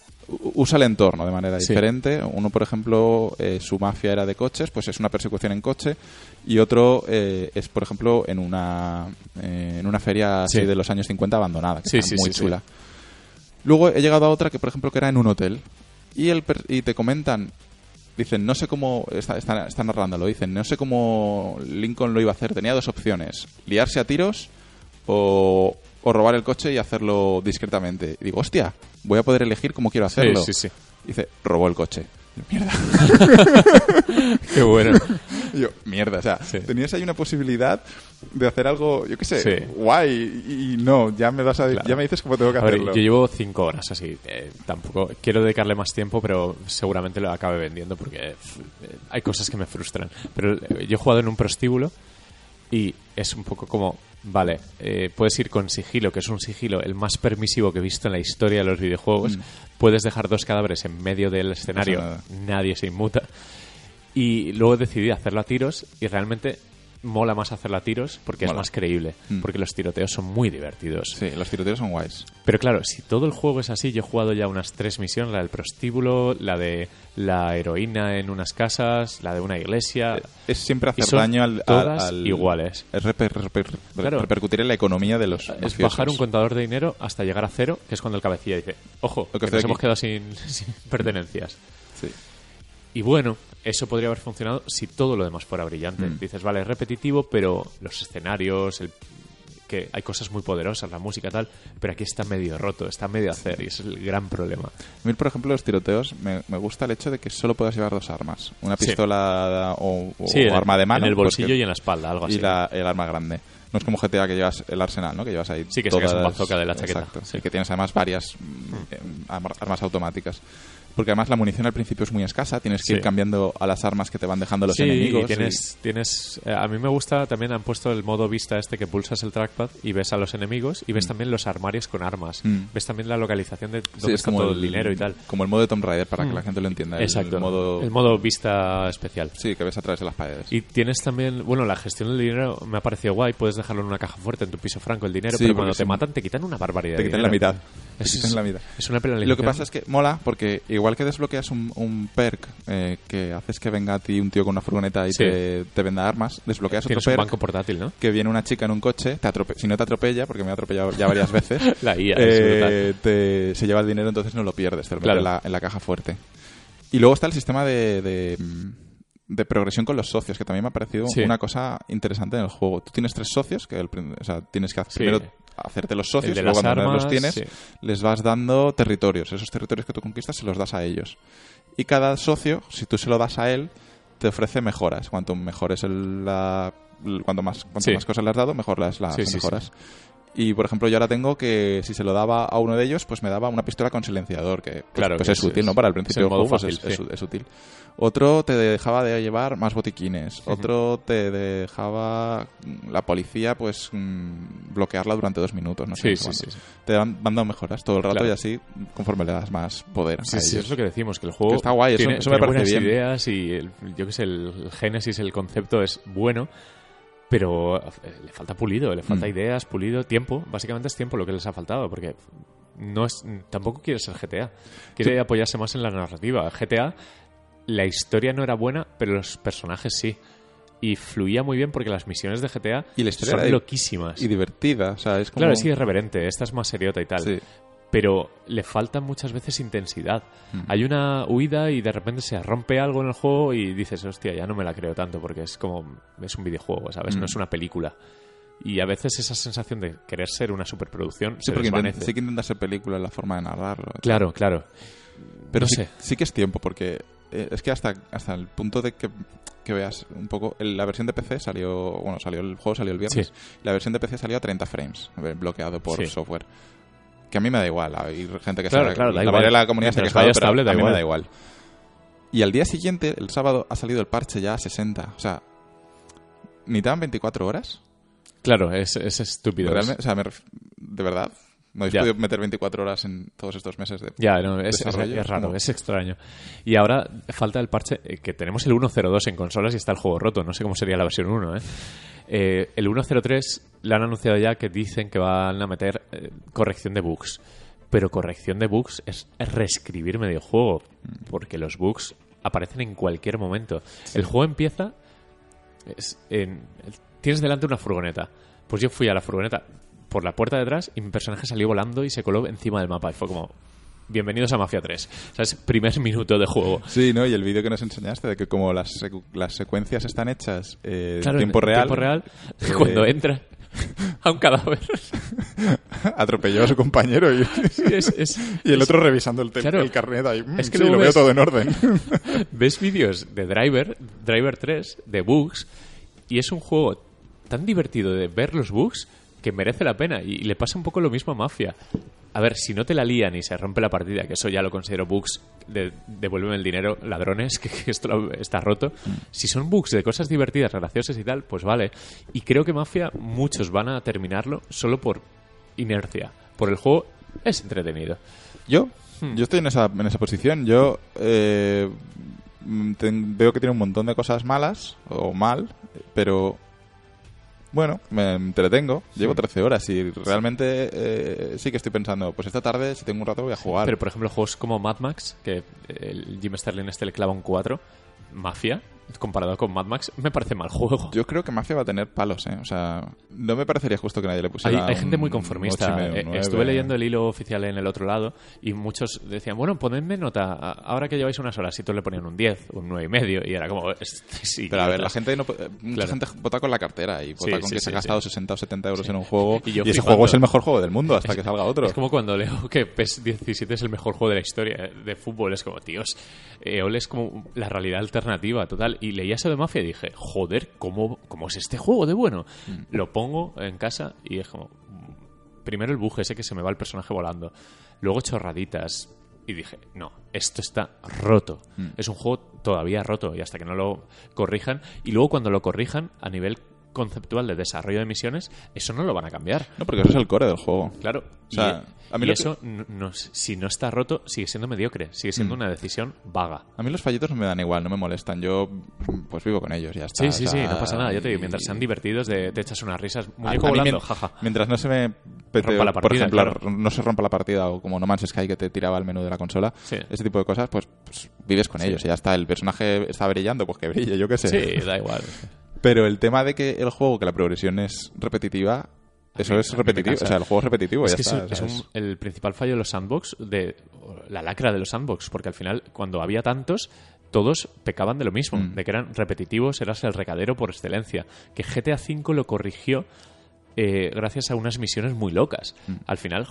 usa el entorno de manera sí. diferente. Uno, por ejemplo, eh, su mafia era de coches, pues es una persecución en coche. Y otro eh, es, por ejemplo, en una eh, en una feria sí. así de los años cincuenta abandonada, que sí, está sí, muy sí, chula. Sí. Luego he llegado a otra que, por ejemplo, que era en un hotel. Y, el per- y te comentan, dicen, no sé cómo, está, está, está narrándolo, dicen, no sé cómo Lincoln lo iba a hacer. Tenía dos opciones, liarse a tiros o... o robar el coche y hacerlo discretamente. Y digo, hostia, voy a poder elegir cómo quiero hacerlo. Sí, sí, sí. Dice, robó el coche. Y yo, mierda. Qué bueno. Y yo, mierda, o sea, sí. tenías ahí una posibilidad de hacer algo, yo qué sé, sí. guay, y, y no, ya me vas a, claro. ya me dices cómo tengo que a ver, hacerlo. Yo llevo cinco horas así, eh, tampoco quiero dedicarle más tiempo, pero seguramente lo acabe vendiendo porque eh, hay cosas que me frustran. Pero eh, yo he jugado en un prostíbulo y es un poco como, vale, eh, puedes ir con sigilo, que es un sigilo el más permisivo que he visto en la historia de los videojuegos. Mm. Puedes dejar dos cadáveres en medio del escenario, no nadie se inmuta. Y luego decidí hacerlo a tiros y realmente mola más hacerlo a tiros porque mola. Es más creíble. Mm. Porque los tiroteos son muy divertidos. Sí, los tiroteos son guays. Pero claro, si todo el juego es así, yo he jugado ya unas tres misiones, la del prostíbulo, la de la heroína en unas casas, la de una iglesia. Es siempre hacer daño al... todas al, iguales. Es reper, reper, claro. repercutir en la economía de los Es mafiosos. bajar un contador de dinero hasta llegar a cero, que es cuando el cabecilla dice, ojo, que, que nos aquí. hemos quedado sin, sin pertenencias. Sí. Y bueno, eso podría haber funcionado si todo lo demás fuera brillante. Mm. Dices, vale, es repetitivo, pero los escenarios, el, que hay cosas muy poderosas, la música tal, pero aquí está medio roto, está medio a hacer y ese es el gran problema. A mí, por ejemplo, los tiroteos, me, me gusta el hecho de que solo puedas llevar dos armas. Una pistola sí. o, o sí, arma de mano. En el bolsillo porque, y en la espalda, algo así. Y la, el arma grande. No es como G T A que llevas el arsenal, ¿no? Que llevas ahí sí, que todas... sacas un bazooka de la chaqueta. Exacto. Sí. Y que tienes además varias mm. armas automáticas. Porque además la munición al principio es muy escasa, tienes que sí. ir cambiando a las armas que te van dejando los sí, enemigos. Y tienes, y... tienes, eh, a mí me gusta, también han puesto el modo vista este que pulsas el trackpad y ves a los enemigos y ves mm. también los armarios con armas. Mm. Ves también la localización de dónde sí, está todo el, el dinero y tal. Como el modo de Tomb Raider, para mm. que la gente lo entienda. El, Exacto, el modo... el modo vista especial. Sí, que ves a través de las paredes. Y tienes también, bueno, la gestión del dinero me ha parecido guay, puedes dejarlo en una caja fuerte en tu piso franco el dinero, sí, pero cuando te matan te quitan una barbaridad. Te quitan la mitad. Te es, quitan la mitad. Es una penalización. Lo que pasa es que mola porque igual que desbloqueas un, un perk eh, que haces que venga a ti un tío con una furgoneta y sí. te, te venda armas, desbloqueas otro perk un banco portátil, ¿no? Que viene una chica en un coche, te atrope- si no te atropella, porque me ha atropellado ya varias veces, la I A eh, te, se lleva el dinero, entonces no lo pierdes, te lo metes claro. en, la, en la caja fuerte. Y luego está el sistema de, de, de progresión con los socios, que también me ha parecido sí. una cosa interesante en el juego. Tú tienes tres socios, que el, o sea, tienes que hacer, sí. primero hacerte los socios y luego cuando armas, los tienes sí. les vas dando territorios. Esos territorios que tú conquistas se los das a ellos. Y cada socio, si tú se lo das a él, te ofrece mejoras. Cuanto mejor es el, la, cuanto más, cuanto sí. más cosas le has dado, mejor las, las sí, sí, mejoras. Sí. Y, por ejemplo, yo ahora tengo que, si se lo daba a uno de ellos, pues me daba una pistola con silenciador, que pues, Claro, pues que es, es- útil, ¿no? Para el principio es el del juego modo pues fácil, es, sí. es- es útil. Otro te dejaba de llevar más botiquines. Otro te dejaba la policía, pues, mm, bloquearla durante dos minutos, no sé. Sí, no sí, sé sí, cuánto. sí. Te van dando mejoras todo el rato Claro. y así, conforme le das más poder Sí, a sí, ellos. es lo que decimos, que el juego Que está guay, eso- tiene, eso me tiene parece buenas bien. ideas y el- yo que sé, el, el génesis, el concepto es bueno, pero eh, le falta pulido, le falta Mm. ideas, pulido, tiempo. Básicamente es tiempo lo que les ha faltado, porque no es tampoco quiere ser G T A. Quiere apoyarse más en la narrativa. G T A, la historia no era buena, pero los personajes sí. Y fluía muy bien porque las misiones de G T A Y la historia son era di- loquísimas. Y divertida, o sea, es como... Claro, sí, es reverente. Esta es más seriota y tal. Sí. Pero le falta muchas veces intensidad. Mm. Hay una huida y de repente se rompe algo en el juego y dices, hostia, ya no me la creo tanto porque es como, es un videojuego, ¿sabes? Mm. No es una película. Y a veces esa sensación de querer ser una superproducción Sí, se porque intent- desvanece. sí que intenta ser película en la forma de narrarlo. Claro, claro. Pero no sí, sé. sí que es tiempo, porque eh, es que hasta, hasta el punto de que, que veas un poco... el- la versión de P C salió... Bueno, salió el juego salió el viernes. Sí. La versión de P C salió a treinta frames, a ver, bloqueado por Sí. software. Que a mí me da igual. Hay gente que Claro, se... claro, da la igual. mayoría de la comunidad se ha Mientras quejado, vaya pero estable, da a mí igual. me da igual. Y al día siguiente, el sábado, ha salido el parche ya a sesenta. O sea, ni tan veinticuatro horas. Claro, es, es estúpido. Realmente, o sea, me ref- de verdad, no habéis Ya. podido meter veinticuatro horas en todos estos meses de... Ya, no, es, es, desarrollo, es raro, como- es extraño. Y ahora falta el parche, eh, que tenemos el uno cero dos en consolas y está el juego roto. No sé cómo sería la versión uno, ¿eh? Eh, el uno cero tres le han anunciado ya que dicen que van a meter eh, corrección de bugs. Pero corrección de bugs es, es reescribir medio juego, porque los bugs aparecen en cualquier momento. El juego empieza... es en- tienes delante una furgoneta. Pues yo fui a la furgoneta por la puerta de atrás y mi personaje salió volando y se coló encima del mapa. Y fue como... Bienvenidos a Mafia tres. O sea, es primer minuto de juego. Sí, ¿no? Y el vídeo que nos enseñaste de que como las, secu- las secuencias están hechas eh, Claro, en tiempo en real, tiempo real, eh, cuando entra a un cadáver. atropelló a su compañero y, es, es- y el es- otro revisando el, tel- Claro. el carnet ahí. Mm, Es que sí, luego lo veo ves- todo en orden. ves vídeos de Driver, Driver tres, de bugs, y es un juego tan divertido de ver los bugs que merece la pena. Y, y le pasa un poco lo mismo a Mafia. A ver, si no te la lían y se rompe la partida, que eso ya lo considero bugs, de, devuélveme el dinero, ladrones, que, que esto lo- está roto. Si son bugs de cosas divertidas, graciosas y tal, pues vale. Y creo que Mafia, muchos van a terminarlo solo por inercia. Por el juego es entretenido. Yo, Hmm. yo estoy en esa, en esa posición. Yo eh, mm, ten- veo que tiene un montón de cosas malas o mal, pero bueno, me entretengo. Llevo trece horas y realmente eh, sí que estoy pensando, pues esta tarde, si tengo un rato, voy a jugar. Pero, por ejemplo, juegos como Mad Max, que el Jim Sterling este le clava un cuatro, Mafia, comparado con Mad Max, me parece mal juego. Yo creo que Mafia va a tener palos, ¿eh? O sea, no me parecería justo que nadie le Hay, pusiera hay gente un muy conformista. ocho y medio, Eh, nueve. Estuve leyendo el hilo oficial en el otro lado y muchos decían, bueno, ponedme nota, a- ahora que lleváis unas horas, y todos le ponían un diez, un nueve y medio, y era como... es- sí, Pero a ver, la idiotas. gente no, pu- eh, mucha Claro. gente vota con la cartera y vota Sí, con sí, que sí, se ha gastado sí. sesenta o setenta euros Sí. en un juego Y y, yo ese flipando. juego es el mejor juego del mundo hasta que salga otro. Es como cuando leo que P E S diecisiete es el mejor juego de la historia de fútbol. Es como, tíos, E O L es como la realidad alternativa total. Y leía eso de Mafia y dije, joder, ¿cómo, cómo es este juego de bueno? Mm. Lo pongo en casa y es como... Primero el buje ese que se me va el personaje volando. Luego chorraditas. Y dije, no, esto está roto. Mm. Es un juego todavía roto y hasta que no lo corrijan. Y luego cuando lo corrijan a nivel conceptual de desarrollo de misiones, eso no lo van a cambiar. No, porque eso es el core del juego. Claro. O sea, y, a mí y lo eso, no- no- si no está roto, sigue siendo mediocre. Sigue siendo Mm. una decisión vaga. A mí los fallitos no me dan igual, no me molestan. Yo, pues vivo con ellos, ya está. Sí, sí, o sí, sea, no pasa nada. Ya te digo, y- mientras sean divertidos, de, te echas unas risas. A- Muñeco a mí volando, mien- jaja. Mientras no se me pete- Rompa la por partida, ejemplo, claro. no se rompa la partida o como No Man's Sky que te tiraba al menú de la consola, Sí. ese tipo de cosas, pues, pues vives con Sí. ellos y ya está. El personaje está brillando, pues que brille, yo qué sé. Sí, da igual. Pero el tema de que el juego, que la progresión es repetitiva, eso mí- es a mí me repetitivo. cansa. O sea, el juego es repetitivo, Es ya que está. es, es ¿sabes? un- el principal fallo de los sandbox, de la lacra de los sandbox, porque al final, cuando había tantos, todos pecaban de lo mismo, Mm. de que eran repetitivos, eras el recadero por excelencia. Que G T A cinco lo corrigió eh, gracias a unas misiones muy locas. Mm. Al final, joder,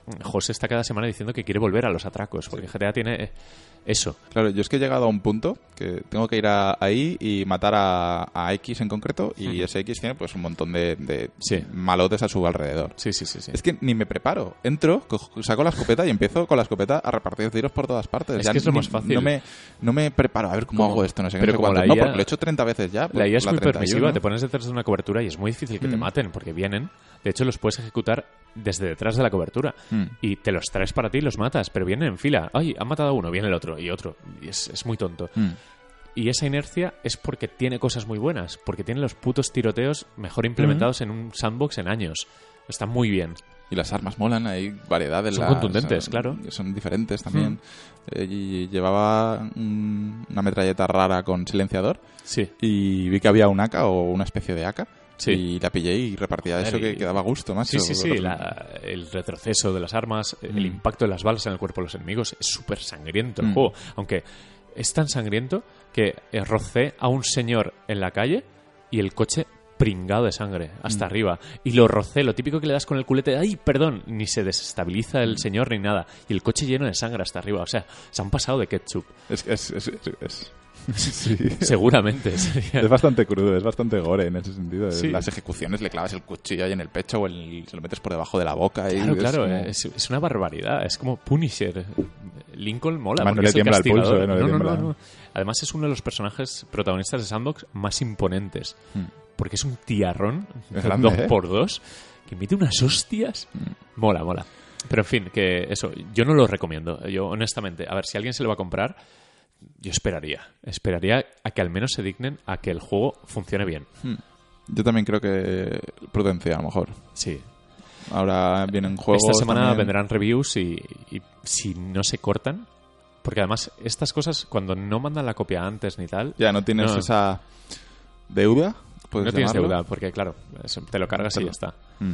José está cada semana diciendo que quiere volver a los atracos, porque G T A tiene eso. Claro, yo es que he llegado a un punto que tengo que ir a, ahí y matar a, a X en concreto, y uh-huh. ese X tiene pues un montón de, de sí. malotes a su alrededor. Sí, sí, sí, sí. Es que ni me preparo. Entro, cojo, saco la escopeta y empiezo con la escopeta a repartir tiros por todas partes. Es ya que es lo ni, más fácil. No me, no me preparo. A ver cómo ¿Cómo? hago esto, no sé qué. Pero No sé como cuánto. la I A, no, porque lo he hecho treinta veces ya. La I A es muy treinta y uno. permisiva. Te pones detrás de una cobertura y es muy difícil que mm. te maten, porque vienen. De hecho, los puedes ejecutar desde detrás de la cobertura. Mm. Y te los traes para ti y los matas, pero vienen en fila. Ay, han matado a uno, viene el otro y otro. Y es, es muy tonto. Mm. Y esa inercia es porque tiene cosas muy buenas, porque tiene los putos tiroteos mejor implementados mm. en un sandbox en años. Está muy bien. Y las armas molan, hay variedad de Son las... contundentes, son, claro. Son diferentes también. Mm. Eh, y llevaba un, una metralleta rara con silenciador. Sí. Y vi que había un A K o una especie de A K. Sí. Y la pillé y repartía eso, que, que daba gusto, macho. Sí, sí, sí. La, el retroceso de las armas, mm. el impacto de las balas en el cuerpo de los enemigos, es súper sangriento el mm. juego. Aunque es tan sangriento que rocé a un señor en la calle y el coche pringado de sangre hasta mm. arriba. Y lo rocé, lo típico que le das con el culete, ¡ay, perdón! Ni se desestabiliza el señor ni nada. Y el coche lleno de sangre hasta arriba. O sea, se han pasado de ketchup. Es... es, es, es, es. Sí. Seguramente sería. Es bastante crudo, es bastante gore en ese sentido. Sí. Las ejecuciones, le clavas el cuchillo ahí en el pecho o el, se lo metes por debajo de la boca. Y claro, es claro, como... es, es una barbaridad. Es como Punisher. Lincoln mola. Además, no le tiembla el, el pulso, ¿eh? No, no, no, no, no. Además es uno de los personajes protagonistas de Sandbox más imponentes. Hmm. Porque es un tiarrón grande, dos ¿eh? por dos que emite unas hostias. Hmm. Mola, mola. Pero en fin, que eso, yo no lo recomiendo. Yo, honestamente, a ver, si alguien se lo va a comprar, yo esperaría. Esperaría a que al menos se dignen a que el juego funcione bien. Hmm. Yo también creo que prudencia, a lo mejor. Sí. Ahora vienen juegos... Esta semana también... vendrán reviews y, y si no se cortan... Porque además, estas cosas, cuando no mandan la copia antes ni tal... Ya, no tienes no, esa deuda, ¿puedes No llamarlo? tienes deuda, porque claro, te lo cargas te lo... y ya está. Mm.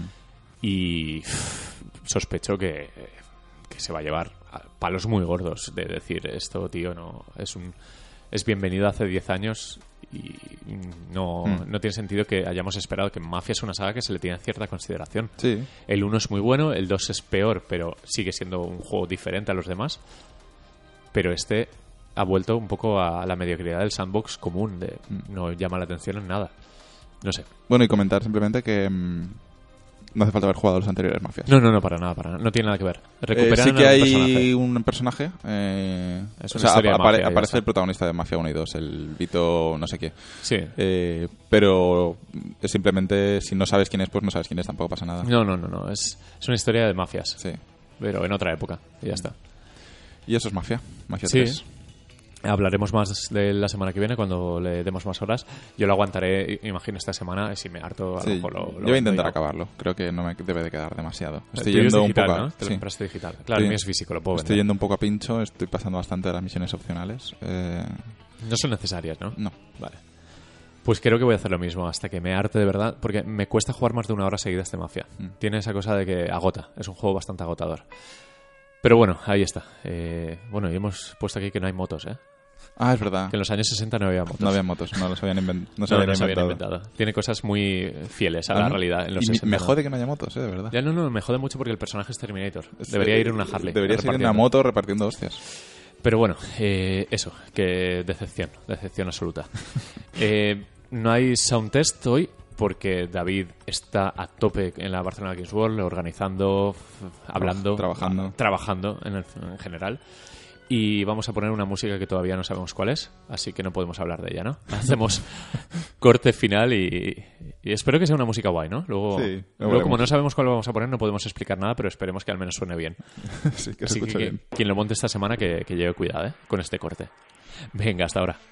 Y uff, sospecho que, que se va a llevar palos muy gordos de decir esto, tío, no es un es bienvenido hace diez años y no, mm. no tiene sentido que hayamos esperado, que Mafia es una saga que se le tiene cierta consideración. Sí. El uno es muy bueno, el dos es peor, pero sigue siendo un juego diferente a los demás. Pero este ha vuelto un poco a la mediocridad del sandbox común, de no llama la atención en nada. No sé. Bueno, y comentar simplemente que mmm, no hace falta haber jugado a los anteriores Mafias. No, no, no, para nada, para nada. No tiene nada que ver. Recuperan eh, sí que a un hay personaje. un personaje. Eh, es o una sea, historia de apare Mafia, aparece el protagonista de Mafia uno y dos, el Vito no sé qué. Sí. Eh, pero es simplemente, si no sabes quién es, pues no sabes quién es, tampoco pasa nada. No, no, no, no. Es, es una historia de mafias. Sí. Pero en otra época. Y ya está. Y eso es Mafia. Mafia sí. tres. Hablaremos más de la semana que viene cuando le demos más horas. Yo lo aguantaré, imagino, esta semana. Y si me harto, a sí, lo mejor lo, lo yo voy a intentar digo. acabarlo. Creo que no me debe de quedar demasiado. Estoy el yendo es digital, un poco a... ¿no? Te lo sí. compraste digital. Claro, sí. el mío es físico, lo puedo Estoy vender. yendo un poco a pincho. Estoy pasando bastante de las misiones opcionales. Eh... No son necesarias, ¿no? No. Vale. Pues creo que voy a hacer lo mismo hasta que me harte de verdad, porque me cuesta jugar más de una hora seguida este Mafia. Mm. Tiene esa cosa de que agota. Es un juego bastante agotador. Pero bueno, ahí está. Eh, bueno, y hemos puesto aquí que no hay motos, ¿eh? Ah, es verdad. Que en los años sesenta no había motos. No había motos, no los habían, inven no se no, habían, no se inventado. habían inventado. Tiene cosas muy fieles a ¿Ah, la no? realidad. En los y sesenta, me ¿no? jode que no haya motos, eh, de verdad. Ya no, no, me jode mucho porque el personaje es Terminator. Es, Debería eh, ir en una Harley. Debería ir en una moto repartiendo hostias. Pero bueno, eh, eso, que decepción, decepción absoluta. eh, no hay sound test hoy porque David está a tope en la Barcelona Games World, organizando, hablando, trabajando, a, trabajando en, el, en general. Y vamos a poner una música que todavía no sabemos cuál es, así que no podemos hablar de ella, ¿no? Hacemos corte final y, y espero que sea una música guay, ¿no? Luego, sí, luego como no sabemos cuál vamos a poner, no podemos explicar nada, pero esperemos que al menos suene bien. Sí, que así se escuche que, bien. que quien lo monte esta semana que, que lleve cuidado, ¿eh? Con este corte. Venga, hasta ahora.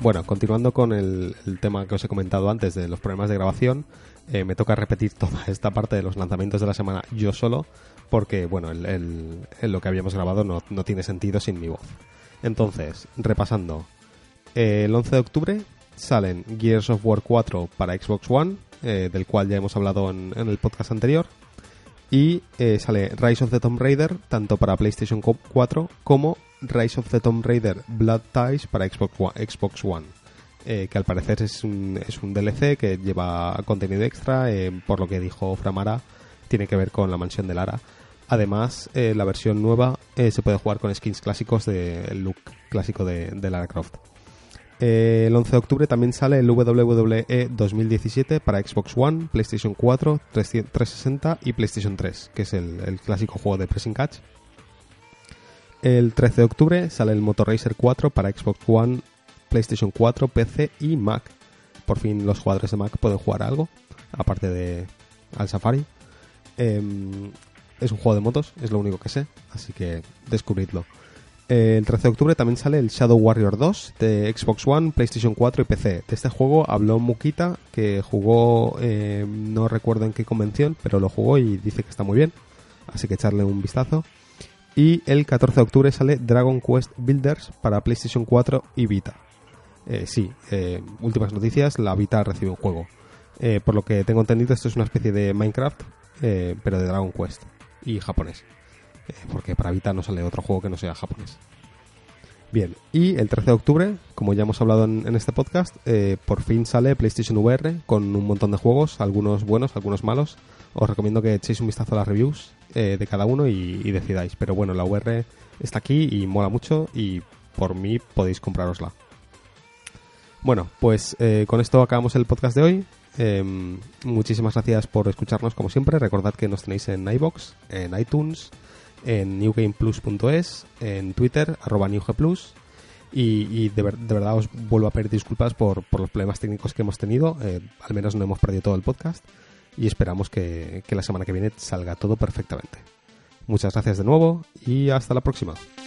Bueno, continuando con el, el tema que os he comentado antes de los problemas de grabación, eh, me toca repetir toda esta parte de los lanzamientos de la semana yo solo, porque bueno, el, el, el lo que habíamos grabado no, no tiene sentido sin mi voz. Entonces, repasando, eh, el once de octubre salen Gears of War cuatro para Xbox One, eh, del cual ya hemos hablado en, en el podcast anterior, y eh, sale Rise of the Tomb Raider tanto para PlayStation cuatro como Rise of the Tomb Raider Blood Ties para Xbox One, Xbox One eh, que al parecer es un, es un D L C que lleva contenido extra, eh, por lo que dijo Framara, tiene que ver con la mansión de Lara. Además, eh, la versión nueva eh, se puede jugar con skins clásicos del look clásico de, de Lara Croft. Eh, el once de octubre también sale el W W E dos mil diecisiete para Xbox One, PlayStation cuatro, trescientos sesenta y PlayStation tres, que es el, el clásico juego de Pressing Catch. El trece de octubre sale el Motor Racer cuatro para Xbox One, PlayStation cuatro, P C y Mac. Por fin los jugadores de Mac pueden jugar algo, aparte de al Safari. Eh, es un juego de motos, es lo único que sé, así que descubridlo. El trece de octubre también sale el Shadow Warrior dos de Xbox One, PlayStation cuatro y P C. De este juego habló Mukita, que jugó, eh, no recuerdo en qué convención, pero lo jugó y dice que está muy bien, así que echarle un vistazo. Y el catorce de octubre sale Dragon Quest Builders para PlayStation cuatro y Vita. Eh, sí, eh, últimas noticias, la Vita recibe un juego. Eh, por lo que tengo entendido, esto es una especie de Minecraft, eh, pero de Dragon Quest y japonés. Eh, porque para Vita no sale otro juego que no sea japonés. Bien, y el trece de octubre, como ya hemos hablado en, en este podcast, eh, por fin sale PlayStation V R con un montón de juegos, algunos buenos, algunos malos. Os recomiendo que echéis un vistazo a las reviews eh, de cada uno y, y decidáis. Pero bueno, la V R está aquí y mola mucho y por mí podéis comprárosla. Bueno, pues eh, con esto acabamos el podcast de hoy. Eh, muchísimas gracias por escucharnos como siempre. Recordad que nos tenéis en iVoox, en iTunes, en newgameplus punto es, en Twitter, arroba newgplus, y, y de, ver, de verdad os vuelvo a pedir disculpas por, por los problemas técnicos que hemos tenido. Eh, al menos no hemos perdido todo el podcast y esperamos que, que la semana que viene salga todo perfectamente. Muchas gracias de nuevo y hasta la próxima.